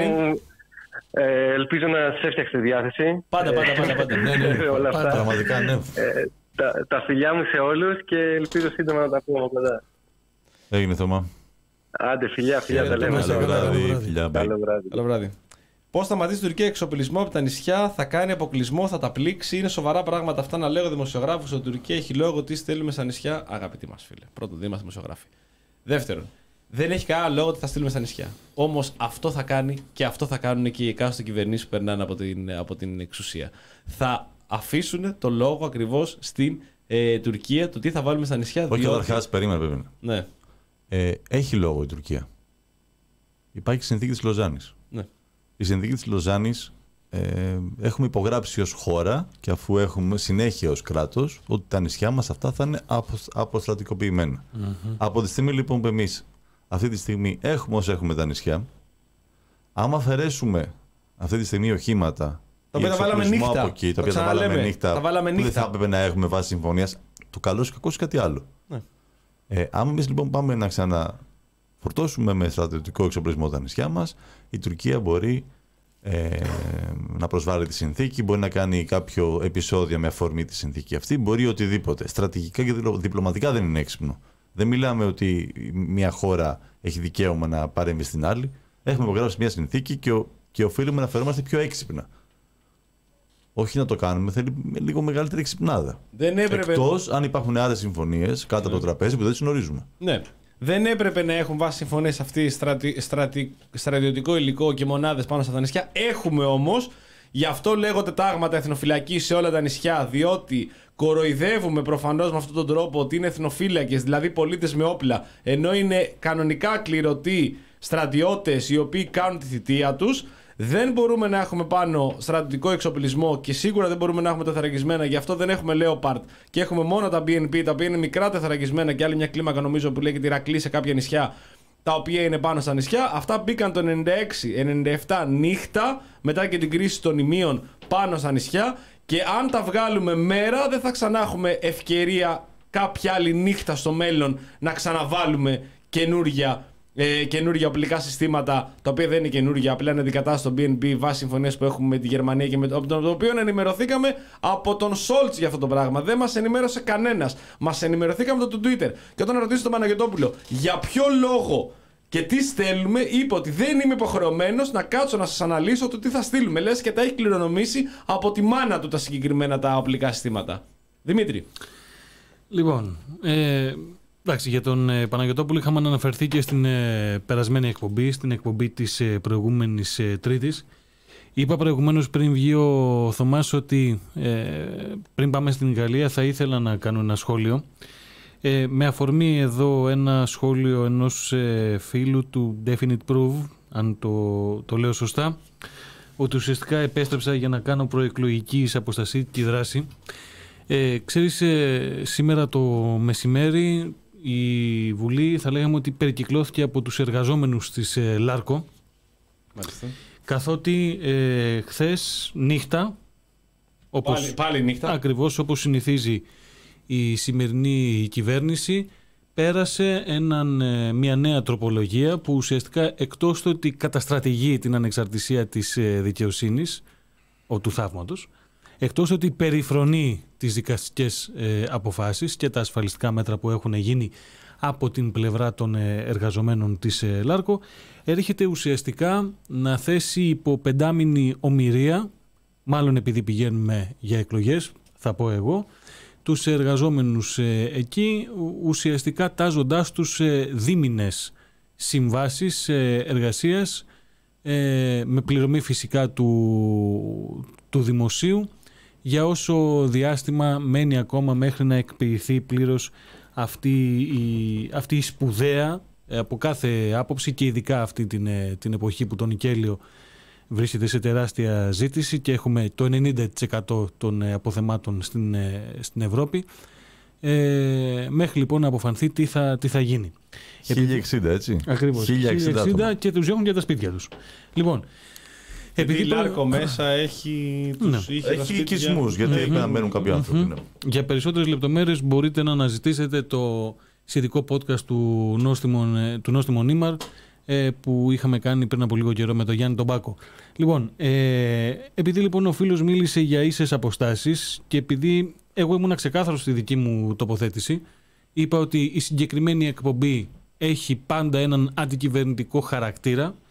Ε, ελπίζω να σε έφτιαξε τη διάθεση. Πάντα, πάντα, πάντα. πάντα. ναι, ναι. Όλα αυτά. Πραγματικά, ναι. Ε, τα, τα φιλιά μου σε όλους και ελπίζω σύντομα να τα πούμε από κοντά. Έγινε, Θωμά. Άντε, φιλιά, φιλιά, τα λέμε. Καλό βράδυ. Καλό βράδυ. Πώς θα σταματήσει η Τουρκία εξοπλισμό από τα νησιά, θα κάνει αποκλεισμό, θα τα πλήξει. Είναι σοβαρά πράγματα αυτά να λέγω δημοσιογράφους ότι η Τουρκία έχει λόγο τι στέλνουμε στα νησιά. Αγαπητοί μας φίλε. Πρώτον, δεν είμαστε δημοσιογράφοι. Δεύτερον, δεν έχει κανένα λόγο ότι θα στείλουμε στα νησιά. Όμως αυτό θα κάνει και αυτό θα κάνουν και οι εκάστοτε κυβερνήσεις που περνάνε από την, από την εξουσία. Θα αφήσουν το λόγο ακριβώς στην ε, Τουρκία το τι θα βάλουμε στα νησιά. Όχι, διότι... καταρχάς, περίμενε, περίμενε. Ναι. Ε, έχει λόγο η Τουρκία. Υπάρχει η συνθήκη της Λοζάνης. Ναι. Η συνθήκη της Λοζάνης ε, έχουμε υπογράψει ως χώρα και αφού έχουμε συνέχεια ως κράτος ότι τα νησιά μας αυτά θα είναι αποστρατικοποιημένα. Mm-hmm. Από τη στιγμή λοιπόν που εμείς αυτή τη στιγμή έχουμε όσο έχουμε τα νησιά, άμα αφαιρέσουμε αυτή τη στιγμή οχήματα τα οποία τα βάλαμε νύχτα, από εκεί, τα οποία τα βάλαμε νύχτα, τα βάλαμε που νύχτα. δεν θα έπρεπε να έχουμε βάση συμφωνίας, το καλό ή κακό κάτι άλλο. Ναι. Ε, άμα εμείς λοιπόν πάμε να ξαναφορτώσουμε με στρατιωτικό εξοπλισμό τα νησιά μας, η Τουρκία μπορεί ε, να προσβάλλει τη συνθήκη, μπορεί να κάνει κάποιο επεισόδιο με αφορμή τη συνθήκη αυτή, μπορεί οτιδήποτε. Στρατηγικά και διπλωματικά δεν είναι έξυπνο. Δεν μιλάμε ότι μια χώρα έχει δικαίωμα να παρέμβει στην άλλη. Έχουμε υπογράψει μια συνθήκη και, ο, και οφείλουμε να φερόμαστε πιο έξυπνα. Όχι να το κάνουμε, θέλει λίγο μεγαλύτερη εξυπνάδα. Δεν έπρεπε... Εκτός αν υπάρχουν άλλες συμφωνίες κάτω από το τραπέζι που δεν τις γνωρίζουμε. Ναι. Δεν έπρεπε να έχουν βάσει συμφωνίες αυτή στρατι... στρατι... στρατιωτικό υλικό και μονάδες πάνω στα νησιά. Έχουμε όμως, γι' αυτό λέγονται τάγματα εθνοφυλακή σε όλα τα νησιά, διότι κοροϊδεύουμε προφανώς με αυτόν τον τρόπο ότι είναι εθνοφύλακες, δηλαδή πολίτες με όπλα, ενώ είναι κανονικά κληρωτοί στρατιώτες οι οποίοι κάνουν τη θητεία τους. Δεν μπορούμε να έχουμε πάνω στρατιωτικό εξοπλισμό και σίγουρα δεν μπορούμε να έχουμε τεθωρακισμένα, γι' αυτό δεν έχουμε Leopard και έχουμε μόνο τα μπι εν πι, τα οποία είναι μικρά τεθωρακισμένα και άλλη μια κλίμακα νομίζω που λέγεται Ηρακλή σε κάποια νησιά, τα οποία είναι πάνω στα νησιά. Αυτά μπήκαν το ενενήντα έξι ενενήντα επτά νύχτα, μετά και την κρίση των ημείων πάνω στα νησιά, και αν τα βγάλουμε μέρα δεν θα ξανά έχουμε ευκαιρία κάποια άλλη νύχτα στο μέλλον να ξαναβάλουμε καινούρια Ε, καινούργια οπλικά συστήματα, τα οποία δεν είναι καινούργια, απλά είναι αντικατάσταση στο μπι εν πι βάσει συμφωνίες που έχουμε με τη Γερμανία και με το, το οποίο ενημερωθήκαμε από τον Σόλτς για αυτό το πράγμα. Δεν μας ενημέρωσε κανένας. Μας ενημερωθήκαμε από το Twitter. Και όταν ρωτήσω τον Παναγιωτόπουλο για ποιο λόγο και τι στέλνουμε, είπε ότι δεν είμαι υποχρεωμένος να κάτσω να σας αναλύσω το τι θα στείλουμε. Λες και τα έχει κληρονομήσει από τη μάνα του τα συγκεκριμένα τα οπλικά συστήματα. Δημήτρη. Λοιπόν. Ε... Εντάξει, για τον ε, Παναγιωτόπουλο είχαμε αναφερθεί και στην ε, περασμένη εκπομπή, στην εκπομπή της ε, προηγούμενης ε, Τρίτης. Είπα προηγουμένως πριν βγει ο Θωμάς ότι ε, πριν πάμε στην Γαλλία θα ήθελα να κάνω ένα σχόλιο. Ε, με αφορμή εδώ ένα σχόλιο ενός ε, φίλου του Definite Proof, αν το, το λέω σωστά, ότι ουσιαστικά επέστρεψα για να κάνω προεκλογική αποστασιακή δράση. Ε, ξέρεις, ε, σήμερα το μεσημέρι η Βουλή θα λέγαμε ότι περικυκλώθηκε από τους εργαζόμενους της ε, Λάρκο. Μάλιστα. Καθότι ε, χθες νύχτα, όπως, πάλι, πάλι νύχτα, ακριβώς όπως συνηθίζει η σημερινή κυβέρνηση, πέρασε έναν, ε, μια νέα τροπολογία που ουσιαστικά εκτός του ότι καταστρατηγεί την ανεξαρτησία της ε, δικαιοσύνης, ο του θαύματος, εκτός ότι περιφρονεί τις δικαστικές ε, αποφάσεις και τα ασφαλιστικά μέτρα που έχουν γίνει από την πλευρά των ε, εργαζομένων της ε, Λάρκο, έρχεται ουσιαστικά να θέσει υπό πεντάμινη ομηρία, μάλλον επειδή πηγαίνουμε για εκλογές, θα πω εγώ, τους εργαζόμενους ε, εκεί, ουσιαστικά τάζοντάς τους ε, δίμηνες συμβάσεις ε, εργασίας, ε, με πληρωμή φυσικά του, του δημοσίου, για όσο διάστημα μένει ακόμα μέχρι να εκποιηθεί πλήρως αυτή η, αυτή η σπουδαία, από κάθε άποψη και ειδικά αυτή την, την εποχή που το νικέλιο βρίσκεται σε τεράστια ζήτηση και έχουμε το ενενήντα τοις εκατό των αποθεμάτων στην, στην Ευρώπη, ε, μέχρι λοιπόν να αποφανθεί τι θα, τι θα γίνει. χίλια εξήντα, έτσι. Ακριβώς, χίλια εξήντα και τους διώχνουν για τα σπίτια τους. Λοιπόν, επειδή η Λάρκο το... μέσα έχει, τους ναι. είχε έχει οικισμούς, γιατί mm-hmm. να μένουν κάποιοι άνθρωποι. Mm-hmm. Ναι. Για περισσότερες λεπτομέρειες μπορείτε να αναζητήσετε το σχετικό podcast του Νόστιμον, του Νόστιμον Ήμαρ, ε, που είχαμε κάνει πριν από λίγο καιρό με τον Γιάννη τον Πάκο. Λοιπόν, ε, επειδή λοιπόν ο φίλος μίλησε για ίσες αποστάσεις και επειδή εγώ ήμουν ξεκάθαρος στη δική μου τοποθέτηση, είπα ότι η συγκεκριμένη εκπομπή έχει πάντα έναν αντικυβερνητικό χαρακτήρα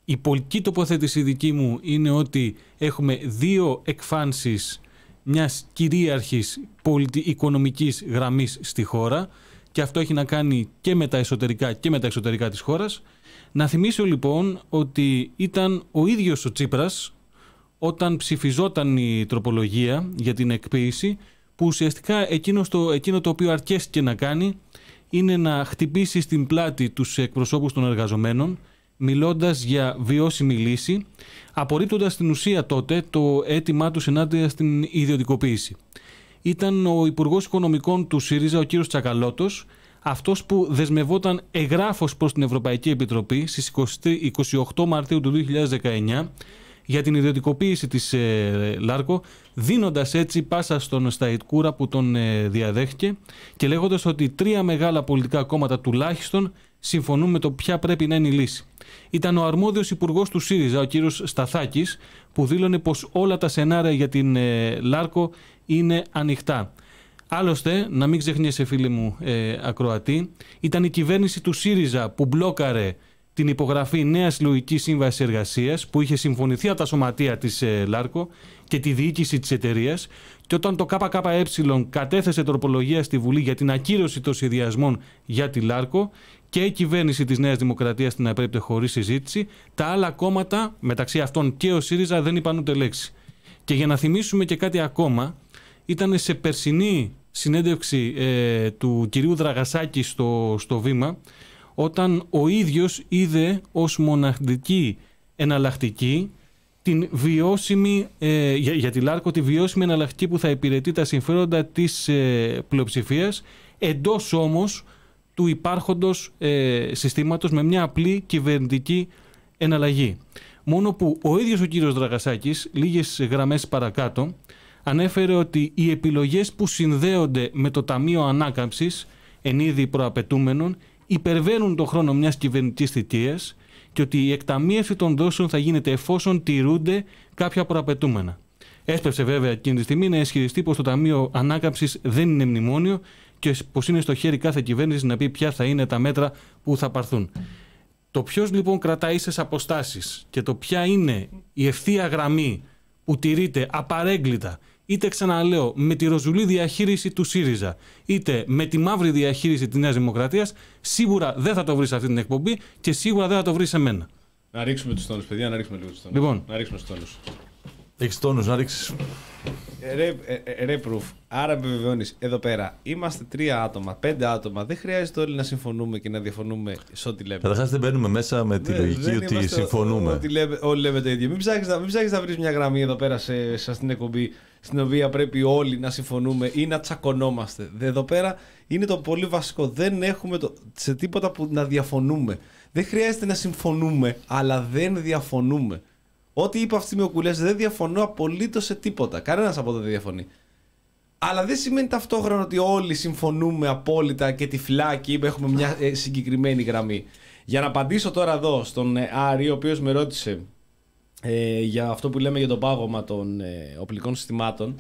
Η πολιτική τοποθέτηση δική μου είναι ότι έχουμε δύο εκφάνσεις μιας κυρίαρχης πολιτι- οικονομικής γραμμής στη χώρα και αυτό έχει να κάνει και με τα εσωτερικά και με τα εξωτερικά της χώρας. Να θυμίσω λοιπόν ότι ήταν ο ίδιος ο Τσίπρας όταν ψηφιζόταν η τροπολογία για την εκποίηση, που ουσιαστικά εκείνο το, εκείνο το οποίο αρκέστηκε να κάνει είναι να χτυπήσει στην πλάτη τους εκπροσώπους των εργαζομένων, μιλώντας για βιώσιμη λύση, απορρίπτοντας στην ουσία τότε το αίτημά τους ενάντια στην ιδιωτικοποίηση. Ήταν ο Υπουργός Οικονομικών του ΣΥΡΙΖΑ, ο κύριος Τσακαλώτος, αυτός που δεσμευόταν εγγράφος προς την Ευρωπαϊκή Επιτροπή στις είκοσι οκτώ Μαρτίου του δύο χιλιάδες δεκαεννιά για την ιδιωτικοποίηση της ε, Λάρκο, δίνοντας έτσι πάσα στον Σταϊκούρα που τον ε, διαδέχτηκε και λέγοντας ότι τρία μεγάλα πολιτικά κόμματα τουλάχιστον συμφωνούν με το ποια πρέπει να είναι η λύση. Ήταν ο αρμόδιος υπουργός του ΣΥΡΙΖΑ, ο κύριος Σταθάκης, που δήλωνε πως όλα τα σενάρια για την ε, Λάρκο είναι ανοιχτά. Άλλωστε, να μην ξεχνιέσαι φίλοι μου ε, ακροατή, ήταν η κυβέρνηση του ΣΥΡΙΖΑ που μπλόκαρε την υπογραφή νέας συλλογικής σύμβασης εργασίας που είχε συμφωνηθεί από τα σωματεία της ε, Λάρκο και τη διοίκηση της εταιρείας, και όταν το ΚΚΕ κατέθεσε τροπολογία στη Βουλή για την ακύρωση των σχεδιασμών για τη Λάρκο και η κυβέρνηση της Νέας Δημοκρατίας την απέρριπτε χωρίς συζήτηση, τα άλλα κόμματα, μεταξύ αυτών και ο ΣΥΡΙΖΑ, δεν είπαν ούτε λέξη. Και για να θυμίσουμε και κάτι ακόμα, ήταν σε περσινή συνέντευξη ε, του κυρίου Δραγασάκη στο, στο Βήμα, όταν ο ίδιος είδε ως μοναδική εναλλακτική την βιώσιμη, ε, για, για τη Λάρκο, τη βιώσιμη εναλλακτική που θα υπηρετεί τα συμφέροντα της ε, πλειοψηφίας, εντός όμως του υπάρχοντος ε, συστήματος, με μια απλή κυβερνητική εναλλαγή. Μόνο που ο ίδιος ο κύριος Δραγασάκης, λίγες γραμμές παρακάτω, ανέφερε ότι οι επιλογές που συνδέονται με το Ταμείο Ανάκαμψης, εν είδη προαπαιτούμενων, υπερβαίνουν τον χρόνο μιας κυβερνητικής θητείας και ότι η εκταμείευση των δόσεων θα γίνεται εφόσον τηρούνται κάποια προαπαιτούμενα. Έσπευσε βέβαια εκείνη τη στιγμή να ισχυριστεί πως το Ταμείο Ανάκαμψης δεν είναι μνημόνιο και πως είναι στο χέρι κάθε κυβέρνηση να πει ποια θα είναι τα μέτρα που θα πάρθουν. Το ποιος λοιπόν κρατά ίσες αποστάσεις και το ποια είναι η ευθεία γραμμή που τηρείται απαρέγκλητα, είτε ξαναλέω με τη ροζουλή διαχείριση του ΣΥΡΙΖΑ, είτε με τη μαύρη διαχείριση της Νέας Δημοκρατίας, σίγουρα δεν θα το βρεις σε αυτή την εκπομπή και σίγουρα δεν θα το βρεις σε μένα. Να ρίξουμε τους τόνους, παιδιά, να ρίξουμε λίγο τους τόνους. Λοιπόν. Να ρίξουμε τους τόνους. Έχεις τόνους να ρίξεις. Ρε, ε, ρε proof. Άρα επιβεβαιώνεις, εδώ πέρα είμαστε τρία άτομα, πέντε άτομα. Δεν χρειάζεται όλοι να συμφωνούμε και να διαφωνούμε σε ό,τι λέμε. Καταρχάς δεν μπαίνουμε μέσα με τη δεν, λογική δεν ότι συμφωνούμε. Ότι λέμε, όλοι λέμε το ίδιο. Μην ψάχνεις να, μην ψάχνεις να βρεις μια γραμμή εδώ πέρα σε, σε αυτήν την εκπομπή στην οποία πρέπει όλοι να συμφωνούμε ή να τσακωνόμαστε. Εδώ πέρα είναι το πολύ βασικό. Δεν έχουμε το, σε τίποτα που να διαφωνούμε. Δεν χρειάζεται να συμφωνούμε, αλλά δεν διαφωνούμε. Ό,τι είπα αυτή τη στιγμή ο Κουλές, δεν διαφωνώ απολύτως σε τίποτα. Κανένας από εδώ δεν διαφωνεί. Αλλά δεν σημαίνει ταυτόχρονα ότι όλοι συμφωνούμε απόλυτα και τυφλά και έχουμε μια ε, συγκεκριμένη γραμμή. Για να απαντήσω τώρα εδώ στον ε, Άρη, ο οποίος με ρώτησε ε, για αυτό που λέμε για το πάγωμα των ε, οπλικών συστημάτων.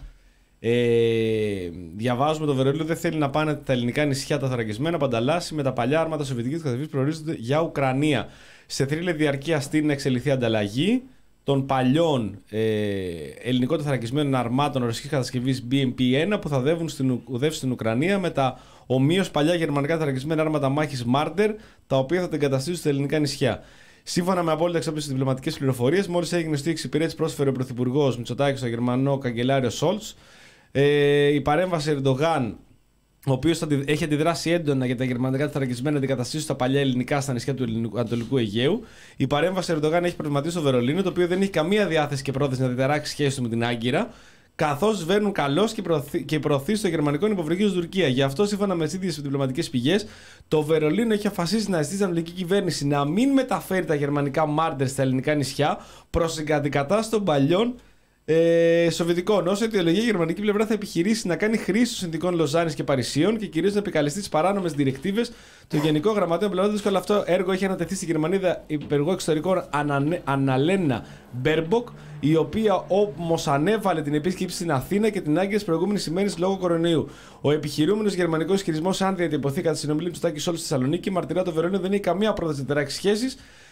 Ε, διαβάζουμε, το Βερολίνο δεν θέλει να πάνε τα ελληνικά νησιά τα θωρακισμένα που ανταλλάσσει με τα παλιά άρματα σοβιετικής κατασκευής που προορίζονται για Ουκρανία. Σε θρύλε διαρκεί αστήνη να εξελιχθεί ανταλλαγή των παλιών ε, ελληνικών τεθωρακισμένων αρμάτων ρωσικής κατασκευής μπι εμ πι ένα που θα οδεύουν στην, οδεύσουν στην Ουκρανία με τα ομοίως παλιά γερμανικά τεθωρακισμένα άρματα μάχης Marder, τα οποία θα τα εγκαταστήσουν στα ελληνικά νησιά. Σύμφωνα με απόλυτα εξόπιστες διπλωματικές πληροφορίες, μόλις έγινε στη εξυπηρέτηση πρόσφερε ο Πρωθυπουργός Μητσοτάκης στο γερμανό καγκελάριο Σόλτς. Ε, η παρέμβαση Ερντογάν, ο οποίος έχει αντιδράσει έντονα για τα γερμανικά τεθωρακισμένα αντικαταστήσεων στα παλιά ελληνικά στα νησιά του Ανατολικού Αιγαίου. Η παρέμβαση Ερντογάν έχει προβληματίσει το Βερολίνο, το οποίο δεν έχει καμία διάθεση και πρόθεση να διαταράξει σχέση του με την Άγκυρα, καθώς βαίνουν καλώς και προωθεί στο γερμανικό υποβρυχείο στην Τουρκία. Γι' αυτό, σύμφωνα με τις ίδιες διπλωματικές πηγές, το Βερολίνο έχει αποφασίσει να ζητήσει την ανατολική κυβέρνηση να μην μεταφέρει τα γερμανικά Μάρντερ στα ελληνικά νησιά προς την αντικατάσταση των παλιών Ε, Σοβιετικών. Όσο αιτιολογία, η γερμανική πλευρά θα επιχειρήσει να κάνει χρήση των συνθηκών Λοζάνης και Παρισίων και κυρίως να επικαλεστεί τις παράνομες διρεκτίβες των Γενικών Γραμματέων Πλευρών. Αλλά αυτό έργο έχει ανατεθεί στη Γερμανίδα υπουργό εξωτερικών Αναλένα Μπέρμποκ, η οποία όμως ανέβαλε την επίσκεψη στην Αθήνα και την Άγκυρα τις προηγούμενες ημέρες λόγω κορονοϊού. Ο επιχειρούμενος γερμανικός ισχυρισμός, αν διατυπωθεί κατά τη συνομιλία του Τάκη Σόλτς στη Θεσσαλονίκη, μαρτυρά το Βερολίνο δεν έχει καμία πρόθεση να τεράξει σχέσεις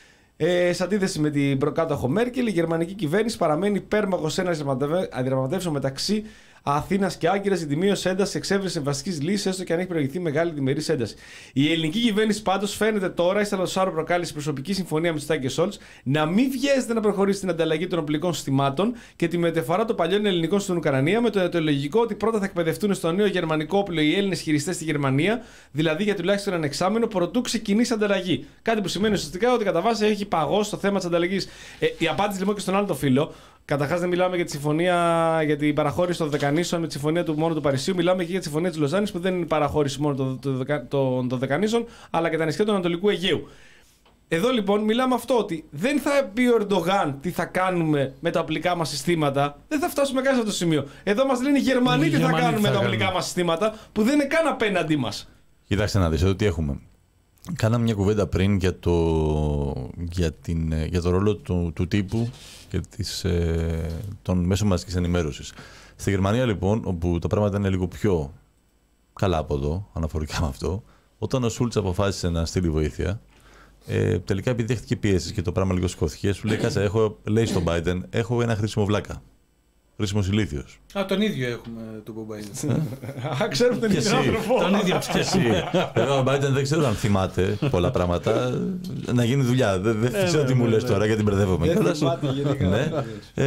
Ε, σε αντίθεση με την προκάτοχο Μέρκελ, η γερμανική κυβέρνηση παραμένει υπέρμαχος ένας αντιπραγματεύσεων μεταξύ Αθήνας και Άγκυρας για τη μείωση ένταση εξέβρεση βασική λύση, έστω και αν έχει προηγηθεί μεγάλη διμερής ένταση. Η ελληνική κυβέρνηση πάντως φαίνεται τώρα, ύστερα το Σάρο προκάλεσε προσωπική συμφωνία με Μητσοτάκη και Σόλτς, να μην βιέζεται να προχωρήσει στην ανταλλαγή των οπλικών συστημάτων και τη μεταφορά των παλιών ελληνικών στην Ουκρανία, με το αιτιολογικό ότι πρώτα θα εκπαιδευτούν στο νέο γερμανικό όπλο οι Έλληνες χειριστές στη Γερμανία, δηλαδή για τουλάχιστον ένα εξάμηνο, προτού ξεκινήσει ανταλλαγή. Κάτι που σημαίνει ουσιαστικά ότι κατά βάση έχει παγώσει το θέμα της ανταλλαγής. Ε, η απάντηση λοιπόν και στον άλλο το φίλο. Καταρχάς δεν μιλάμε για τη συμφωνία για την παραχώρηση των Δεκανήσων με τη συμφωνία του μόνο του Παρισίου. Μιλάμε και για τη συμφωνία της Λοζάνης που δεν είναι η παραχώρηση μόνο των, των, των, των Δεκανήσων, αλλά και τα νησιά του Ανατολικού Αιγαίου. Εδώ λοιπόν μιλάμε αυτό ότι δεν θα πει ο Ερντογάν τι θα κάνουμε με τα οπλικά μας συστήματα. Δεν θα φτάσουμε καν σε αυτό το σημείο. Εδώ μας λένε οι Γερμανοί τι θα κάνουμε με τα οπλικά μας συστήματα που δεν είναι καν απέναντί μας. Κοιτάξτε να δεις εδώ τι έχουμε. Κάναμε μια κουβέντα πριν για το, για την, για το ρόλο του, του τύπου και της, ε, των μέσων μαζικής ενημέρωσης. Στη Γερμανία λοιπόν, όπου τα πράγματα είναι λίγο πιο καλά από εδώ, αναφορικά με αυτό, όταν ο Σούλτς αποφάσισε να στείλει βοήθεια, ε, τελικά επειδή δέχτηκε πιέσεις και το πράγμα λίγο σηκώθηκε, σου λέει κάτσε, έχω, λέει στον Biden, έχω ένα χρήσιμο βλάκα. Χρήσιμος ηλίθιος. Α, τον ίδιο έχουμε τον Biden. Α, ξέρουμε τον ίδιο άνθρωπο. Τον ίδιο και εσύ. Βέβαια, ο Biden δεν ξέρω αν θυμάται πολλά πράγματα. Να γίνει δουλειά. Δεν ξέρω τι μου λες τώρα γιατί μπερδεύομαι. Δεν θυμάται γενικά.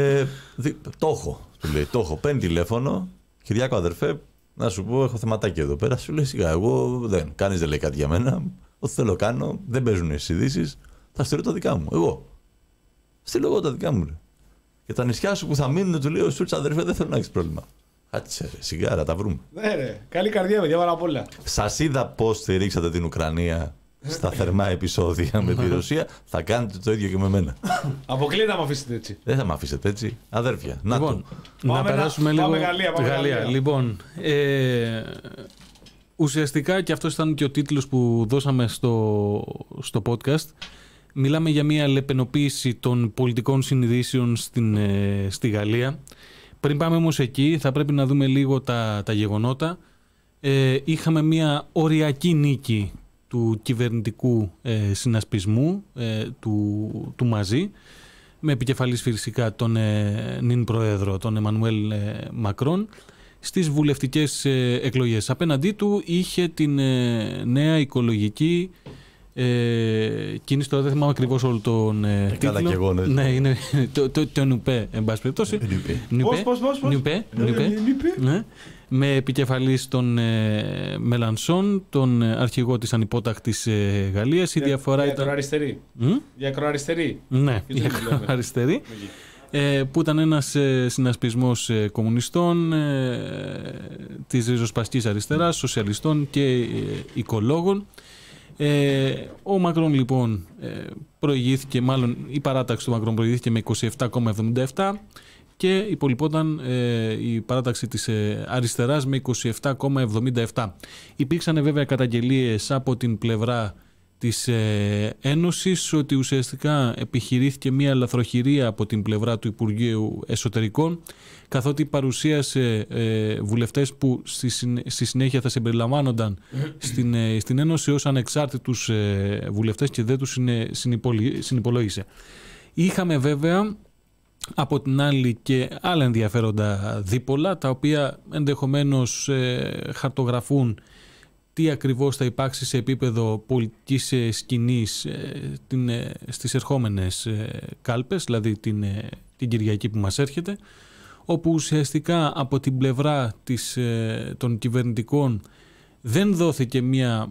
Το έχω, του λέει. Το έχω. Παίρνει τηλέφωνο. Κυριάκο αδερφέ, να σου πω, έχω θεματάκι εδώ πέρα. Σου λέει σιγά, εγώ δεν. Κανείς δεν λέει κάτι για μένα. Ό,τι θέλω κάνω, δεν παίζουν οι ειδήσεις. Θα στείλω τα δικά μου. Εγώ. Στείλω εγώ τα δικά μου. Και τα νησιά σου που θα μείνουν, του λέει ο Σούλτς, αδερφέ, δεν θέλω να έχεις πρόβλημα. Κάτσε ρε, σιγάρα, τα βρούμε. Ναι, ρε. Καλή καρδιά, παιδιά, πάρα πολλά. Σας είδα πώς στηρίξατε την Ουκρανία στα θερμά επεισόδια με τη Ρωσία. Θα κάνετε το ίδιο και με μένα. Αποκλείεται να με αφήσετε έτσι. Δεν θα με αφήσετε έτσι. Αδέρφια. Να λοιπόν, το. Να περάσουμε λίγο. Πάμε Γαλλία, πάμε Γαλλία. Γαλλία. Λοιπόν, ε, ουσιαστικά και αυτός ήταν και ο τίτλος που δώσαμε στο, στο podcast. Μιλάμε για μια λεπενοποίηση των πολιτικών συνειδήσεων στην, ε, στη Γαλλία. Πριν πάμε όμως εκεί, θα πρέπει να δούμε λίγο τα, τα γεγονότα. Ε, είχαμε μια οριακή νίκη του κυβερνητικού ε, συνασπισμού, ε, του, του Μαζί, με επικεφαλής φυσικά τον ε, νυν Προέδρο, τον Εμμανουέλ ε, Μακρόν, στις βουλευτικές ε, εκλογές. Απέναντί του είχε την ε, νέα οικολογική Ε, κίνηση, τώρα δεν θυμάμαι ακριβώς όλο τον ε, τίτλο. Καλά και εγώ, ναι. Ναι, είναι το, το, το Νουπέ, εν πάση περιπτώσει. Πώς, πώς, πώς, πώς. Νουπέ, ναι. Με επικεφαλής τον ε, Μελανσόν, τον αρχηγό της ανυπότακτης ε, Γαλλίας. Η διαφορά για ήταν... ακροαριστερή. Mm? Για ακροαριστερή. Ναι, για ακροαριστερή. Ε, που ήταν ένας ε, συνασπισμός ε, κομμουνιστών, ε, της ριζοσπαστικής αριστεράς, σοσιαλιστών και ε, οικολόγων. Ε, ο Μακρόν λοιπόν ε, προηγήθηκε, μάλλον η παράταξη του Μακρόν προηγήθηκε με είκοσι επτά κόμμα εβδομήντα επτά και υπολοιπόταν ε, η παράταξη της ε, αριστεράς με είκοσι επτά κόμμα εβδομήντα επτά. Υπήρξαν βέβαια καταγγελίες από την πλευρά της ε, Ένωσης ότι ουσιαστικά επιχειρήθηκε μια λαθροχειρία από την πλευρά του Υπουργείου Εσωτερικών, καθότι παρουσίασε ε, βουλευτές που στη, στη συνέχεια θα συμπεριλαμβάνονταν στην, ε, στην Ένωση ως ανεξάρτητους ε, βουλευτές και δεν τους συνε, συνυπολόγισε. Είχαμε βέβαια από την άλλη και άλλα ενδιαφέροντα δίπολα, τα οποία ενδεχομένως ε, χαρτογραφούν τι ακριβώς θα υπάρξει σε επίπεδο πολιτικής σκηνής την, στις ερχόμενες κάλπες, δηλαδή την, την Κυριακή που μας έρχεται, όπου ουσιαστικά από την πλευρά της, των κυβερνητικών δεν δόθηκε μια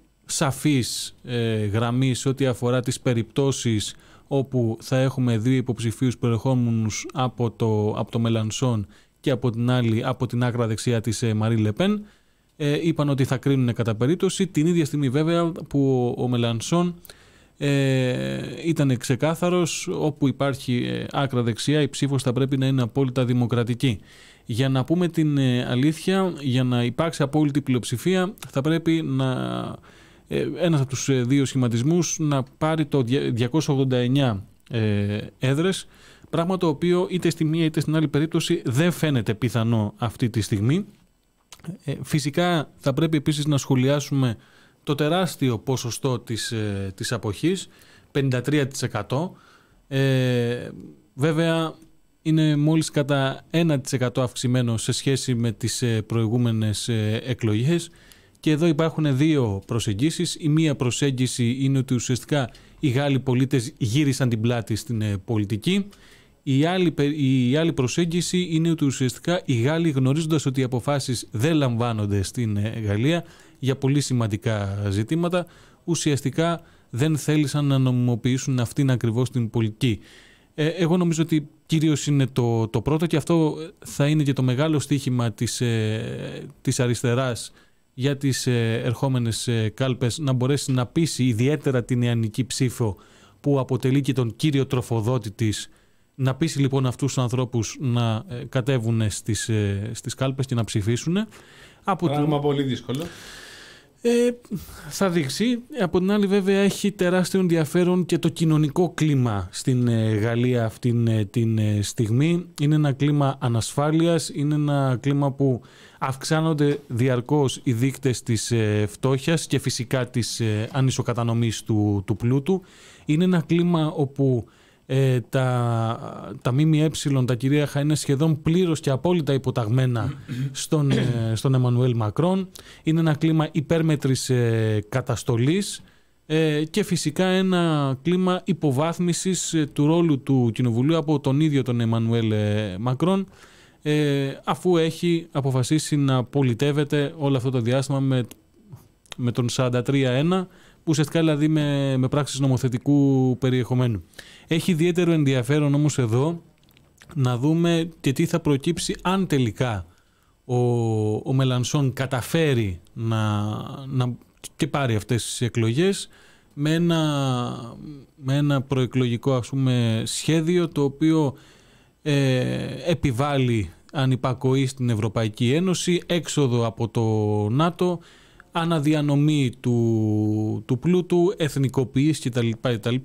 σαφής ε, γραμμή σε ό,τι αφορά τις περιπτώσεις όπου θα έχουμε δύο υποψηφίους προερχόμενους από το, από το Μελανσόν και από την άλλη από την άκρα δεξιά της Μαρί Λεπέν. Ε, είπαν ότι θα κρίνουν κατά περίπτωση, την ίδια στιγμή βέβαια που ο, ο Μελανσόν ε, ήταν ξεκάθαρος, όπου υπάρχει ε, άκρα δεξιά η ψήφος θα πρέπει να είναι απόλυτα δημοκρατική. Για να πούμε την ε, αλήθεια, για να υπάρξει απόλυτη πλειοψηφία θα πρέπει να ε, ένας από τους ε, δύο σχηματισμούς να πάρει το διακόσιες ογδόντα εννιά ε, έδρες, πράγμα το οποίο είτε στη μία είτε στην άλλη περίπτωση δεν φαίνεται πιθανό αυτή τη στιγμή. Φυσικά θα πρέπει επίσης να σχολιάσουμε το τεράστιο ποσοστό της, της αποχής, πενήντα τρία τοις εκατό. Ε, βέβαια είναι μόλις κατά ένα τοις εκατό αυξημένο σε σχέση με τις προηγούμενες εκλογές. Και εδώ υπάρχουν δύο προσεγγίσεις. Η μία προσέγγιση είναι ότι ουσιαστικά οι Γάλλοι πολίτες γύρισαν την πλάτη στην πολιτική. Η άλλη, η άλλη προσέγγιση είναι ότι ουσιαστικά οι Γάλλοι, γνωρίζοντας ότι οι αποφάσεις δεν λαμβάνονται στην Γαλλία για πολύ σημαντικά ζητήματα, ουσιαστικά δεν θέλησαν να νομιμοποιήσουν αυτήν ακριβώς την πολιτική. Ε, εγώ νομίζω ότι κυρίως είναι το, το πρώτο, και αυτό θα είναι και το μεγάλο στοίχημα της, ε, της αριστεράς για τις ε, ερχόμενες ε, κάλπες, να μπορέσει να πείσει ιδιαίτερα την νεανική ψήφο που αποτελεί και τον κύριο τροφοδότη της, να πείσει λοιπόν αυτούς τους ανθρώπους να ε, κατέβουν στις, ε, στις κάλπες και να ψηφίσουν. Από Πράγμα το... πολύ δύσκολο. Ε, θα δείξει. Από την άλλη βέβαια έχει τεράστιο ενδιαφέρον και το κοινωνικό κλίμα στην ε, Γαλλία αυτήν ε, την ε, στιγμή. Είναι ένα κλίμα ανασφάλειας, είναι ένα κλίμα που αυξάνονται διαρκώς οι δείκτες της ε, φτώχειας και φυσικά της ε, ανισοκατανομής του, του πλούτου. Είναι ένα κλίμα όπου ε, τα, τα ΜΜΕ, τα κυρίαρχα, είναι σχεδόν πλήρως και απόλυτα υποταγμένα στον, ε, στον Εμμανουέλ Μακρόν. Είναι ένα κλίμα υπέρμετρης ε, καταστολής ε, και φυσικά ένα κλίμα υποβάθμισης ε, του ρόλου του Κοινοβουλίου από τον ίδιο τον Εμμανουέλ ε, Μακρόν, ε, αφού έχει αποφασίσει να πολιτεύεται όλο αυτό το διάστημα με, με τον σαράντα τρία ένα, που ουσιαστικά δηλαδή με, με πράξεις νομοθετικού περιεχομένου. Έχει ιδιαίτερο ενδιαφέρον όμως εδώ να δούμε και τι θα προκύψει αν τελικά ο, ο Μελανσόν καταφέρει να, να και πάρει αυτές τις εκλογές με ένα, με ένα προεκλογικό, ας πούμε, σχέδιο το οποίο ε, επιβάλλει ανυπακοή στην Ευρωπαϊκή Ένωση, έξοδο από το ΝΑΤΟ, αναδιανομή του, του πλούτου, εθνικοποίηση κτλ. κτλ.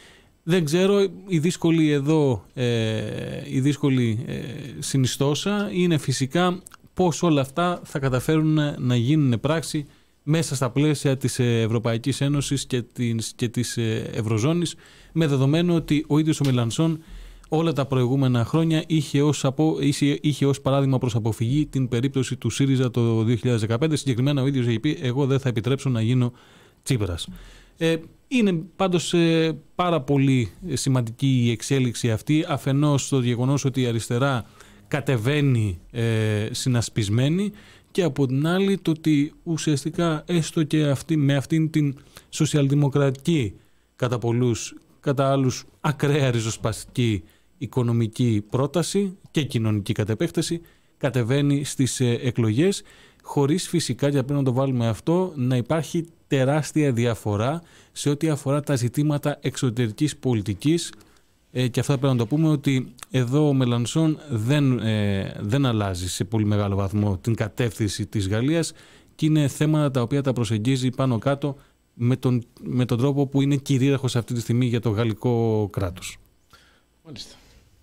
Δεν ξέρω, η δύσκολη εδώ, ε, η δύσκολη ε, συνιστόσα είναι φυσικά πώς όλα αυτά θα καταφέρουν να γίνουν πράξη μέσα στα πλαίσια της Ευρωπαϊκής Ένωσης και της, και της Ευρωζώνης, με δεδομένο ότι ο ίδιος ο Μελανσόν όλα τα προηγούμενα χρόνια είχε ως, απο, είχε, είχε ως παράδειγμα προς αποφυγή την περίπτωση του ΣΥΡΙΖΑ το δύο χιλιάδες δεκαπέντε. Συγκεκριμένα ο ίδιος έχει πει: εγώ δεν θα επιτρέψω να γίνω Τσίπρας. Ε, είναι πάντως ε, πάρα πολύ σημαντική η εξέλιξη αυτή, αφενός το γεγονός ότι η αριστερά κατεβαίνει ε, συνασπισμένη, και από την άλλη το ότι ουσιαστικά έστω και αυτή, με αυτήν την σοσιαλδημοκρατική κατά πολλούς, κατά άλλους ακραία ριζοσπαστική οικονομική πρόταση και κοινωνική κατ' επέκταση, κατεβαίνει στις ε, εκλογές, χωρίς φυσικά, και πρέπει να το βάλουμε αυτό, να υπάρχει τεράστια διαφορά σε ό,τι αφορά τα ζητήματα εξωτερικής πολιτικής, ε, και αυτό πρέπει να το πούμε, ότι εδώ ο Μελανσόν δεν, ε, δεν αλλάζει σε πολύ μεγάλο βαθμό την κατεύθυνση της Γαλλίας, και είναι θέματα τα οποία τα προσεγγίζει πάνω κάτω με τον, με τον τρόπο που είναι κυρίαρχος αυτή τη στιγμή για το γαλλικό κράτος. Μάλιστα.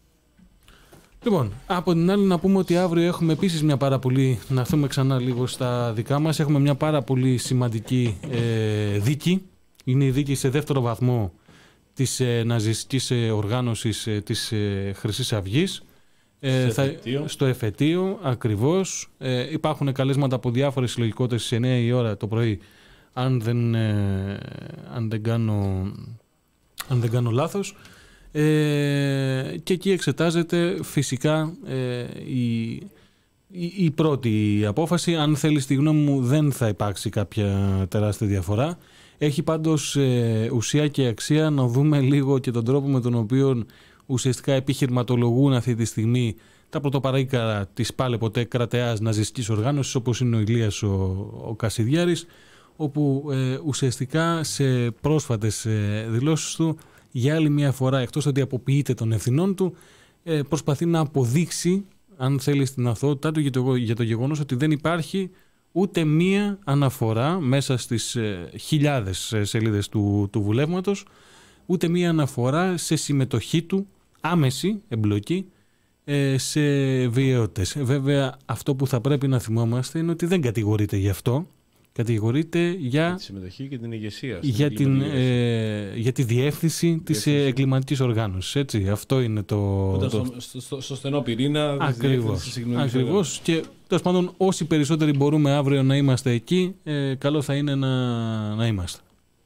Λοιπόν, από την άλλη να πούμε ότι αύριο έχουμε επίσης μια πάρα πολύ, να έρθουμε ξανά λίγο στα δικά μας, έχουμε μια πάρα πολύ σημαντική ε, δίκη. Είναι η δίκη σε δεύτερο βαθμό της ε, ναζιστικής ε, οργάνωσης ε, της ε, Χρυσής Αυγής. Ε, θα, στο εφετείο ακριβώς. Ε, υπάρχουν καλέσματα από διάφορες συλλογικότητες στις εννιά η ώρα το πρωί, αν δεν, ε, αν δεν, κάνω, αν δεν κάνω λάθος. Ε, και εκεί εξετάζεται φυσικά ε, η, η, η πρώτη απόφαση. Αν θέλει τη γνώμη μου, δεν θα υπάρξει κάποια τεράστια διαφορά. Έχει πάντως ε, ουσία και αξία να δούμε λίγο και τον τρόπο με τον οποίο ουσιαστικά επιχειρηματολογούν αυτή τη στιγμή τα πρωτοπαρήκαρα της πάλε ποτέ κρατεάς ναζιστικής οργάνωσης, όπως είναι ο Ηλίας ο, ο Κασιδιάρης, όπου ε, ουσιαστικά σε πρόσφατες ε, δηλώσεις του για άλλη μια φορά, εκτός ότι αποποιείται των ευθυνών του, ε, προσπαθεί να αποδείξει, αν θέλει, στην αθωότητά του για το, για το γεγονός ότι δεν υπάρχει ούτε μία αναφορά μέσα στις ε, χιλιάδες ε, σελίδες του, του βουλεύματος, ούτε μία αναφορά σε συμμετοχή του, άμεση εμπλοκή, ε, σε βιαιότητες. Βέβαια, αυτό που θα πρέπει να θυμόμαστε είναι ότι δεν κατηγορείται γι' αυτό. Κατηγορείται για τη συμμετοχή και την ηγεσία. Για, την, ε, για τη διεύθυνση της εγκληματικής οργάνωσης. Έτσι, αυτό είναι το... το... το... Στο, στο, στο στενό πυρήνα. Ακριβώς. Ακριβώς. Και τέλος πάντων, όσοι περισσότεροι μπορούμε αύριο να είμαστε εκεί, ε, καλό θα είναι να, να είμαστε.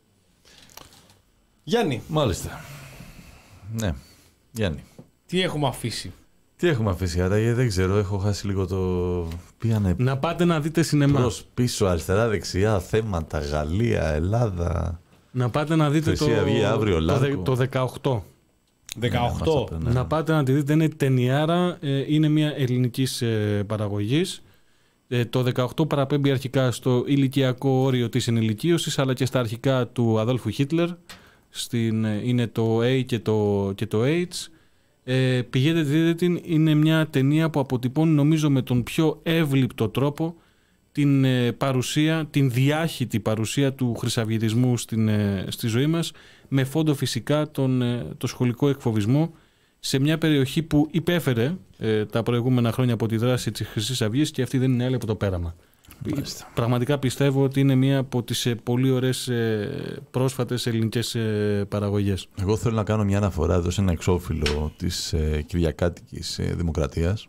Γιάννη. Μάλιστα. Ναι. Γιάννη. Τι έχουμε αφήσει. Τι έχουμε αφήσει, άρα δεν ξέρω, έχω χάσει λίγο το... Πήγανε... Να πάτε να δείτε σινεμά. Προς, πίσω, αριστερά, δεξιά, θέματα, Γαλλία, Ελλάδα. Να πάτε να δείτε το, Αυγή, αύριο, το, το δεκαοκτώ. δεκαοκτώ. Ναι, ναι. Να πάτε να τη δείτε, είναι ταινιάρα, είναι μια ελληνικής παραγωγής. Το δεκαοκτώ παραπέμπει αρχικά στο ηλικιακό όριο της ενηλικίωσης, αλλά και στα αρχικά του Αδόλφου Χίτλερ. Στην, είναι το A και το, και το H. Ε, πηγαίνετε δείτε την, είναι μια ταινία που αποτυπώνει νομίζω με τον πιο εύληπτο τρόπο την ε, παρουσία, την διάχυτη παρουσία του χρυσαυγητισμού στην, ε, στη ζωή μας, με φόντο φυσικά τον, ε, το σχολικό εκφοβισμό σε μια περιοχή που υπέφερε ε, τα προηγούμενα χρόνια από τη δράση της Χρυσής Αυγής, και αυτή δεν είναι άλλη από το πέραμα. Μάλιστα. Πραγματικά πιστεύω ότι είναι μία από τις ε, πολύ ωραίες ε, πρόσφατες ελληνικές ε, παραγωγές. Εγώ θέλω να κάνω μια αναφορά εδώ σε ένα εξώφυλλο της ε, Κυριακάτικης ε, Δημοκρατίας,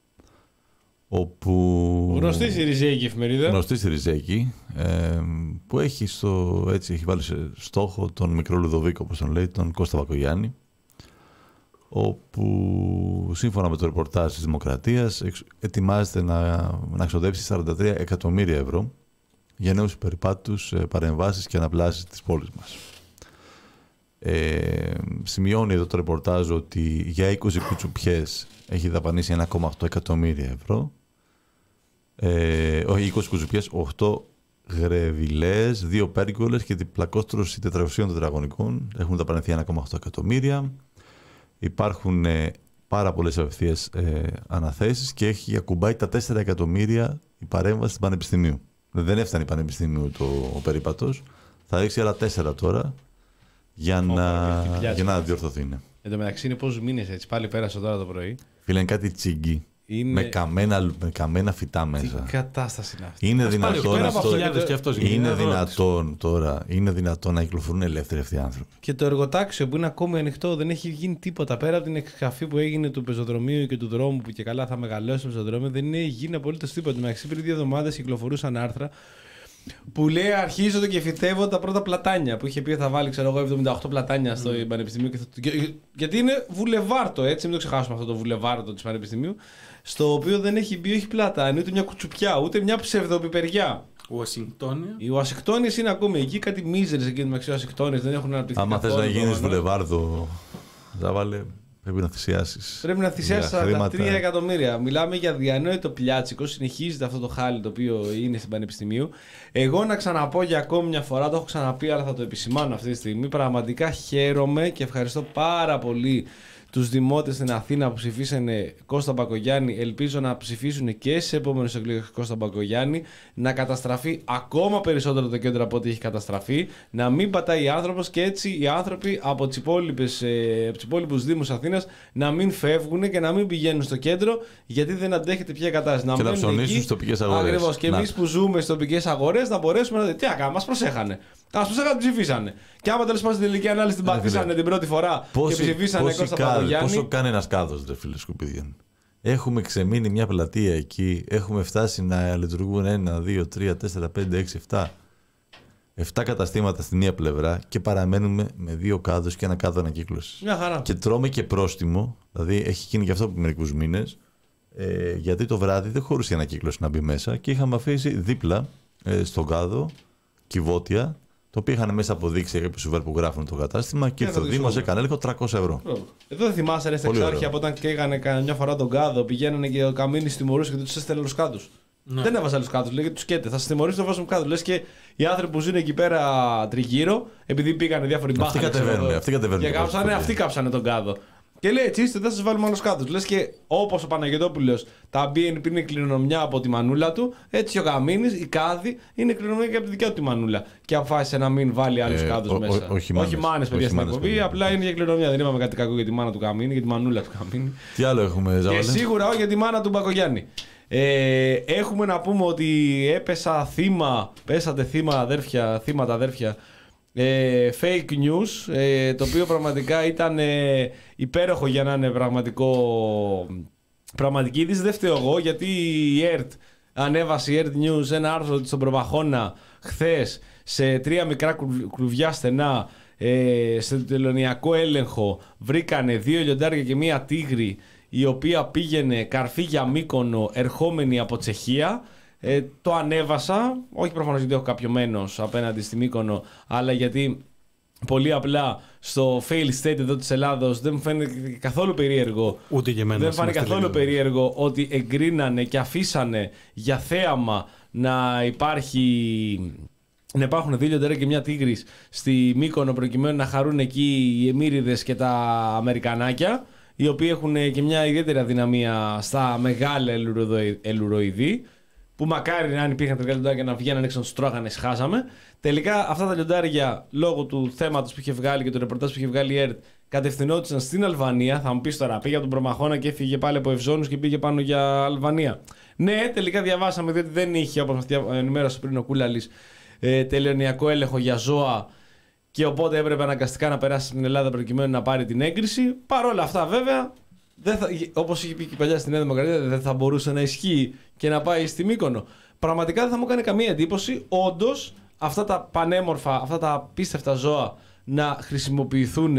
όπου... Γνωστή Σιριζέικη εφημερίδα. Γνωστή Σιριζέικη, ε, που έχει, στο, έτσι, έχει βάλει σε στόχο τον μικρό Λουδοβίκο, όπως τον λέει, τον Κώστα Μπακογιάννη, όπου σύμφωνα με το ρεπορτάζ της Δημοκρατίας ετοιμάζεται να, να εξοδέψει σαράντα τρία εκατομμύρια ευρώ για νέους περιπάτους, παρεμβάσεις και αναπλάσεις της πόλης μας. Ε, σημειώνει εδώ το ρεπορτάζ ότι για είκοσι κουτσουπιές έχει δαπανίσει ένα κόμμα οκτώ εκατομμύρια ευρώ. Ε, όχι είκοσι κουτσουπιές, οκτώ γρεβιλές, δύο πέργολες και διπλακόστρωση τετραγωνικών τετραγωνικών έχουν δαπανηθεί ένα κόμμα οκτώ εκατομμύρια. Υπάρχουν ε, πάρα πολλές απευθείας ε, αναθέσεις και έχει ακουμπάει τα τέσσερα εκατομμύρια η παρέμβαση του Πανεπιστημίου. Δεν έφτανε η Πανεπιστημίου το ο περίπατος. Θα ρίξει άλλα τέσσερα τώρα για, να, για να διορθωθεί. Ναι. Εν τω μεταξύ είναι πόσους μήνες έτσι, πάλι πέρασε τώρα το πρωί. Φίλε, είναι κάτι τσίγκι. Είναι... Με, καμένα, με καμένα φυτά μέσα. Τι κατάσταση είναι αυτή. Είναι δυνατόν, αυτό, και αυτός είναι δυνατόν τώρα, είναι δυνατόν να κυκλοφορούν ελεύθεροι αυτοί οι άνθρωποι. Και το εργοτάξιο που είναι ακόμη ανοιχτό, δεν έχει γίνει τίποτα. Πέρα από την εκκαφή που έγινε του πεζοδρομίου και του δρόμου, που και καλά θα μεγαλώσει το πεζοδρόμιο, δεν έχει γίνει απολύτως τίποτα. Εντάξει, πριν δύο εβδομάδες κυκλοφορούσαν άρθρα που λέει αρχίζονται και φυτεύονται τα πρώτα πλατάνια. Που είχε πει θα βάλει, ξέρω εγώ, εβδομήντα οκτώ πλατάνια στο mm. Πανεπιστημίο. Και θα... Γιατί είναι βουλεβάρτο, έτσι, μην το ξεχάσουμε αυτό το βουλεβάρτο της Πανεπιστημίου. Στο οποίο δεν έχει μπει όχι πλατάνια, ούτε μια κουτσουπιά, ούτε μια ψευδοπιπεριά. Ουασιγκτόνια. Οι Ουασιγκτόνιες είναι ακόμη εκεί, κάτι μίζερες εκεί μεταξύ Ουασιγκτόνιες, δεν έχουν αναπτυχθεί. Άμα θες να γίνεις βουλεβάρδο, Ζάβαλε, πρέπει να θυσιάσεις. Πρέπει να θυσιάσεις σαράντα τρία εκατομμύρια. Μιλάμε για διανόητο πλιάτσικο, συνεχίζεται αυτό το χάλι το οποίο είναι στην Πανεπιστημίου. Εγώ να ξαναπώ για ακόμη μια φορά, το έχω ξαναπεί, αλλά θα το επισημάνω αυτή τη στιγμή. Πραγματικά χαίρομαι και ευχαριστώ πάρα πολύ τους δημότες στην Αθήνα που ψηφίσανε Κώστα Μπακογιάννη. Ελπίζω να ψηφίσουν και σε επόμενες εκλογές Κώστα Μπακογιάννη, να καταστραφεί ακόμα περισσότερο το κέντρο από ό,τι έχει καταστραφεί, να μην πατάει άνθρωπος και έτσι οι άνθρωποι από τις υπόλοιπους δήμους Αθήνας να μην φεύγουν και να μην πηγαίνουν στο κέντρο, γιατί δεν αντέχεται πια η κατάσταση. Να και να ψωνίσουν στις τοπικές αγορές. Ακριβώς. Και εμείς που ζούμε στις τοπικές αγορές να μπορέσουμε να δούμε τι έκανα, μας προσέχανε. Ας προσέχανε, ψηφίσανε. Και άμα τέλος πάντων στην τελική ανάλυση την πατήσανε την πρώτη φορά πόση, και ψηφίσανε Κώστα Μπακογιάννη. Πόσο κάνει ένας κάδος, ρε φίλε σκουπίδια. Έχουμε ξεμείνει μια πλατεία εκεί. Έχουμε φτάσει να λειτουργούν ένα, δύο, τρία, τέσσερα, πέντε, έξι, επτά. Εφτά καταστήματα στην μία πλευρά και παραμένουμε με δύο κάδους και ένα κάδο ανακύκλωσης. Μια χαρά. Και τρώμε και πρόστιμο. Δηλαδή έχει γίνει και αυτό από μερικούς μήνες. Ε, γιατί το βράδυ δεν χωρούσε η ανακύκλωση να μπει μέσα και είχαμε αφήσει δίπλα ε, στον κάδο κυβότια. Το οποίο είχαν μέσα αποδείξει κάποιου σουβέρ που γράφουν το κατάστημα και ήρθε ο Δήμος, έκανε έλεγχο τριακόσια ευρώ. Εδώ δεν θυμάσαι, ρε, στα Εξάρχεια από όταν καίγανε καμιά φορά τον κάδο, πηγαίνανε και ο Καμίνης τιμωρούσε και του έστελνε άλλου κάδους. Ναι. Δεν έβαζε άλλου κάδους, λέγεται του καίτε. Θα σα τιμωρήσει το βάζουν κάδου. Λες και οι άνθρωποι που ζουν εκεί πέρα τριγύρω, επειδή πήγανε διάφοροι μπάχαλοι. Αυτοί κατεβαίνουν. Αυτοί κατεβαίνουν. Και κάψανε, αυτοί κάψανε τον κάδο. Και λέει έτσι είστε, δεν σας βάλουμε άλλους κάδους. Λες και όπως ο Παναγιωτόπουλος τα μπι εν πι είναι κληρονομιά από τη μανούλα του, έτσι ο Καμίνης, η Κάδη, είναι κληρονομιά και από τη δικιά του τη μανούλα. Και αποφάσισε να μην βάλει άλλους ε, κάδους ο, μέσα. Ο, όχι, όχι μάνες, παιδιά, στην εκπομπή, απλά είναι για κληρονομιά. Δεν είπαμε κάτι κακό για τη μάνα του Καμίνη, για τη μανούλα του Καμίνη. Τι άλλο έχουμε, Ζαβαλέ? Και σίγουρα όχι για τη μάνα του Μπακογιάννη. Ε, έχουμε να πούμε ότι έπεσα θύμα, πέσατε θύμα αδέρφια, θύματα αδέρφια, ε, fake news, ε, το οποίο πραγματικά ήταν ε, υπέροχο για να είναι πραγματικό, πραγματική είδηση. Δεν φταίω εγώ, γιατί η ΕΡΤ ανέβασε, η ΕΡΤ News, ένα άρθρο στον Προμαχώνα χθες σε τρία μικρά κλουβιά στενά, ε, στο τελωνιακό έλεγχο βρήκανε δύο λιοντάρια και μία τίγρη, η οποία πήγαινε καρφί για Μύκονο ερχόμενη από Τσεχία. Ε, το ανέβασα, όχι προφανώς γιατί έχω κάποιο μένος απέναντι στη Μύκονο, αλλά γιατί πολύ απλά στο fail state εδώ της Ελλάδος δεν μου φαίνεται καθόλου περίεργο. Ούτε και εμένα. Δεν φάνηκε καθόλου περίεργο ότι εγκρίνανε και αφήσανε για θέαμα να υπάρχει... να υπάρχουν δύο λιοντάρια και μια τίγρης στη Μύκονο, προκειμένου να χαρούν εκεί οι εμμύριδες και τα αμερικανάκια, οι οποίοι έχουν και μια ιδιαίτερη αδυναμία στα μεγάλα ελουροειδή, που μακάρι αν υπήρχαν τελικά λιοντάρια να βγαίναν έξω να τους τρώγανε, σχάζαμε. Τελικά αυτά τα λιοντάρια, λόγω του θέματος που είχε βγάλει και του ρεπορτάζ που είχε βγάλει η ΕΡΤ, κατευθυνόντουσαν στην Αλβανία. Θα μου πεις τώρα, πήγε από τον Προμαχώνα και έφυγε πάλι από Ευζώνους και πήγε πάνω για Αλβανία. Ναι, τελικά διαβάσαμε, διότι δεν είχε, όπως μας ενημέρωσε πριν ο Κούλαλης, ε, τελωνιακό έλεγχο για ζώα, και οπότε έπρεπε αναγκαστικά να περάσει στην Ελλάδα προκειμένου να πάρει την έγκριση. Παρ' όλα αυτά, βέβαια, δεν θα, όπως είχε πει και παλιά στη Νέα Δημοκρατία, δεν θα μπορούσε να ισχύει και να πάει στη Μύκονο. Πραγματικά δεν θα μου έκανε καμία εντύπωση, όντως, αυτά τα πανέμορφα, αυτά τα απίστευτα ζώα να χρησιμοποιηθούν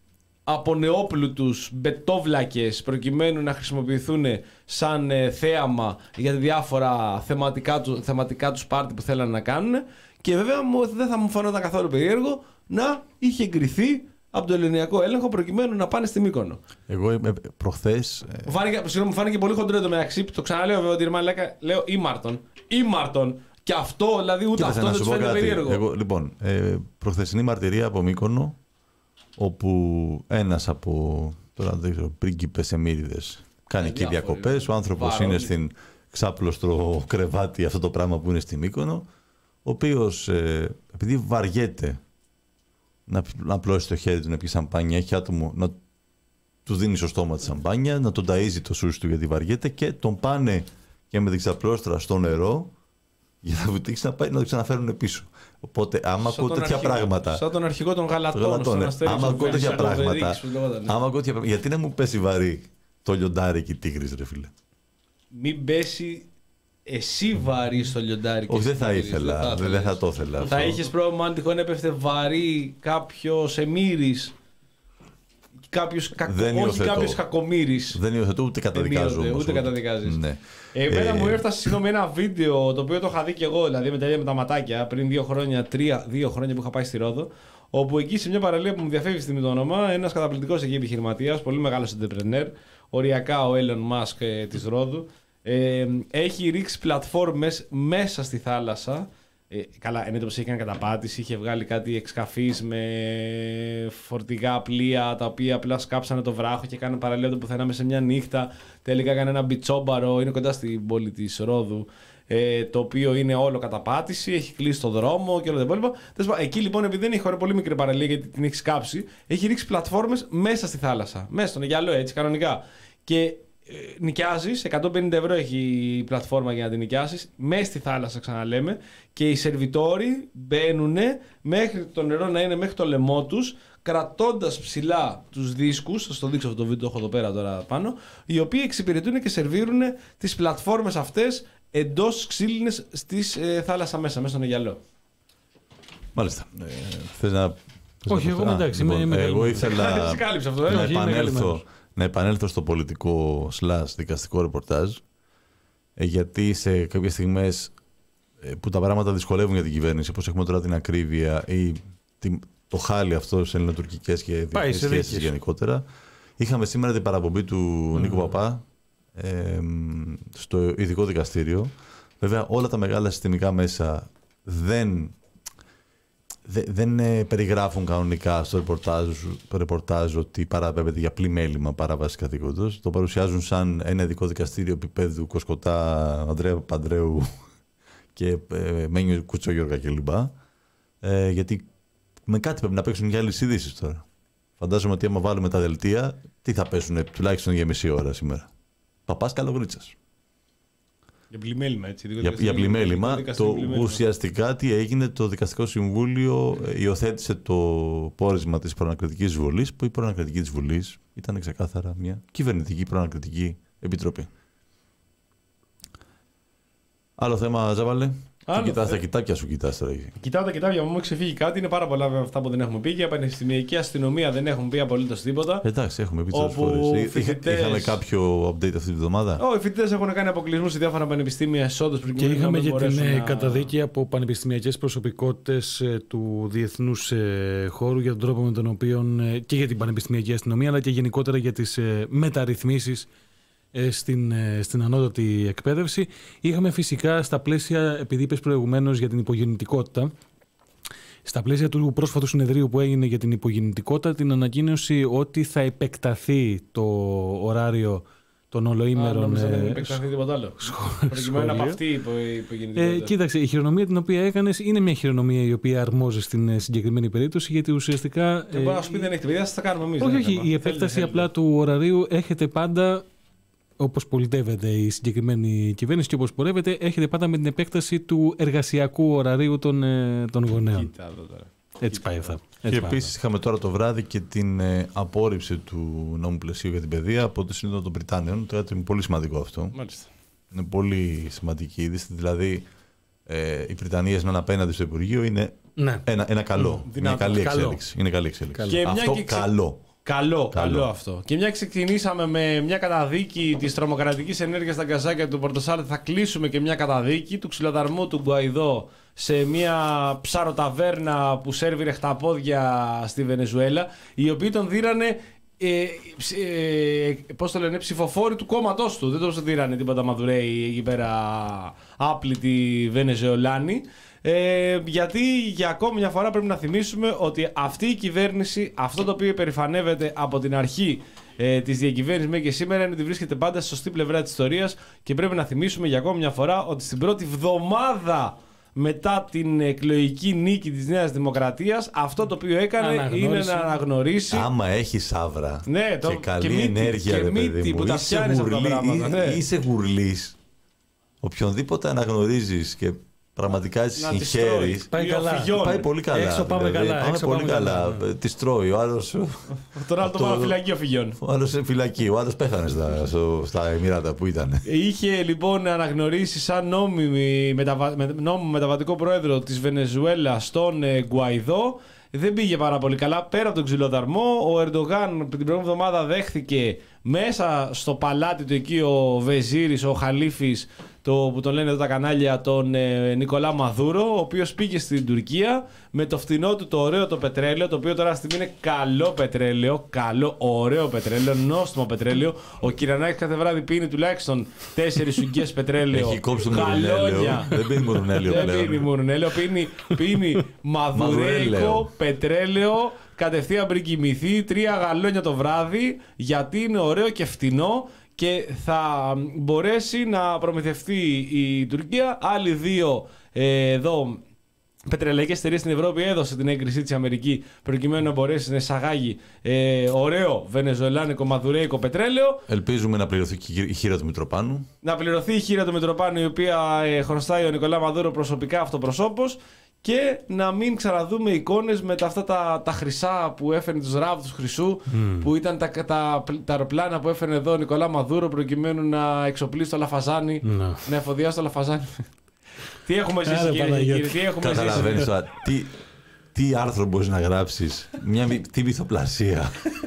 από νεόπλουτους μπετόβλακες, προκειμένου να χρησιμοποιηθούν σαν ε, θέαμα για διάφορα θεματικά, του, θεματικά τους πάρτι που θέλανε να κάνουν. Και βέβαια δεν θα μου φανόταν καθόλου περίεργο να είχε εγκριθεί από το ελληνικό έλεγχο προκειμένου να πάνε στη Μύκονο. Εγώ προχθές. Συγγνώμη, μου φάνηκε πολύ χοντρό εντωμεταξύ. Το ξαναλέω βέβαια ότι λέω ήμαρτον. Ήμαρτον. Και αυτό δηλαδή ούτε αυτό δεν του φαίνεται περίεργο. Εγώ, λοιπόν, ε, προχθεσινή μαρτυρία από Μύκονο, όπου ένας από τώρα δεν ξέρω, πρίγκιπες εμμύριδες κάνει εκεί διακοπές. Ο άνθρωπος είναι στην ξάπλωστρο κρεβάτι, αυτό το πράγμα που είναι στη Μύκονο, ο οποίος ε, επειδή βαριέται να, να πλώσει το χέρι του να πιει σαμπάνια, έχει άτομο να του δίνει στο στόμα τη σαμπάνια, να τον ταΐζει το σούσι του γιατί βαριέται, και τον πάνε και με την ξαπλώστρα στο νερό για να βουτήξει να πάει να το ξαναφέρουν πίσω. Οπότε, άμα ακούω τέτοια αρχηγό, πράγματα. Σαν τον αρχηγό των γαλατών. γαλατών ναι. Άμα ακούω τέτοια πράγματα. Άμα ακούω τέτοια, γιατί να μου πέσει βαρύ το λιοντάρι και η τίγρης, ρε φίλε. Μην πέσει εσύ βαρύ στο λιοντάρι. Όχι, δεν θα ήθελα. Δεν θα το ήθελα. Θα είχε πρόβλημα αν τυχόν έπεφτε βαρύ κάποιο εμμύρης. Κάποιος κακο... όχι κάποιος κακομύρης. Δεν υιοθετώ, ούτε καταδικάζω. Ούτε, ούτε καταδικάζεις. Ναι. Εμένα ε... μου έφτασε συγγνώμη ένα βίντεο το οποίο το είχα δει και εγώ, δηλαδή με τα, με τα ματάκια πριν δύο χρόνια, τρία, δύο χρόνια που είχα πάει στη Ρόδο. Όπου εκεί σε μια παραλία που μου διαφεύγει στη το όνομα, ένας καταπληκτικός εκεί επιχειρηματίας, πολύ μεγάλος entrepreneur, οριακά ο Elon Musk ε, της Ρόδου, ε, έχει ρίξει πλατφόρμες μέσα στη θάλασσα. Ε, καλά, εννοείται πως είχε κάνει καταπάτηση, είχε βγάλει κάτι εξκαφής με φορτηγά πλοία τα οποία απλά σκάψανε το βράχο και κάνανε παραλία το πουθενά μέσα σε μια νύχτα. Τελικά έκανε ένα μπιτσόμπαρο, είναι κοντά στην πόλη της Ρόδου, ε, το οποίο είναι όλο καταπάτηση, έχει κλείσει το δρόμο και όλα τα υπόλοιπα. Εκεί λοιπόν, επειδή δεν έχει χωρί πολύ μικρή παραλία γιατί την έχει σκάψει, έχει ρίξει πλατφόρμες μέσα στη θάλασσα, μέσα στον Αιγιαλό, έτσι κανονικά. Και νοικιάζεις, εκατόν πενήντα ευρώ έχει η πλατφόρμα για να την νοικιάσεις, μέσα στη θάλασσα ξαναλέμε, και οι σερβιτόροι μπαίνουν μέχρι το νερό να είναι μέχρι το λαιμό τους, κρατώντας ψηλά τους δίσκους, θα το δείξω αυτό το βίντεο, το έχω εδώ πέρα τώρα πάνω, οι οποίοι εξυπηρετούν και σερβίρουν τις πλατφόρμες αυτές εντός ξύλινες στη ε, θάλασσα μέσα, μέσα στον Αιγιαλό. Μάλιστα. Ε, θες να... Όχι, εγώ εντάξει, λοιπόν, είμαι, εγώ ήθελα αυτό, να επανέλθω. Να επανέλθω στο πολιτικό slash δικαστικό ρεπορτάζ, γιατί σε κάποιες στιγμές που τα πράγματα δυσκολεύουν για την κυβέρνηση, όπως έχουμε τώρα την ακρίβεια ή το χάλι αυτό στις ελληνοτουρκικές και διεθνείς σχέσεις γενικότερα, είχαμε σήμερα την παραπομπή του mm. Νίκου Παπά ε, στο ειδικό δικαστήριο. Βέβαια όλα τα μεγάλα συστημικά μέσα δεν... δεν περιγράφουν κανονικά στο ρεπορτάζ, το ρεπορτάζ ότι παραπέμπεται για πλημέλημα παράβαση καθήκοντος. Το παρουσιάζουν σαν ένα ειδικό δικαστήριο επίπεδου Κοσκοτά, Ανδρέα Παντρέου και ε, Μένιο Κουτσόγιοργα κλπ. Ε, γιατί με κάτι πρέπει να παίξουν και άλλες ειδήσεις τώρα. Φαντάζομαι ότι άμα βάλουμε τα δελτία, τι θα πέσουν τουλάχιστον για μισή ώρα σήμερα. Παπάς Καλογρίτσας. Για πλημέλημα, έτσι. Για, για πλημέλημα. Το, ουσιαστικά τι έγινε, το Δικαστικό Συμβούλιο υιοθέτησε το πόρισμα της προανακριτικής βουλής, που η προανακριτική της βουλής ήταν ξεκάθαρα μια κυβερνητική προανακριτική επιτροπή. Άλλο θέμα, Ζάβαλε. Κοιτάς τα κοιτάπια σου, κοιτάς τώρα. Κοιτάω τα κοιτάπια μου, μου ξεφύγει κάτι. Είναι πάρα πολλά αυτά που δεν έχουμε πει. Για πανεπιστημιακή αστυνομία δεν έχουμε πει απολύτως τίποτα. Εντάξει, έχουμε πει τόσες φορές. Φοιτητές... Είχαμε κάποιο update αυτή τη βδομάδα. Όχι, οι φοιτητές έχουν κάνει αποκλεισμούς σε διάφορα πανεπιστήμια εσόδους. Και είχαμε και την να... καταδίκη από πανεπιστημιακές προσωπικότητες του διεθνούς χώρου για τον τρόπο με τον οποίο και για την πανεπιστημιακή αστυνομία, αλλά και γενικότερα για τις μεταρρυθμίσεις Στην, στην ανώτατη εκπαίδευση. Είχαμε φυσικά στα πλαίσια, επειδή είπες προηγουμένως για την υπογεννητικότητα, στα πλαίσια του πρόσφατου συνεδρίου που έγινε για την υπογεννητικότητα, την ανακοίνωση ότι θα επεκταθεί το ωράριο των ολοήμερων. Δεν θα επεκταθεί τίποτα άλλο. Προκειμένου από αυτή η υπογεννητικότητα. Ε, κοίταξε, η χειρονομία την οποία έκανες είναι μια χειρονομία η οποία αρμόζει στην συγκεκριμένη περίπτωση, γιατί ουσιαστικά. Δεν μπορεί να σου πει δεν έχει παιδιά, θα τα κάνουμε εμείς. Όχι, όχι. Η επέκταση απλά του ωραρίου έχετε πάντα. Όπως πολιτεύεται η συγκεκριμένη κυβέρνηση και όπως πορεύεται, έχετε πάντα με την επέκταση του εργασιακού ωραρίου των, των γονέων. Κοίτα εδώ τώρα. Έτσι πάει αυτά. Και επίσης είχαμε τώρα το βράδυ και την ε, απόρριψη του νόμου πλαισίου για την παιδεία από το Σύνοδο των Πριτάνεων. Τώρα είναι πολύ σημαντικό αυτό. Μάλιστα. Είναι πολύ σημαντική είδηση. Δηλαδή, ε, οι Πριτανίες να είναι απέναντι στο Υπουργείο είναι ναι. ένα, ένα καλό. Mm, μια καλή καλό. εξέλιξη. Είναι καλή εξέλιξη. Και αυτό και ξε... καλό. Καλό, καλό, καλό αυτό. Και μια ξεκινήσαμε με μια καταδίκη της τρομοκρατικής ενέργειας στα γκαζάκια του Πορτοσάλτε, θα κλείσουμε και μια καταδίκη του ξυλοδαρμού του Γκουαϊδό σε μια ψαροταβέρνα που σέρβιρε χταπόδια στη Βενεζουέλα, οι οποίοι τον δίρανε ε, ε, πώς το λένε, ψηφοφόροι του κόμματός του. Δεν τον δίρανε τίποτα Μαδουρέι εκεί πέρα άπλητοι Βενεζουελάνοι. Ε, γιατί για ακόμη μια φορά πρέπει να θυμίσουμε ότι αυτή η κυβέρνηση, αυτό το οποίο υπερηφανεύεται από την αρχή ε, της διακυβέρνησης μέχρι και σήμερα, είναι ότι βρίσκεται πάντα στη σωστή πλευρά της ιστορίας, και πρέπει να θυμίσουμε για ακόμη μια φορά ότι στην πρώτη βδομάδα μετά την εκλογική νίκη της Νέας Δημοκρατίας, αυτό το οποίο έκανε είναι να αναγνωρίσει. Άμα έχει σαύρα ναι, το... και καλή και μύτη, ενέργεια, και ρε μύτη παιδί μου, που τα πιάνεις αυτά τα πράγματα. Ναι. Είσαι γουρλής. Οποιονδήποτε αναγνωρίζεις και πραγματικά τη συγχαίρει. Πάει καλά. Πάει πολύ καλά. Έξω πάμε δηλαδή. καλά. Πάμε έξω πολύ πάμε καλά. καλά. Τη τρώει ο άλλο. Τώρα το πάμε φυλακή ο Φιγιών. Ο άλλο είναι φυλακή. Ο άλλο πέθανε στα, στα Εμμυράτα που ήταν. Είχε λοιπόν αναγνωρίσει σαν νόμιμη, μεταβα... νόμιμο μεταβατικό πρόεδρο τη Βενεζουέλα τον ε, Γκουαϊδό. Δεν πήγε πάρα πολύ καλά. Πέρα από τον ξυλοδαρμό, ο Ερντογάν την προηγούμενη εβδομάδα δέχθηκε μέσα στο παλάτι του εκεί ο Βεζίρης, ο Χαλίφης, το που τον λένε εδώ τα κανάλια, τον ε, Νικολά Μαδούρο, ο οποίος πήγε στην Τουρκία με το φθηνό του το ωραίο το πετρέλαιο, το οποίο τώρα στη στιγμή είναι καλό πετρέλαιο, καλό, ωραίο πετρέλαιο, νόστιμο πετρέλαιο. Ο Κυρανάκης κάθε βράδυ πίνει τουλάχιστον τέσσερις σουγγιές πετρέλαιο. Έχει κόψει το μουρουνέλαιο. Δεν πίνει μουρουνέλαιο πλέον. Δεν πίνει μουρουνέλαιο, πίνει, πίνει μαδουρέικο πετρέλαιο. Κατευθείαν πριν κοιμηθεί, τρία γαλόνια το βράδυ, γιατί είναι ωραίο και φτηνό και θα μπορέσει να προμηθευτεί η Τουρκία. Άλλοι δύο ε, εδώ πετρελαϊκές εταιρείες στην Ευρώπη έδωσε την έγκρισή της Αμερική προκειμένου να μπορέσει να εισαγάγει ε, ωραίο βενεζουελάνικο μαδουρέικο πετρέλαιο. Ελπίζουμε να πληρωθεί και η χείρα του Μητροπάνου. Να πληρωθεί η χείρα του Μητροπάνου, η οποία ε, χρωστάει ο Νικολά Μαδούρο προσωπικά αυτοπροσώπος. Και να μην ξαναδούμε εικόνες με τα, αυτά τα, τα χρυσά που έφερνε, τους ράβδους χρυσού, mm. που ήταν τα, τα, τα αεροπλάνα που έφερνε εδώ ο Νικολά Μαδούρο προκειμένου να εξοπλίσει το Λαφαζάνι, no. να εφοδιάσει το Λαφαζάνι. Τι έχουμε ζήσει, κύριε, κύριε, τι έχουμε ζήσει. Καταλαβαίνεις τώρα, τι, τι άρθρο μπορείς να γράψεις, μια, τι μυθοπλασία.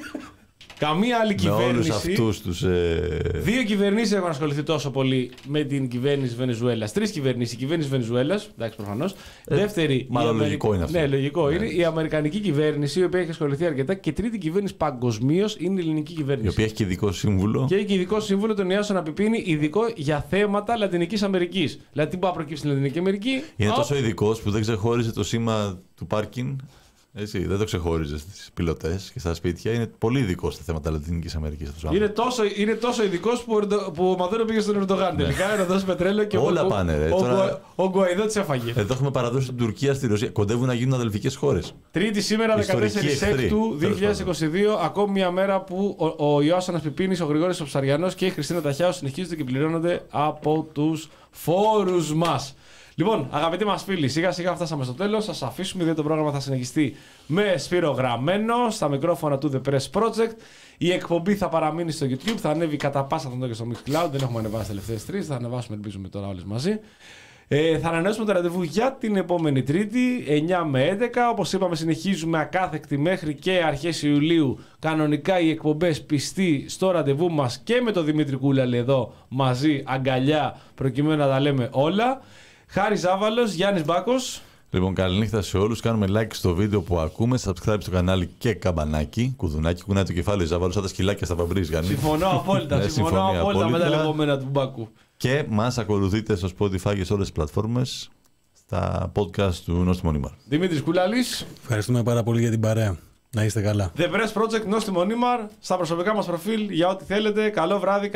Καμία άλλη κυβέρνηση. Με όλους αυτούς τους, ε... Δύο κυβερνήσεις έχουν ασχοληθεί τόσο πολύ με την κυβέρνηση Βενεζουέλας. Τρεις κυβερνήσεις. Η κυβέρνηση Βενεζουέλας, εντάξει προφανώς. Ε, Δεύτερη. Μάλλον Αμερι... λογικό είναι αυτό. Ναι, λογικό ναι. είναι. Η Αμερικανική κυβέρνηση, η οποία έχει ασχοληθεί αρκετά. Και τρίτη κυβέρνηση παγκοσμίως είναι η ελληνική κυβέρνηση. Η οποία έχει και ειδικό σύμβουλο. Και έχει και ειδικό σύμβουλο τον Ιάσονα Πιπίνη, ειδικό για θέματα Λατινικής Αμερικής. Δηλαδή, τι μπορεί να προκύψει στην Λατινική Αμερική. Είναι τόσο ειδικό που δεν ξεχώρισε το σήμα του πάρκινγκ. Εσύ δεν το ξεχώριζε στις πιλωτές και στα σπίτια. Είναι πολύ ειδικό στα θέματα Λατινικής Αμερικής. Είναι τόσο, είναι τόσο ειδικό που, ο Ερντο- που ο Μαδούρο πήγε στον Ερντογάν. Τελικά να δώσει πετρέλαιο και Όλα ο, πάνε, ρε. ο, Τώρα- ο, ο Γκουαϊδό τις έφαγε. Εδώ έχουμε παραδώσει την Τουρκία στη Ρωσία. Κοντεύουν να γίνουν αδελφικές χώρες. Τρίτη σήμερα, Ιστορικοί δεκατέσσερις εχθροί, Έκτου δύο χιλιάδες είκοσι δύο, ακόμη μια μέρα που ο, ο Ιωάσσανας Πιπίνης, ο Γρηγόρης ο Ψαριανός και η Χριστίνα Ταχιάου συνεχίζονται και πληρώνονται από τους φόρους μας. Λοιπόν, αγαπητοί μας φίλοι, σιγά σιγά φτάσαμε στο τέλος. Σας αφήσουμε, διότι το πρόγραμμα θα συνεχιστεί με Σπύρο Γραμμένο στα μικρόφωνα του The Press Project. Η εκπομπή θα παραμείνει στο YouTube, θα ανέβει κατά πάσα αυτό και στο Mixcloud. Δεν έχουμε ανεβάσει τις τελευταίες τρεις, θα ανεβάσουμε, ελπίζουμε τώρα όλες μαζί. Ε, θα ανανεώσουμε το ραντεβού για την επόμενη Τρίτη, εννιά με έντεκα. Όπως είπαμε, συνεχίζουμε ακάθεκτη μέχρι και αρχές Ιουλίου. Κανονικά οι εκπομπές πιστοί στο ραντεβού μας και με τον Δημήτρη Κούλαλη εδώ μαζί, αγκαλιά, προκειμένου να τα λέμε όλα. Χάρης Ζάβαλος, Γιάννης Μπάκος. Λοιπόν, καληνύχτα σε όλους. Κάνουμε like στο βίντεο που ακούμε, subscribe στο κανάλι και καμπανάκι. Κουδουνάκι, κουνάει το κεφάλι, Ζάβαλος, σαν τα σκυλάκια στα παμπρίζ. Συμφωνώ απόλυτα, Ναι, συμφωνώ συμφωνεί απόλυτα με τα απόλυτα. λεγόμενα του Μπάκου. Και μας ακολουθείτε στο Spotify και σε όλες τις πλατφόρμες στα podcast του Νόστιμο Νίμαρ. Δημήτρης Κούλαλης. Ευχαριστούμε πάρα πολύ για την παρέα. Να είστε καλά. The Press Project, Νόστιμο Νίμαρ. Στα προσωπικά μας προφίλ για ό,τι θέλετε. Καλό βράδυ.